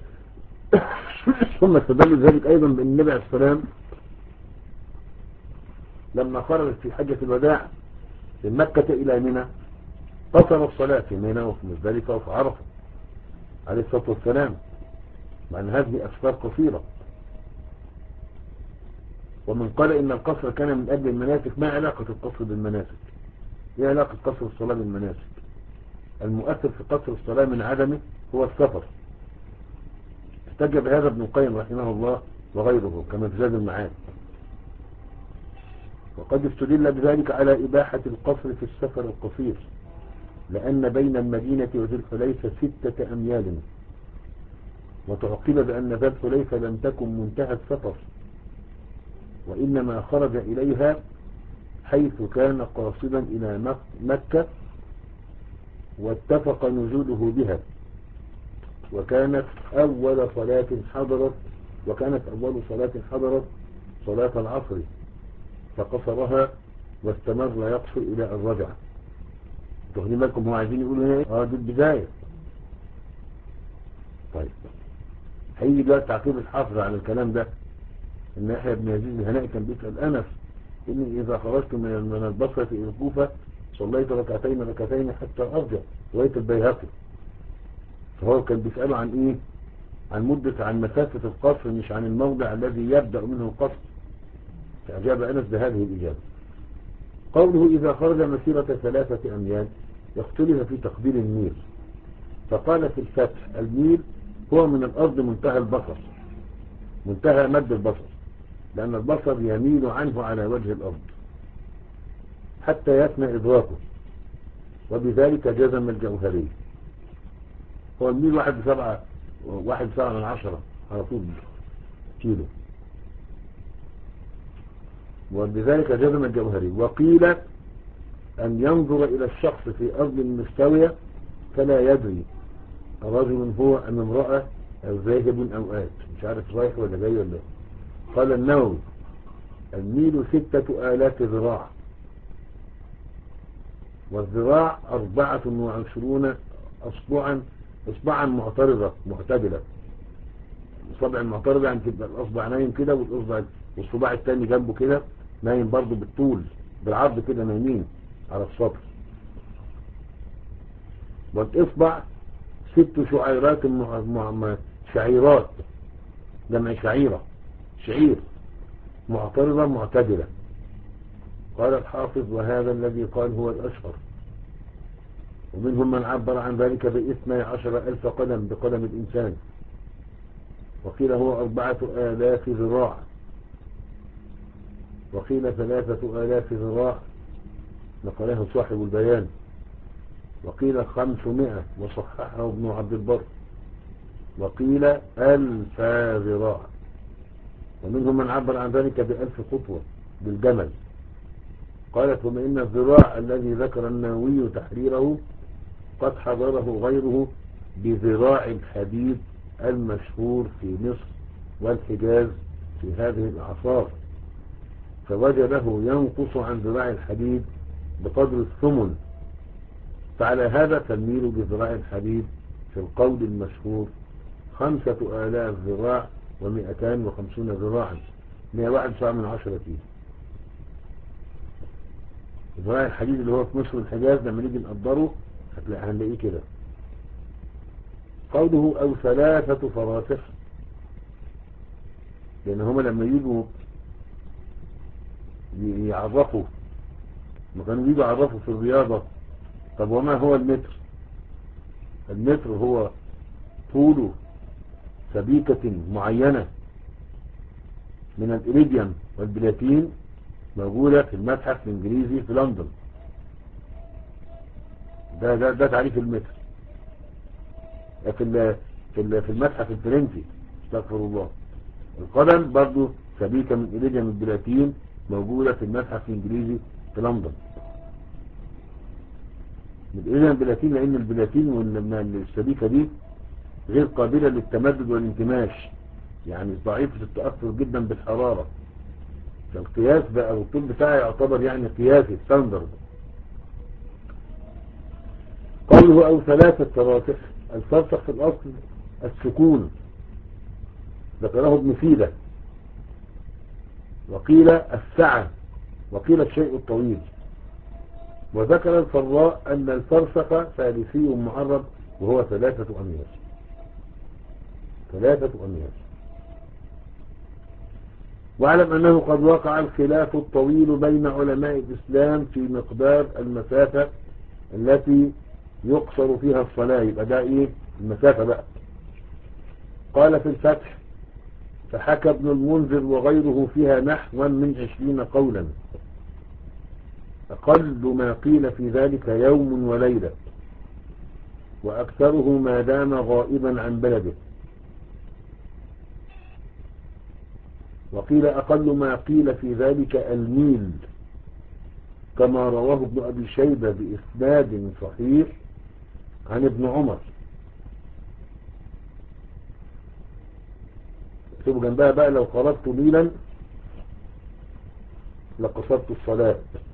ثم استدل ذلك أيضا بأن النبي عليه السلام لما خرج في حجة الوداع من مكة إلى منى قصر الصلاة في منى وفي مزدلفة وفي عرفة عليه الصلاة والسلام، مع أن هذه أسفار قصيرة. ومن قال إن القصر كان من أجل المناسك، ما علاقة القصر بالمناسك؟ ايه علاقة قصر الصلاة بالمناسك؟ المؤثر في قصر الصلاة من عدمه هو السفر. استجب هذا ابن القيم رحمه الله وغيره كما في زاد المعاد. وقد استدل بذلك على إباحة القصر في السفر القصير، لأن بين المدينة وذي الحليفة ستة أميال، وتعقب بأن ذا الحليفة لم تكن منتهى السفر وإنما خرج إليها حيث كان قاصدا إلى مكة واتفق نزوله بها، وكانت أول صلاة حضرت وكانت أول صلاة حضرت صلاة العصر فقصرها واستمر يقصر إلى الرجعة. تخلي بالكم هو عايزين يقولوا ايه؟ اه دي البداية. طيب هيجي دلوقتي تعقيب الحافظ على الكلام ده ان يحيى بن يزيد الهنائي كان بيسأل أنس إني إذا خرجت من البصرة إلى الكوفة صليت ركعتين ركعتين حتى أرجع، رواية البيهقي. فهو كان بيسأله عن إيه؟ عن مدة عن مسافة القصر مش عن الموضع الذي يبدأ منه القصر. فأجاب أنس بهذه الإجابة. قوله إذا خرج مسيرة ثلاثة أميال يختلف في تقدير الميل، فقال في الفتح الميل هو من الأرض منتهى البصر، منتهى مد البصر، لأن البصر يميل عنه على وجه الأرض حتى يثنى إدراكه، وبذلك جزم الجوهري. هو الميل واحد بسبعة واحد بسبعة من عشرة على طول كيلو، وبذلك جزم الجوهري. وقيل أن ينظر إلى الشخص في أرض مستوية فلا يدري رجل هو أم امرأة أو ذاهب أو آت، مش عارف رايح ولا جاي ولا. قال النووي الميل ستة آلاف ذراع، والذراع أربعة وعشرون أصبعا أصبعا معترضة معتدلة. الأصبع المعترضة يعني تبقى الأصبع نايم كده والأصبع والصباع الثاني جنبه كده نايم برضه بالطول بالعرض كده نايمين على السطح. والإصبع ست شعيرات مع... مع... شعيرات جمع شعيرة شعير معترضة معتدلة قال الحافظ وهذا الذي قال هو الأشهر، ومنهم من عبر عن ذلك باثني عشر ألف قدم بقدم الإنسان، وقيل هو أربعة آلاف ذراع، وقيل ثلاثة آلاف ذراع نقله صاحب البيان، وقيل خمسمائة وصححه ابن عبد البر، وقيل ألف ذراع، ومنهم من عبر عن ذلك بألف خطوة بالجمل. قالت ثم إن الذراع الذي ذكر النووي تحريره قد حضره غيره بذراع الحديد المشهور في مصر والحجاز في هذه الأعصار، فوجده ينقص عن ذراع الحديد بقدر الثمن، فعلى هذا تلميل بذراع الحديد في القول المشهور خمسة آلاف ذراع ومئتان وخمسون ذراعا، مئة واحد وتسعة من عشرة كيلو. ذراع الحديد اللي هو في مصر والحجاز لما نيجي نقدره هتلاقي هنلاقيه كده. قوله أو ثلاثة فراسخ، لأن هما لما يجوا يعرفوا ما كانوا يجوا يعرفوا في الرياضة، طب وما هو المتر؟ المتر هو طول سبيكة معينة من الإريديوم والبلاتين موجودة في المتحف الإنجليزي في لندن. ده ده ده تعريف المتر. في في في المتحف الفرنسي استغفر الله القدم برضو سبيكة من إريديوم البلاتين موجودة في المتحف الإنجليزي في لندن. من إريديوم البلاتين لأن البلاتين والسبيكة دي غير قابلة للتمدد والانكماش، يعني ضعيفة التأثر جدا بالحرارة، فالقياس بقى الطول بتاعي يعتبر يعني قياسي ستاندرد. قوله أو ثلاثة فراسخ، الفرسخ في الأصل السكون، ذكره ابن فيدة، وقيل السعة، وقيل الشيء الطويل. وذكر الفراء أن الفرسخ ثالثي معرب وهو ثلاثة أميال. ثلاثة أميال. واعلم أنه قد وقع الخلاف الطويل بين علماء الإسلام في مقدار المسافة التي يقصر فيها الصلاة. يبقى ده إيه المسافة بقى؟ قال في الفتح فحكى ابن المنذر وغيره فيها نحوا من عشرين قولا، أقل ما قيل في ذلك يوم وليلة، وأكثره ما دام غائبا عن بلده. وقيل أقل ما قيل في ذلك الميل، كما رواه ابن أبي شيبة بإسناد صحيح عن ابن عمر. اكتبوا جنبها بقى لو خرجت ميلا لقصرت الصلاة.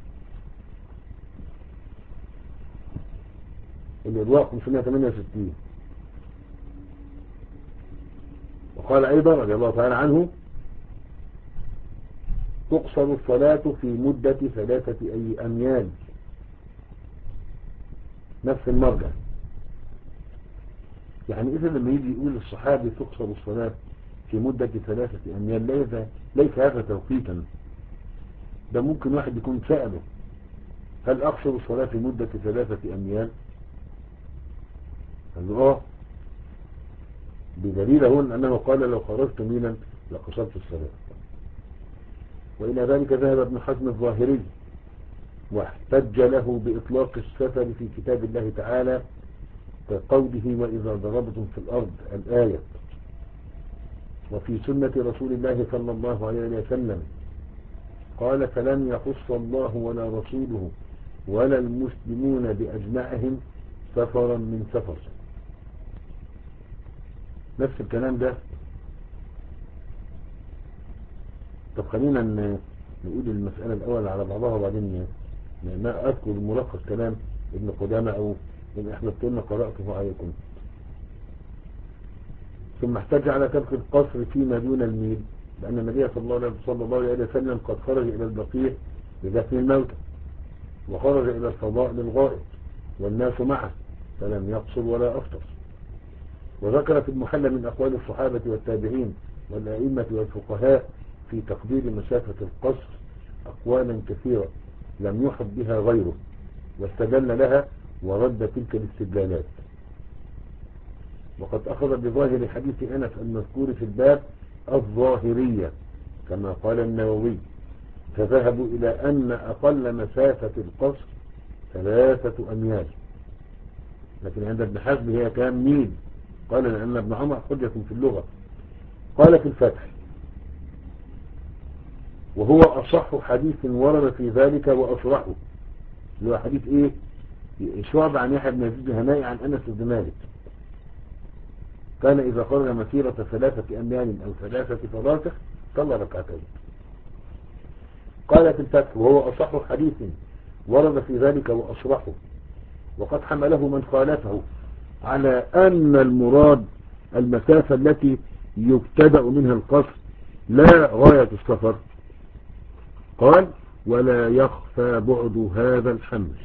الإضواء خمسمائة وثمانية وستين. وقال أيضا رضي الله تعالى عنه تقصر الصلاة في مدة ثلاثة أي أميال، نفس المرجع. يعني إذا لما يجي يقول الصحابي تقصر الصلاة في مدة ثلاثة أميال ليس, ليس هذا توقيتا، ده ممكن واحد يكون سأله هل أقصر الصلاة في مدة ثلاثة أميال؟ قال له آه، بدليل هون أنه قال لو خرجت ميلا لقصرت الصلاة. وإلى ذلك ذهب ابن حزم الظاهري واحتج له بإطلاق السفر في كتاب الله تعالى كقوله وإذا ضربتم في الأرض الآية، وفي سنة رسول الله صلى الله عليه وسلم قال فلم يخص الله ولا رسوله ولا المسلمون بأجمعهم سفرا من سفر. نفس الكلام ده. طب خلينا نقول المسألة الأول على بعضها وبعدين ما أذكر ملخص كلام ابن قدامة أو إن أحببتن قرأته عليكم. ثم احتج على ترك القصر فيما دون الميل لأن النبي صلى الله عليه وسلم قد خرج إلى البقيع لدفن الموتى، وخرج إلى الفضاء للغائط والناس معه فلم يقصر ولا أفطر. وذكر في المحلى من أقوال الصحابة والتابعين والأئمة والفقهاء في تقدير مسافة القصر أقوالا كثيرة، لم يحط بها غيره، واستدل لها ورد تلك الاستدلالات. وقد أخذ بظاهر حديث أنس المذكور في الباب الظاهرية كما قال النووي، فذهبوا إلى أن أقل مسافة القصر ثلاثة أميال، لكن عند ابن حزم هي كام ميل؟ قال لأن ابن عمر حجة في اللغة. قال في الفتح: وهو أصح حديث ورد في ذلك وأصرحه، اللي هو حديث إيه؟ شعب عن يحيى بن يزيد الهنائي عن أنس بن مالك، كان إذا خرج مسيرة ثلاثة أميال أو ثلاثة فراسخ صلى ركعتين. قال في الفتح: وهو أصح حديث ورد في ذلك وأصرحه، وقد حمله من خالفه على أن المراد المسافة التي يبتدأ منها القصر لا غاية السفر. قال: ولا يخفى بعد هذا الحمل،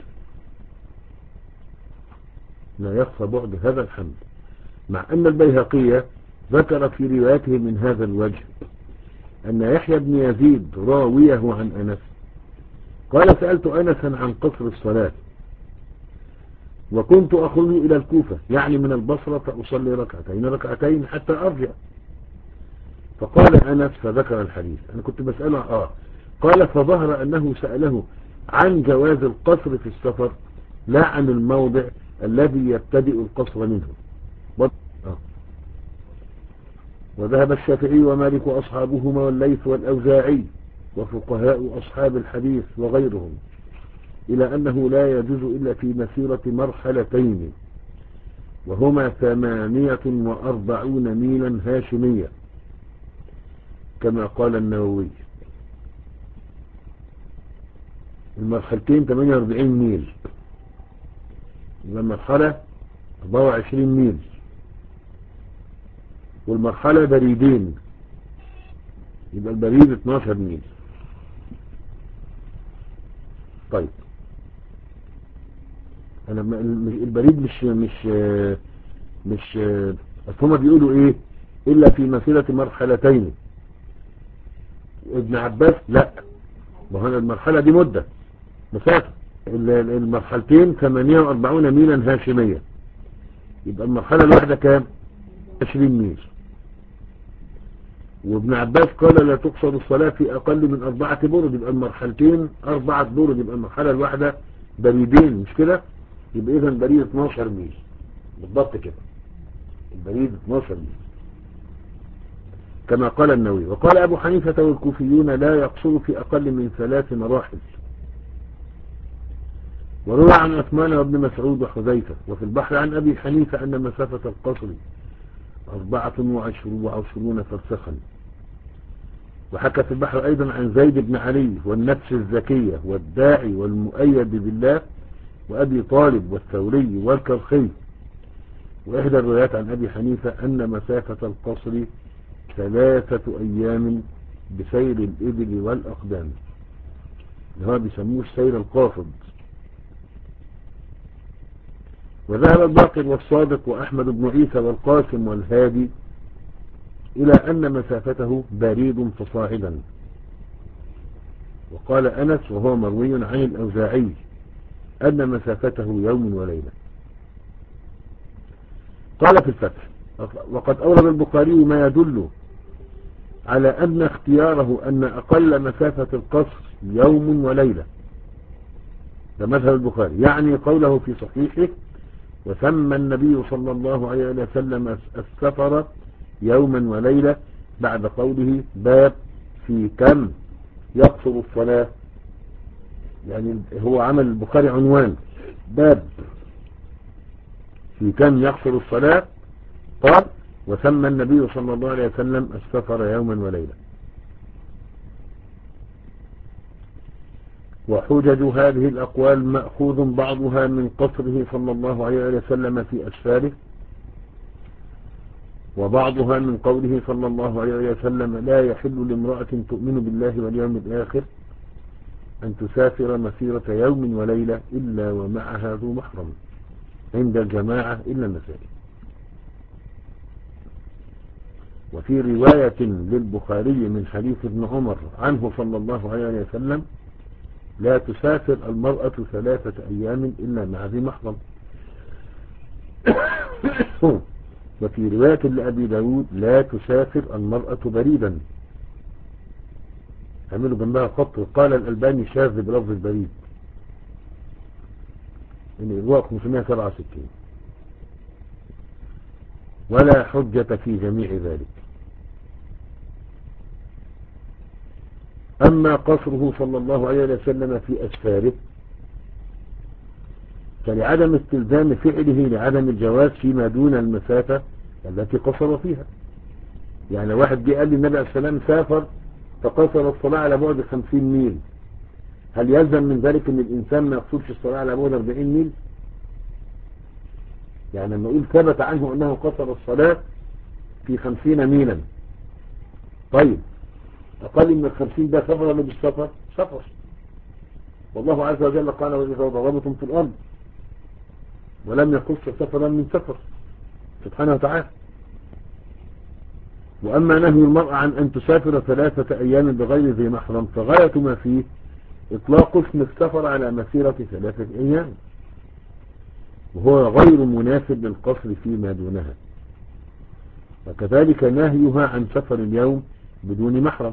لا يخفى بعد هذا الحمل، مع أن البيهقي ذكر في روايته من هذا الوجه أن يحيى بن يزيد راويه عن أنس قال: سألت أنسا عن قصر الصلاة وكنت أخرج إلى الكوفة، يعني من البصرة، فأصلي ركعتين ركعتين حتى أرجع. فقال أنس فذكر الحديث. أنا كنت بسأله آه قال: فظهر أنه سأله عن جواز القصر في السفر لا عن الموضع الذي يبتدئ القصر منه. آه. وذهب الشافعي ومالك وأصحابهما والليث والأوزاعي وفقهاء أصحاب الحديث وغيرهم إلى أنه لا يجوز إلا في مسيرة مرحلتين، وهما ثمانية وأربعون ميلا هاشمية كما قال النووي. المرحلتين ثمانية وأربعين ميل، يبقى المرحلة أربعة وعشرين ميل، والمرحلة بريدين، يبقى البريد اثناشر ميل. طيب انا البريد مش مش مش هما بيقولوا ايه الا في مسيرة مرحلتين. ابن عباس لا، ما هو المرحلة دي مدة مسافة، المرحلتين ثمانية وأربعين ميلا هاشمية، يبقى المرحلة الواحدة كام؟ عشرين ميل. وابن عباس قال: لا تقصر الصلاة في أقل من أربعة برد، يبقى المرحلتين أربعة برد، يبقى المرحلة الواحدة بريدين، مش كده؟ يبقى إذا البريد اثناشر ميل بالضبط كده، البريد اثناشر ميل كما قال النووي. وقال أبو حنيفة والكوفيون: لا يقصر في أقل من ثلاث مراحل. وروى عن عثمان وابن مسعود وحذيفة. وفي البحر عن أبي حنيفة أن مسافة القصر أربعة وعشرون فرسخا. وحكى في البحر أيضا عن زيد بن علي والنفس الزكية والداعي والمؤيد بالله وأبي طالب والثوري والكرخي. وإحدى الروايات عن أبي حنيفة أن مسافة القصر ثلاثة أيام بسير الإبل والأقدام، اللي هو بيسموه السير القاصد. وذهب الباقر والصادق وأحمد بن عيسى والقاسم والهادي إلى أن مسافته بريد فصاعدا. وقال أنس وهو مروي عن الأوزاعي أن مسافته يوم وليلة. قال في الفتح: وقد أورد البخاري ما يدل على أن اختياره أن أقل مسافة القصر يوم وليلة، ده مذهب البخاري، يعني قوله في صحيحه: وسمى النبي صلى الله عليه وسلم السفر يوما وليلة، بعد قوله: باب في كم يقصر الصلاة. يعني هو عمل البخاري عنوان: باب في كم يقصر الصلاة. قال: وسمى النبي صلى الله عليه وسلم السفر يوما وليلة. وحجج هذه الأقوال مأخوذ بعضها من قصره صلى الله عليه وسلم في أسفاره، وبعضها من قوله صلى الله عليه وسلم: لا يحل لامرأة تؤمن بالله واليوم الآخر أن تسافر مسيرة يوم وليلة إلا ومعها ذو محرم، عند الجماعة إلا النسائي. وفي رواية للبخاري من حديث ابن عمر عنه صلى الله عليه وسلم لا تسافر المرأة ثلاثة أيام إلا مع ذي محرم. وفي رواية لأبي داود لا تسافر المرأة بريدا، عملوا جنبها خط. قال الألباني شاذ بلفظ البريد، إن الرواية خمسمائة وسبعة وستين، ولا حجة في جميع ذلك. أما قصره صلى الله عليه وسلم في أسفاره فلعدم استلزام فعله لعدم الجواز فيما دون المسافة التي قصر فيها. يعني واحد جه قال لي النبي عليه السلام سافر فقصر الصلاة على بعد خمسين ميل، هل يلزم من ذلك ان الانسان ما يقصرش الصلاة على بعد أربعين ميل؟ يعني لما اقول ثبت عنه انه قصر الصلاة في خمسين ميلا، طيب اقل من الخمسين ده سفر ولا مش سفر؟ سفر. والله عز وجل قال وإذا ضربتم في الأرض، ولم يقص سفرا من سفر سبحانه وتعالى. وأما نهي المرأة عن أن تسافر ثلاثة أيام بغير ذي محرم فغاية ما فيه إطلاق اسم السفر على مسيرة ثلاثة أيام، وهو غير مناسب للقصر فيما دونها. وكذلك نهيها عن سفر اليوم بدون محرم.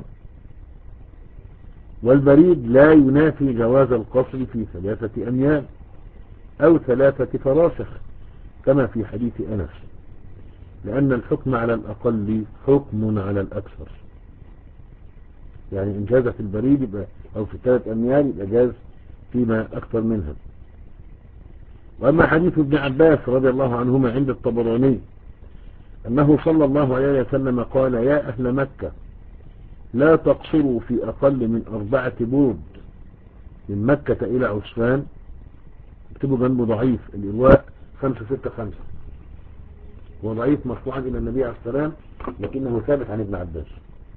والبريد لا ينافي جواز القصر في ثلاثة أميال أو ثلاثة فراسخ كما في حديث أنس، لأن الحكم على الأقل حكم على الأكثر. يعني إن جاز في البريد يبقى أو في ثلاثة أميال يبقى جاز فيما أكثر منها. وأما حديث ابن عباس رضي الله عنهما عند الطبراني أنه صلى الله عليه وسلم قال يا أهل مكة لا تقصروا في أقل من أربعة برد من مكة إلى عسفان، اكتبوا جنبه ضعيف الإرواء خمسة ستة خمسة، هو ضعيف مرفوعا إلى النبي عليه السلام لكنه ثابت عن ابن عباس،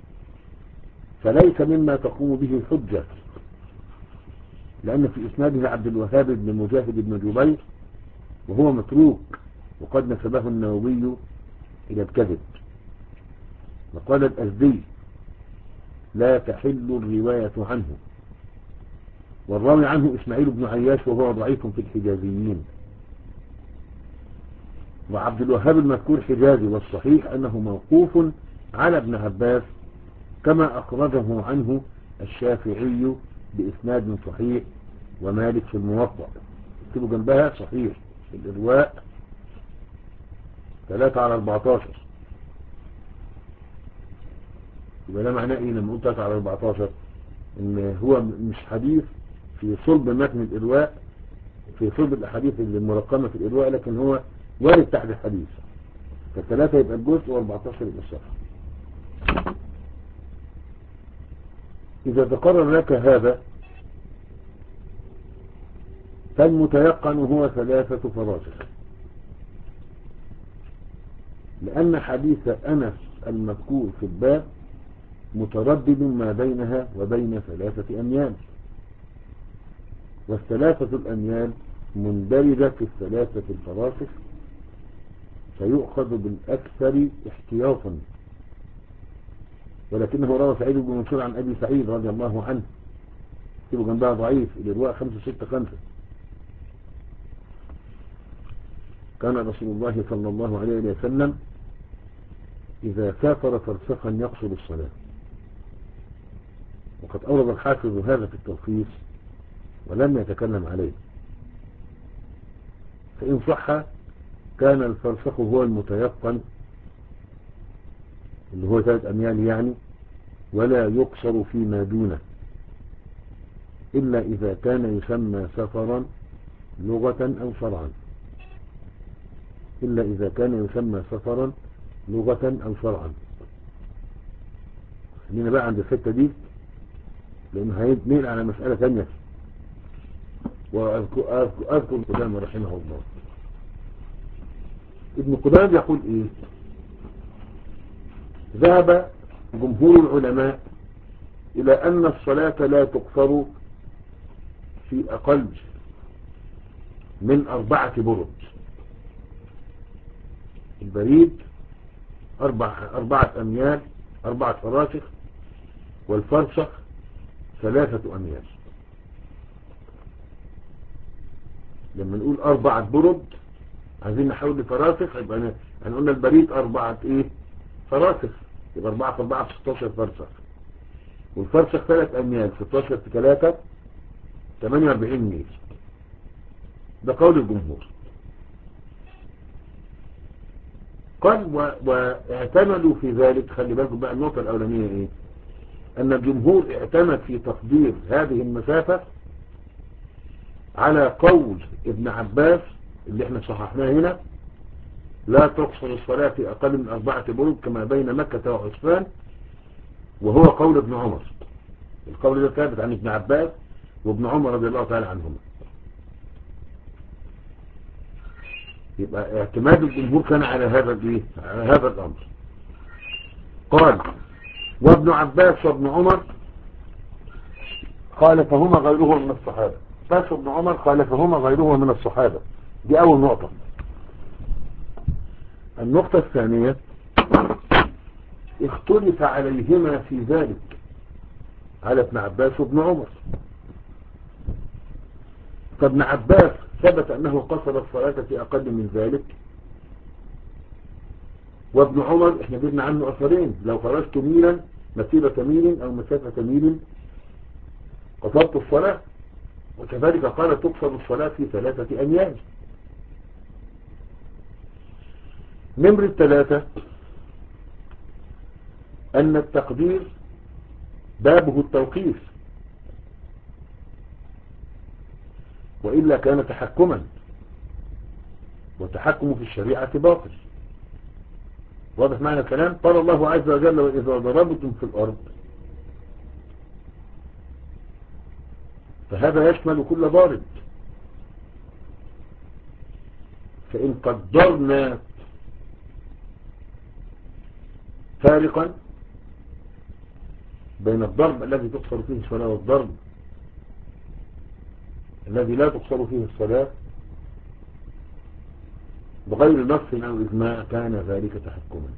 فليس مما تقوم به الحجة، لأن في إسناده عبد الوهاب بن مجاهد بن جبير وهو متروك وقد نسبه النووي إلى الكذب. وقال الأزدي لا تحل الرواية عنه، والراوي عنه إسماعيل بن عياش وهو ضعيف في الحجازيين. وعبد الوهاب المذكور حجازي، والصحيح أنه موقوف على ابن عباس كما أخرجه عنه الشافعي بإسناد صحيح ومالك في الموطأ، اكتبوا جنبها صحيح الإرواء ثلاثة على أربعتاشر. يبقى ده معناه ايه لما قلت ثلاثة على أربعتاشر؟ ان هو مش حديث في صلب متن الإرواء في صلب الأحاديث المرقمة في الإرواء، لكن هو وارد تحت الحديث، فالثلاثة يبقى الجزء وأربعتاشر يبقى الصفحة. إذا تقرر لك هذا فالمتيقن هو ثلاثة فراسخ، لأن حديث أنس المذكور في الباب متردد ما بينها وبين ثلاثة أميال، والثلاثة الأميال مندرجة في الثلاثة الفراسخ، فيؤخذ بالأكثر احتياطا. ولكنه روى سعيد بن منصور عن أبي سعيد رضي الله عنه، يبقى جنبها ضعيف الإرواء خمسة ستة خمسة، كان رسول الله صلى الله عليه وسلم إذا سافر فرسخا يقصر الصلاة. وقد أورد الحافظ هذا في التلخيص ولم يتكلم عليه، فإن صح كان الفرسخ هو المتيقن اللي هو ثلاث أميال يعني، ولا يقصر فيما دونه إلا إذا كان يسمى سفرا لغة أو شرعا، إلا إذا كان يسمى سفرا لغة أو شرعا. خلينا بقى عند الحتة دي لأنه هيتنقل على مسألة ثانية. وأذكر ابن قدامة رحمه الله، ابن قدامة يقول إيه؟ ذهب جمهور العلماء إلى أن الصلاة لا تقصر في أقل من أربعة برد. البريد أربع أربعة أميال أربعة فراسخ، والفرسخ ثلاثة أميال. لما نقول أربعة برد عايزين نحول لفراسخ، يبقى هنقولنا البريد أربعة إيه فراسخ، يبقى أربعة في أربعة في ستاشر فرسخ، والفرسخ ثلاث أميال، ستاشر في ثلاثة ثمانية وأربعين ميل. ده قول الجمهور. قال و... واعتمدوا في ذلك، خلي بالكم بقى النقطة الأولانية إيه، أن الجمهور اعتمد في تقدير هذه المسافة على قول ابن عباس اللي احنا صححناه هنا، لا تقصر الصلاة في أقل من أربعة برود كما بين مكة وعسفان، وهو قول ابن عمر. القول ده ثابت عن ابن عباس وابن عمر رضي الله تعالى عنهما. يبقى اعتماد الجمهور كان على هذا الايه، على هذا الأمر. قال وابن عباس وابن عمر خالفهما غيرهم من الصحابة. بس ابن عمر خالفهما غيرهما من الصحابة. دي أول نقطة. النقطة الثانية اختلف عليهما في ذلك على ابن عباس وابن عمر. فابن عباس ثبت أنه قصر الصلاة في أقل من ذلك، وابن عمر احنا جبنا عنه أثرين، لو خرجت ميلا مسيرة ميل أو مسافة ميل قصرت الصلاة، وكذلك قال تقصر الصلاة في ثلاثة أميال. نمرة ثلاثة أن التقدير بابه التوقيف، وإلا كان تحكما، والتحكم في الشريعة باطل. واضح معنى الكلام؟ قال الله عز وجل وإذا ضربتم في الأرض، فهذا يشمل كل ضارب. فإن قدرنا فارقا بين الضرب الذي تقصر فيه الصلاة والضرب الذي لا تقصر فيه الصلاة بغير نص أو إجماع، كان ذلك تحكما.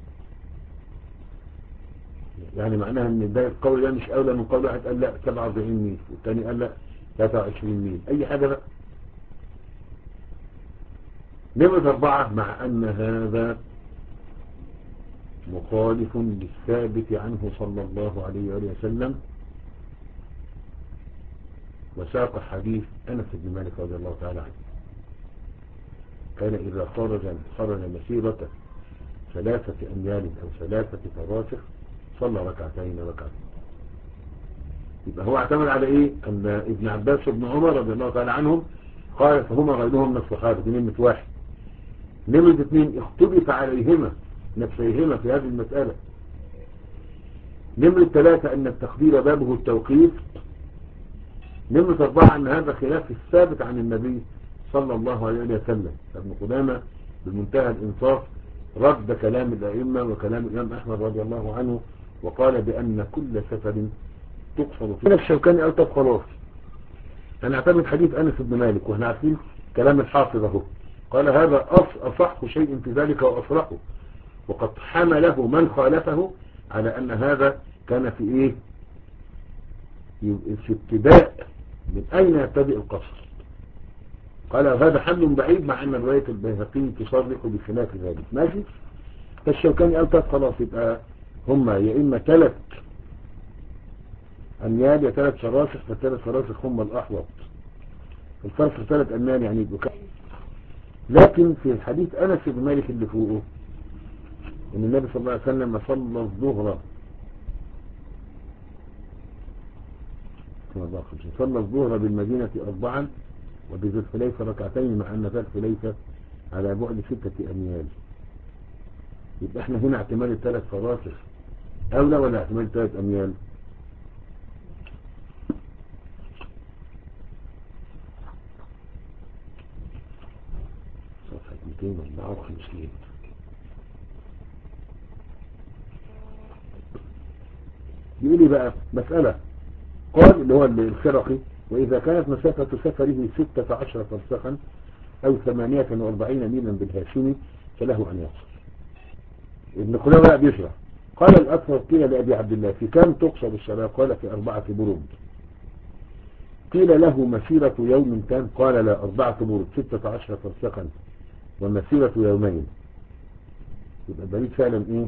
يعني معناها ان ده القول ده مش أولى من قول واحد قال لا سبعة وأربعين ميل والثاني قال لا ثلاثة وعشرين ميل، أي حاجة بقى. نمرة أربعة مع أن هذا مخالف للثابت عنه صلى الله عليه وآله وسلم، وساق حديث أنس بن مالك رضي الله تعالى عنه، كان إذا خرج خرج مسيرة ثلاثة أميال أو ثلاثة فراسخ صلى ركعتين ركعتين. يبقى هو اعتمد على إيه؟ أن ابن عباس وابن عمر رضي الله تعالى عنهم قال فهما غيرهم من الصحابة. دي نمرة واحد. نمرة اثنين اختلف عليهما نفسيهما في هذه المسألة. نمرة ثلاثة أن التقدير بابه التوقيف. نمرة أربعة أن هذا خلاف الثابت عن النبي صلى الله عليه وسلم. ابن قدامة بمنتهى الإنصاف رد كلام الأئمة وكلام الإمام أحمد رضي الله عنه، وقال بأن كل سفر تقصر فيه. الشوكاني قال طب خلاص هنعتمد حديث أنس بن مالك، واحنا عارفين كلام الحافظ اهو، قال هذا أصح شيء في ذلك وأصرحه، وقد حمله من خالفه على أن هذا كان في إيه، في ابتداء من أين يبتدئ القصر. قال هذا حمل بعيد، مع أن رواية البيهقي تصرح بخلاف ذلك. ماشي. فالشوكاني قال طب خلاص يبقى هما يا إما ثلاث أميال يا ثلاث فراسخ، فالثلاث فراسخ هم الأحوط، الفرق ثلاث أميال يعني بكاء. لكن في الحديث أنس بن مالك اللي فوقه ان النبي صلى الله عليه وسلم صلى الظهر صلى الظهر بالمدينة أربعا وبذي الحليفة ركعتين، مع أن ذا الحليفة على بعد ستة أميال. يبقى احنا هنا اعتماد الثلاث فراسخ أولى ولا اعتماد الثلاث أميال؟ صفحة مئتين وأربعة وخمسين. يقول لي بقى مسألة، قال اللي هو الخرقي وإذا كانت مسافة سفره ستة عشر فرسخا أو ثمانية وأربعين ميلا بالهاشمي فله أن يقصر. ابن قدامة بقى بيشرح، قال الأكثر قيل لأبي عبد الله في كم تقصر الصلاة؟ قال في أربعة برود. قيل له مسيرة يوم تام؟ قال لا، أربعة برد ستة عشر فرسخا ومسيرة يومين. يبقى البعيد فعلا ايه؟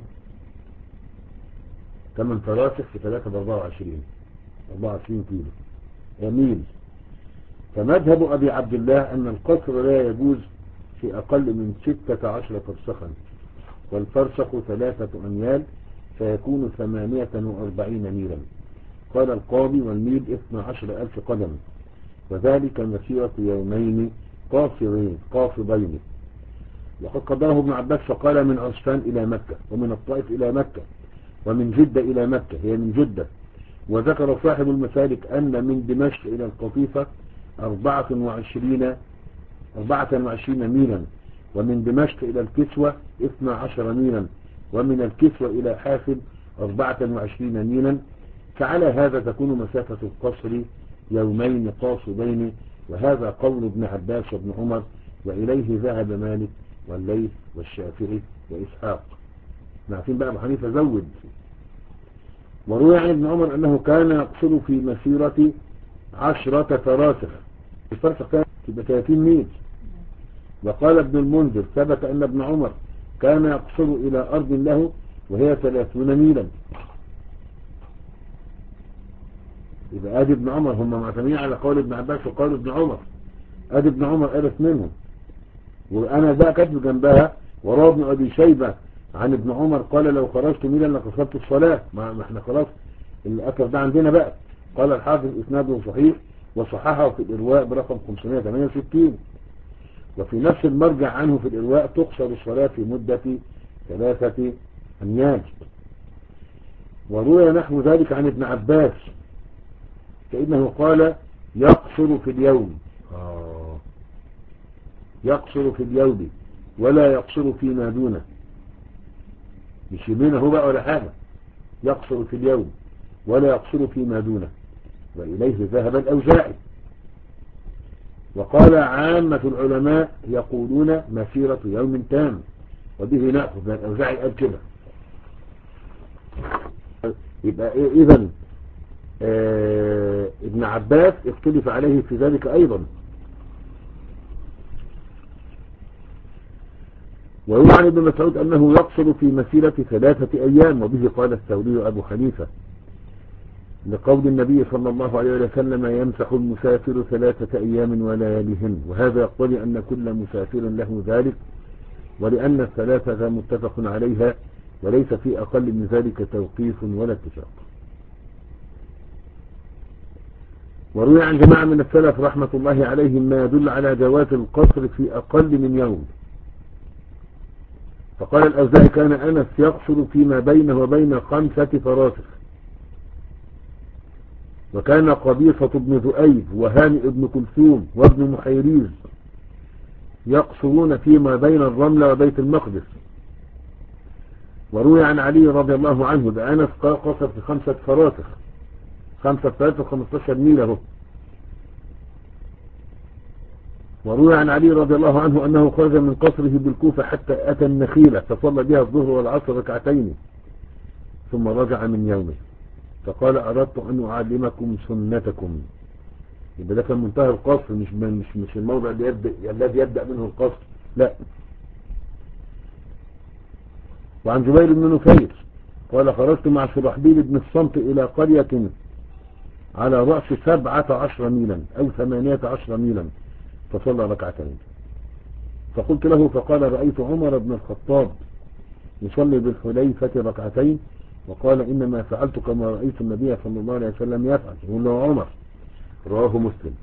ثمان فراسخ في ثلاثة بأربعة وعشرين أربعة وعشرين كيلو يميل. فمذهب أبي عبد الله أن القصر لا يجوز في أقل من ستة عشر فرسخا، والفرسخ ثلاثة أميال فيكون ثمانية وأربعين ميلا. قال القاضي والميل اثنى عشر ألف قدم، وذلك مسيرة يومين قاصرين قاصدين. وقد قدره ابن عباس فقال من عسفان إلى مكة، ومن الطائف إلى مكة، ومن جدة إلى مكة، هي من جدة. وذكر صاحب المسالك أن من دمشق إلى القطيفة أربعة وعشرين أربعة وعشرين ميلا، ومن دمشق إلى الكسوة اثنى عشر ميلا، ومن الكسوة إلى حافل أربعة وعشرين ميلا. فعلى هذا تكون مسافة القصر يومين قاصدين، وهذا قول ابن عباس وابن عمر، وإليه ذهب مالك والليث والشافعي وإسحاق. نعرفين بقى أبو حنيفة زود. وروي عن ابن عمر أنه كان يقصر في مسيرة عشرة فراسخ، الفرسخ كان تبقى ثلاثين ميل. وقال ابن المنذر ثبت أن ابن عمر كان يقصر إلى أرض له وهي ثلاثون ميلا. يبقى آدي ابن عمر، هم معتمدين على قول ابن عباس وقول ابن عمر. آدي ابن عمر ألف منهم، وأنا بقى كاتب جنبها وروى ابن أبي شيبة عن ابن عمر قال لو خرجت ميلا لقصرت الصلاة. ما احنا خلاص الأثر ده عندنا بقى. قال الحافظ إسناده صحيح، وصححه في الإرواء برقم خمسمائة وثمانية وستين. وفي نفس المرجع عنه في الإرواء تقصر الصلاة في مدة ثلاثة أميال. وروي نحو ذلك عن ابن عباس فإنه قال يقصر في اليوم آه. يقصر في اليوم ولا يقصر فيما دونه، مش يمينه بقى ولا حاجة، يقصر في اليوم ولا يقصر فيما دونه، وإليه ذهب الأوزاعي. وقال عامة العلماء يقولون مسيرة يوم تام، وبه نأخذ من الأوزاعي قال كده. يبقى إيه إذن آه ابن عباس اختلف عليه في ذلك أيضا. ويروى عن ابن مسعود أنه يقصر في مسيرة ثلاثة أيام، وبه قال الثوري أبو حنيفة لقول النبي صلى الله عليه وسلم يمسح المسافر ثلاثة أيام ولياليهن، وهذا يقتضي أن كل مسافر له ذلك، ولأن الثلاثة متفق عليها وليس في أقل من ذلك توقيف ولا اتفاق. وروي عن جماعة من السلف رحمة الله عليهم ما يدل على جواز القصر في أقل من يوم. فقال الأوزاعي كان أنس يقصر فيما بينه وبين خمسة فراسخ، وكان قبيصة بن ذؤيب وهانئ بن كلثوم وابن محيريز يقصرون فيما بين الرملة وبيت المقدس. وروي عن علي رضي الله عنه بأنس قصر في خمسة فراسخ، خمسة فراسخ وخمستاشر ميل اهو. وروي عن علي رضي الله عنه أنه خرج من قصره بالكوفة حتى أتى النخيلة فصلى بها الظهر والعصر ركعتين ثم رجع من يومه، فقال أردت أن أعلمكم سنتكم. يبقى ده كان منتهى القصر، مش مش مش الموضع الذي يبدأ الذي يبدأ منه القصر، لا. وعن جبير بن نفير قال خرجت مع شرحبيل بن الصمت إلى قرية على رأس سبعة عشر ميلا أو ثمانية عشر ميلا فصلى ركعتين، فقلت له فقال رأيت عمر بن الخطاب يصلي بالحليفة ركعتين، وقال إنما فعلت كما رأيت النبي صلى الله عليه وسلم يفعل. يقول له عمر، رواه مسلم.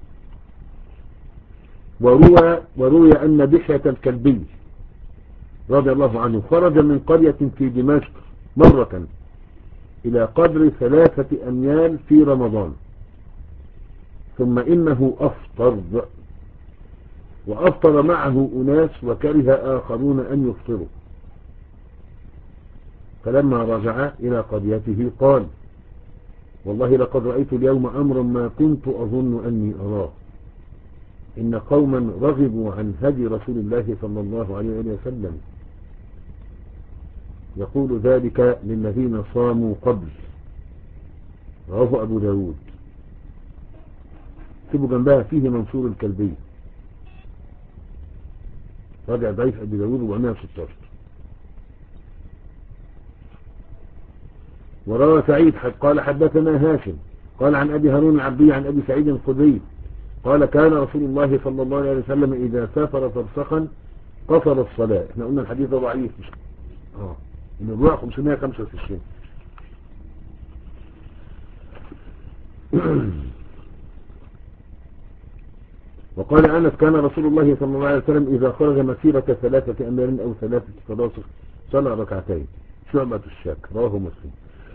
وروى, وروي أن بحية الكلبي رضي الله عنه خرج من قرية في دمشق مرة إلى قدر ثلاثة أميال في رمضان، ثم إنه أفطر وأفطر معه أناس وكره آخرون أن يفطروا، فلما رجع إلى قريته قال والله لقد رأيت اليوم أمرا ما كنت أظن أني أراه، إن قوما رغبوا عن هدي رسول الله صلى الله عليه وسلم، يقول ذلك للذين صاموا قبل. رواه أبو داود. اكتبوا جنبها فيه منصور الكلبي، راجع ضعيف ابي داود أربعمائة وستاشر. وروى سعيد قال حدثنا هاشم قال عن ابي هارون العبدي عن ابي سعيد الخدري قال كان رسول الله صلى الله عليه وسلم اذا سافر فرسخا قصر الصلاة. احنا قلنا الحديث ده ضعيف مش اه من الرواية خمسمائة وخمسة وتسعين. وقال أنس كان رسول الله صلى الله عليه وسلم إذا خرج مسيرة ثلاثة أميال أو ثلاثة فراسخ صلى ركعتين. شعبة الشاك رواه مسلم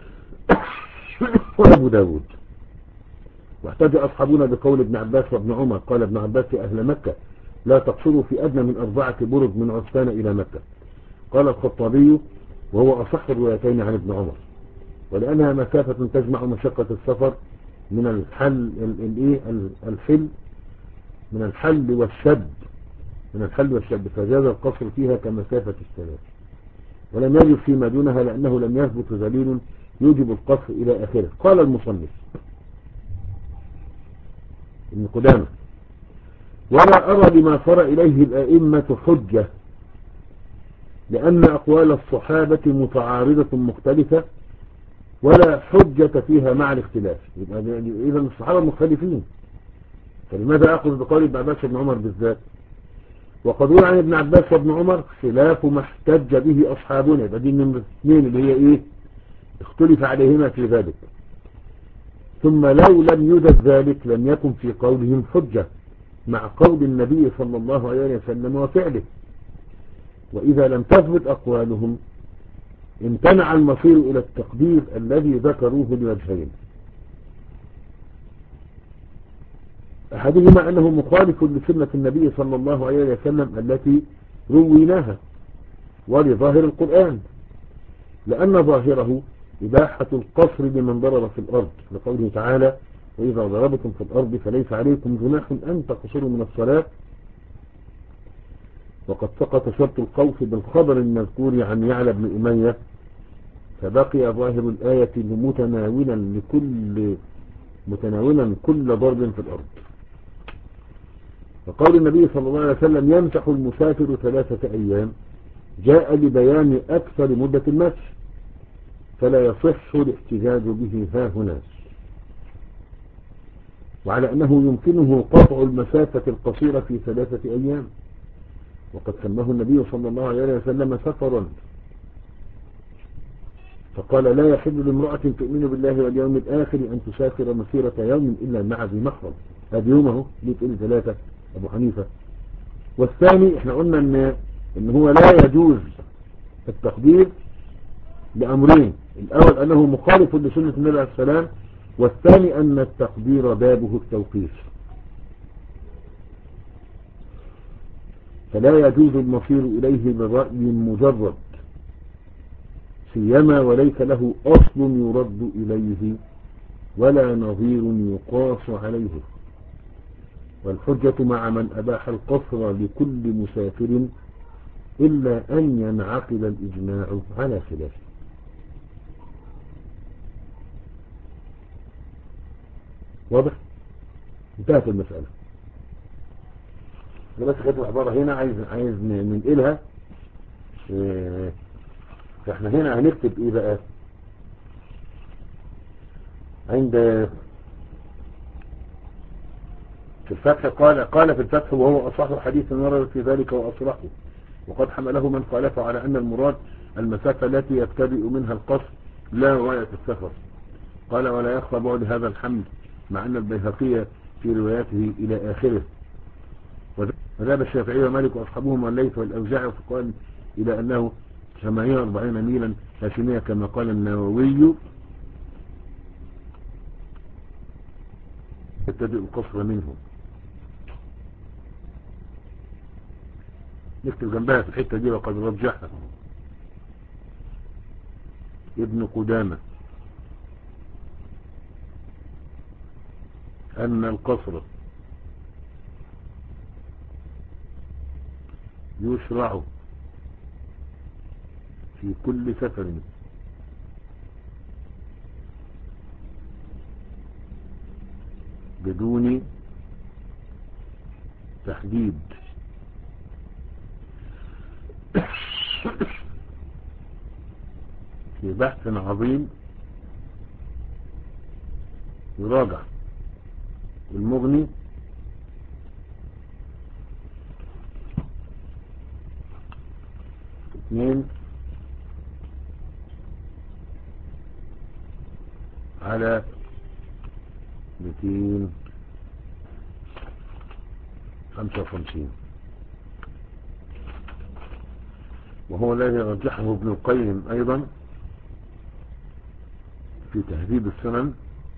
وأبو داود. واحتج أصحابنا بقول ابن عباس وابن عمر قال ابن عباس أهل مكة لا تقصروا في أدنى من أربعة برد من عسفان إلى مكة. قال الخطابي وهو أصح الروايتين عن ابن عمر، ولأنها مسافة تجمع مشقة السفر من الحل الحل من الحل والشد من الحل والشد فجاز القصر فيها كمسافة الثلاث، ولم يجب فيما دونها لأنه لم يثبت دليل يوجب القصر إلى آخره. قال المصنف ابن قدامة ولا أرى لما صار إليه الأئمة حجة، لأن أقوال الصحابة متعارضة مختلفة ولا حجة فيها مع الاختلاف. إذا الصحابة مختلفين، فلماذا أخذ بقول ابن عباس وابن عمر بالذات؟ وقد روى عن ابن عباس وابن عمر خلاف ما احتج به أصحابنا، يبقى دي من الاثنين اللي هي إيه اختلف عليهما في ذلك. ثم لو لم يوجد ذلك لم يكن في قولهم حجة مع قول النبي صلى الله عليه وسلم وفعله. وإذا لم تثبت أقوالهم امتنع المصير إلى التقدير الذي ذكروه لوجهين: أحدهما أنه مخالف لسنة النبي صلى الله عليه وسلم التي رويناها ولظاهر القرآن، لأن ظاهره إباحة القصر لمن ضرب في الأرض، لقوله تعالى: وإذا ضربتم في الأرض فليس عليكم جناح أن تقصروا من الصلاة. وقد سقط شرط القوس بالخبر المذكور عن يعلى بن أمية، فبقي ظاهر الآية متناولا لكل متناولا كل ضرب في الأرض. وقول النبي صلى الله عليه وسلم يمسح المسافر ثلاثة أيام جاء لبيان أكثر مدة المسح، فلا يصح الاحتجاج به ها هنا. وعلى أنه يمكنه قطع المسافة القصيرة في ثلاثة أيام، وقد سماه النبي صلى الله عليه وسلم سفرا، فقال: لا يحل لامرأة تؤمن بالله واليوم الآخر أن تسافر مسيرة يوم إلا مع ذي محرم. هذه يومه ليه تقول ثلاثة أبو حنيفة. والثاني احنا قلنا ان, إن هو لا يجوز التقدير لأمرين: الأول أنه مخالف لسنة النبي عليه السلام، والثاني أن التقدير بابه التوقيف، فلا يجوز المصير إليه بالرأي مجرد، سيما وليس له أصل يرد إليه ولا نظير يقاس عليه. والحجة مع من أباح القصر لكل مسافر إلا أن ينعقد الإجماع على خلافه. واضح؟ انتهت المسألة. بس كانت العبارة هنا عايز عايز ننقلها. اه فاحنا هنا هنكتب ايه بقى؟ عند في الفتح قال قال في الفتح: وهو أصح حديث ورد في ذلك وأصرحه، وقد حمله من خالفه على أن المراد المسافة التي يبتدئ منها القصر لا غاية السفر. قال: ولا يخفى بعد هذا الحمل، مع أن البيهقي في رواياته إلى آخره. وذهب الشافعي ومالك وأصحابهم والليث والأوزاعي فقال إلى أنه ثمانية وأربعين ميلا هاشمية كما قال النووي يبتدئ القصر منه. نكتب جنبها في الحتة دي: وقد رجحها ابن قدامة أن القصر يشرع في كل سفر بدون تحديد في بحث عظيم يراجع المغني اثنين على مئتين خمسة وخمسين، وهو الذي رجحه ابن القيم أيضا في تهذيب السنن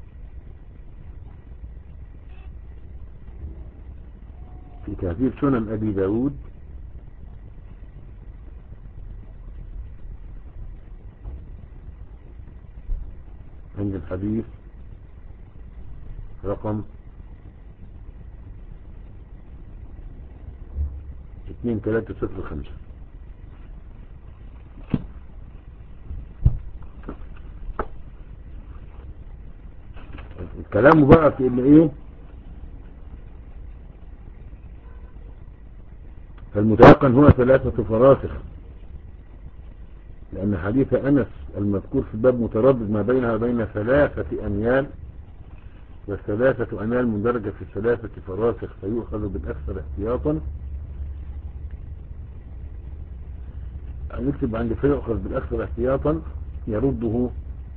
في تهذيب سنن أبي داود عند الحديث رقم اثنين ثلاثة صفر خمسة. الكلام بقى في ان ايه؟ فالمتيقن هو ثلاثة فراسخ، لأن حديث أنس المذكور في الباب متردد ما بينها وبين ثلاثة أميال، والثلاثة أميال مندرجة في الثلاثة فراسخ، فيؤخذ بالأكثر احتياطا. نكتب عند فيؤخذ بالأكثر احتياطا يرده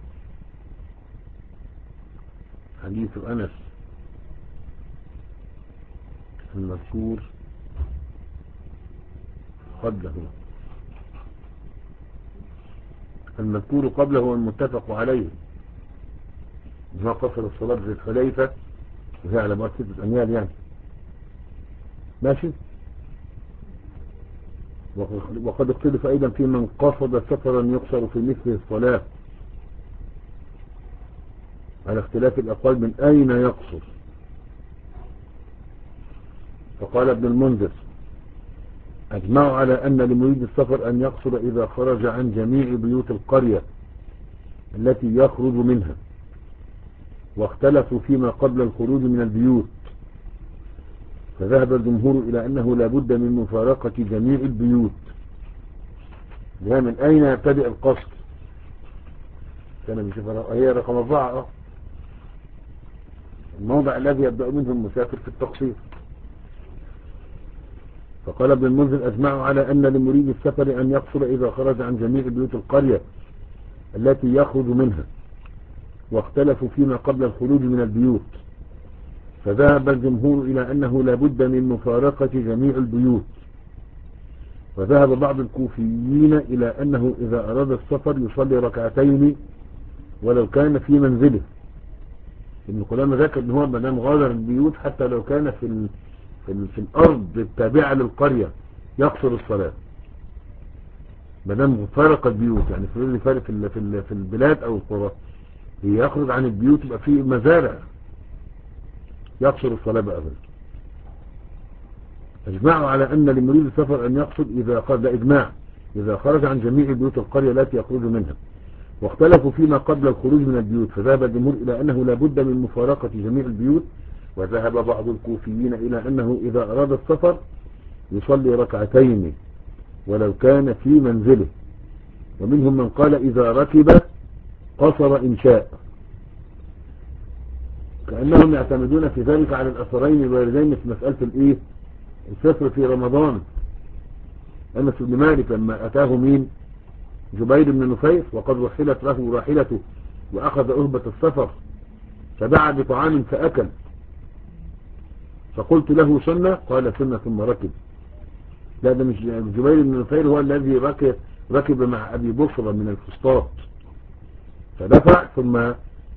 حديث أنس المذكور قبله المذكور قبله والمتفق عليه، ما قصر الصلاة ذي الحليفة وهي على بعد ستة أميال يعني ماشي. وقد اختلف أيضا في من قصد سفرا يقصر في مثل الصلاة على اختلاف الأقوال من أين يقصر. فقال ابن المنذر أجمعوا على أن لمريد السفر أن يقصر إذا خرج عن جميع بيوت القرية التي يخرج منها، واختلفوا فيما قبل الخروج من البيوت، فذهب الجمهور إلى أنه لا بد من مفارقة جميع البيوت. ده من أين يبتدئ القصر؟ كان بيشوف هي رقم أربعة الموضع الذي يبدأ منه المسافر في التقصير. فقال ابن المنذر أجمعوا على أن لمريد السفر أن يقصر إذا خرج عن جميع بيوت القرية التي يخرج منها، واختلفوا فيما قبل الخروج من البيوت، فذهب الجمهور إلى أنه لا بد من مفارقة جميع البيوت. وذهب بعض الكوفيين إلى أنه إذا أراد السفر يصلي ركعتين ولو كان في منزله. ابن قدامة ذكر أنه ما دام غادر البيوت حتى لو كان في ال... في, ال... في الأرض التابعة للقرية يقصر الصلاة ما دام فارق البيوت، يعني في فارق في, ال... في, ال... في البلاد أو القرى يخرج عن البيوت يبقى في مزارع يقصر الصلاة بأبدا. اجمعوا على أن لمريد السفر أن يقصد إذا خرج إجماع إذا خرج عن جميع بيوت القرية التي يخرج منها، واختلفوا فيما قبل الخروج من البيوت، فذهب الجمهور إلى أنه لا بد من مفارقة جميع البيوت. وذهب بعض الكوفيين إلى أنه إذا أراد السفر يصلي ركعتين ولو كان في منزله، ومنهم من قال إذا ركب قصر إن شاء، كأنهم يعتمدون في ذلك على الأثرين الواردين في مسألة الإيه السفر في رمضان. أنس بن مالك لما أتاه مين جبير بن نفير وقد رحلت له راحلته وأخذ أهبة السفر فدعا بطعام فأكل، فقلت له سنة قال سنة ثم ركب. لا ده مش جبير بن نفير هو الذي ركب, ركب مع أبي بصرة من الفسطاط فدفع ثم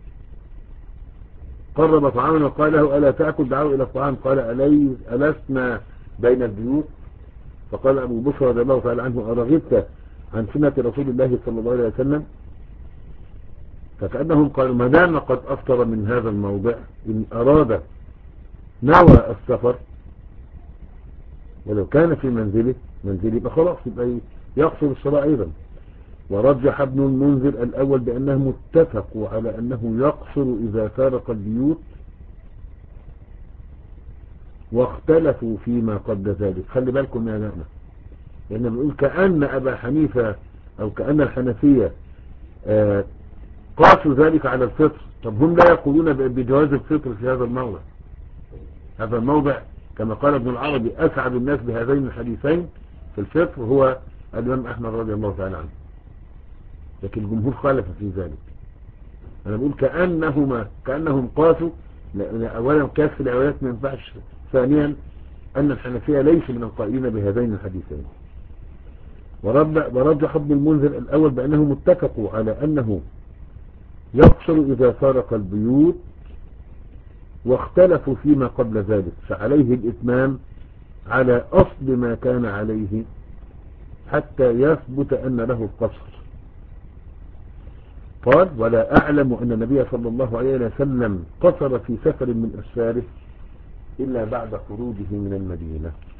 قرب طعاما وقال له ألا تأكل؟ دعوا إلى الطعام قال ألسنا بين البيوت؟ فقال أبو بصرة رضي الله تعالى عنه أرغبت عن سنة رسول الله صلى الله عليه وسلم؟ فكأنهم قالوا ما دام قد أفطر من هذا الموضع إن أراد نوى السفر ولو كان في منزله منزله يبقى خلاص يبقى يقصر الصلاة أيضا. ورجح ابن المنذر الأول بأنهم اتفقوا على أنه يقصر إذا فارق البيوت، واختلفوا فيما قبل ذلك. خلي بالكم يا نعمة، لأن بنقول كأن أبا حنيفة أو كأن الحنفية آه قاسوا ذلك على الفطر. طب هم لا يقولون بجواز الفطر في هذا الموضع. هذا الموضع كما قال ابن العربي أسعد الناس بهذين الحديثين في الفطر هو الإمام أحمد رضي الله تعالى عنه، لكن الجمهور خالف في ذلك. أنا بقول كأنهما كأنهم قاسوا، لأن أولا كاس في العوالات ما ينفعش، ثانيا أن الحنفية ليس من القائلين بهذين الحديثين. ورجح ابن المنذر الأول بأنهم اتفقوا على أنه يقصر إذا فارق البيوت، واختلفوا فيما قبل ذلك، فعليه الإتمام على أصل ما كان عليه حتى يثبت أن له القصر. قال ولا أعلم أن النبي صلى الله عليه وسلم قصر في سفر من أسفاره إلا بعد خروجه من المدينة.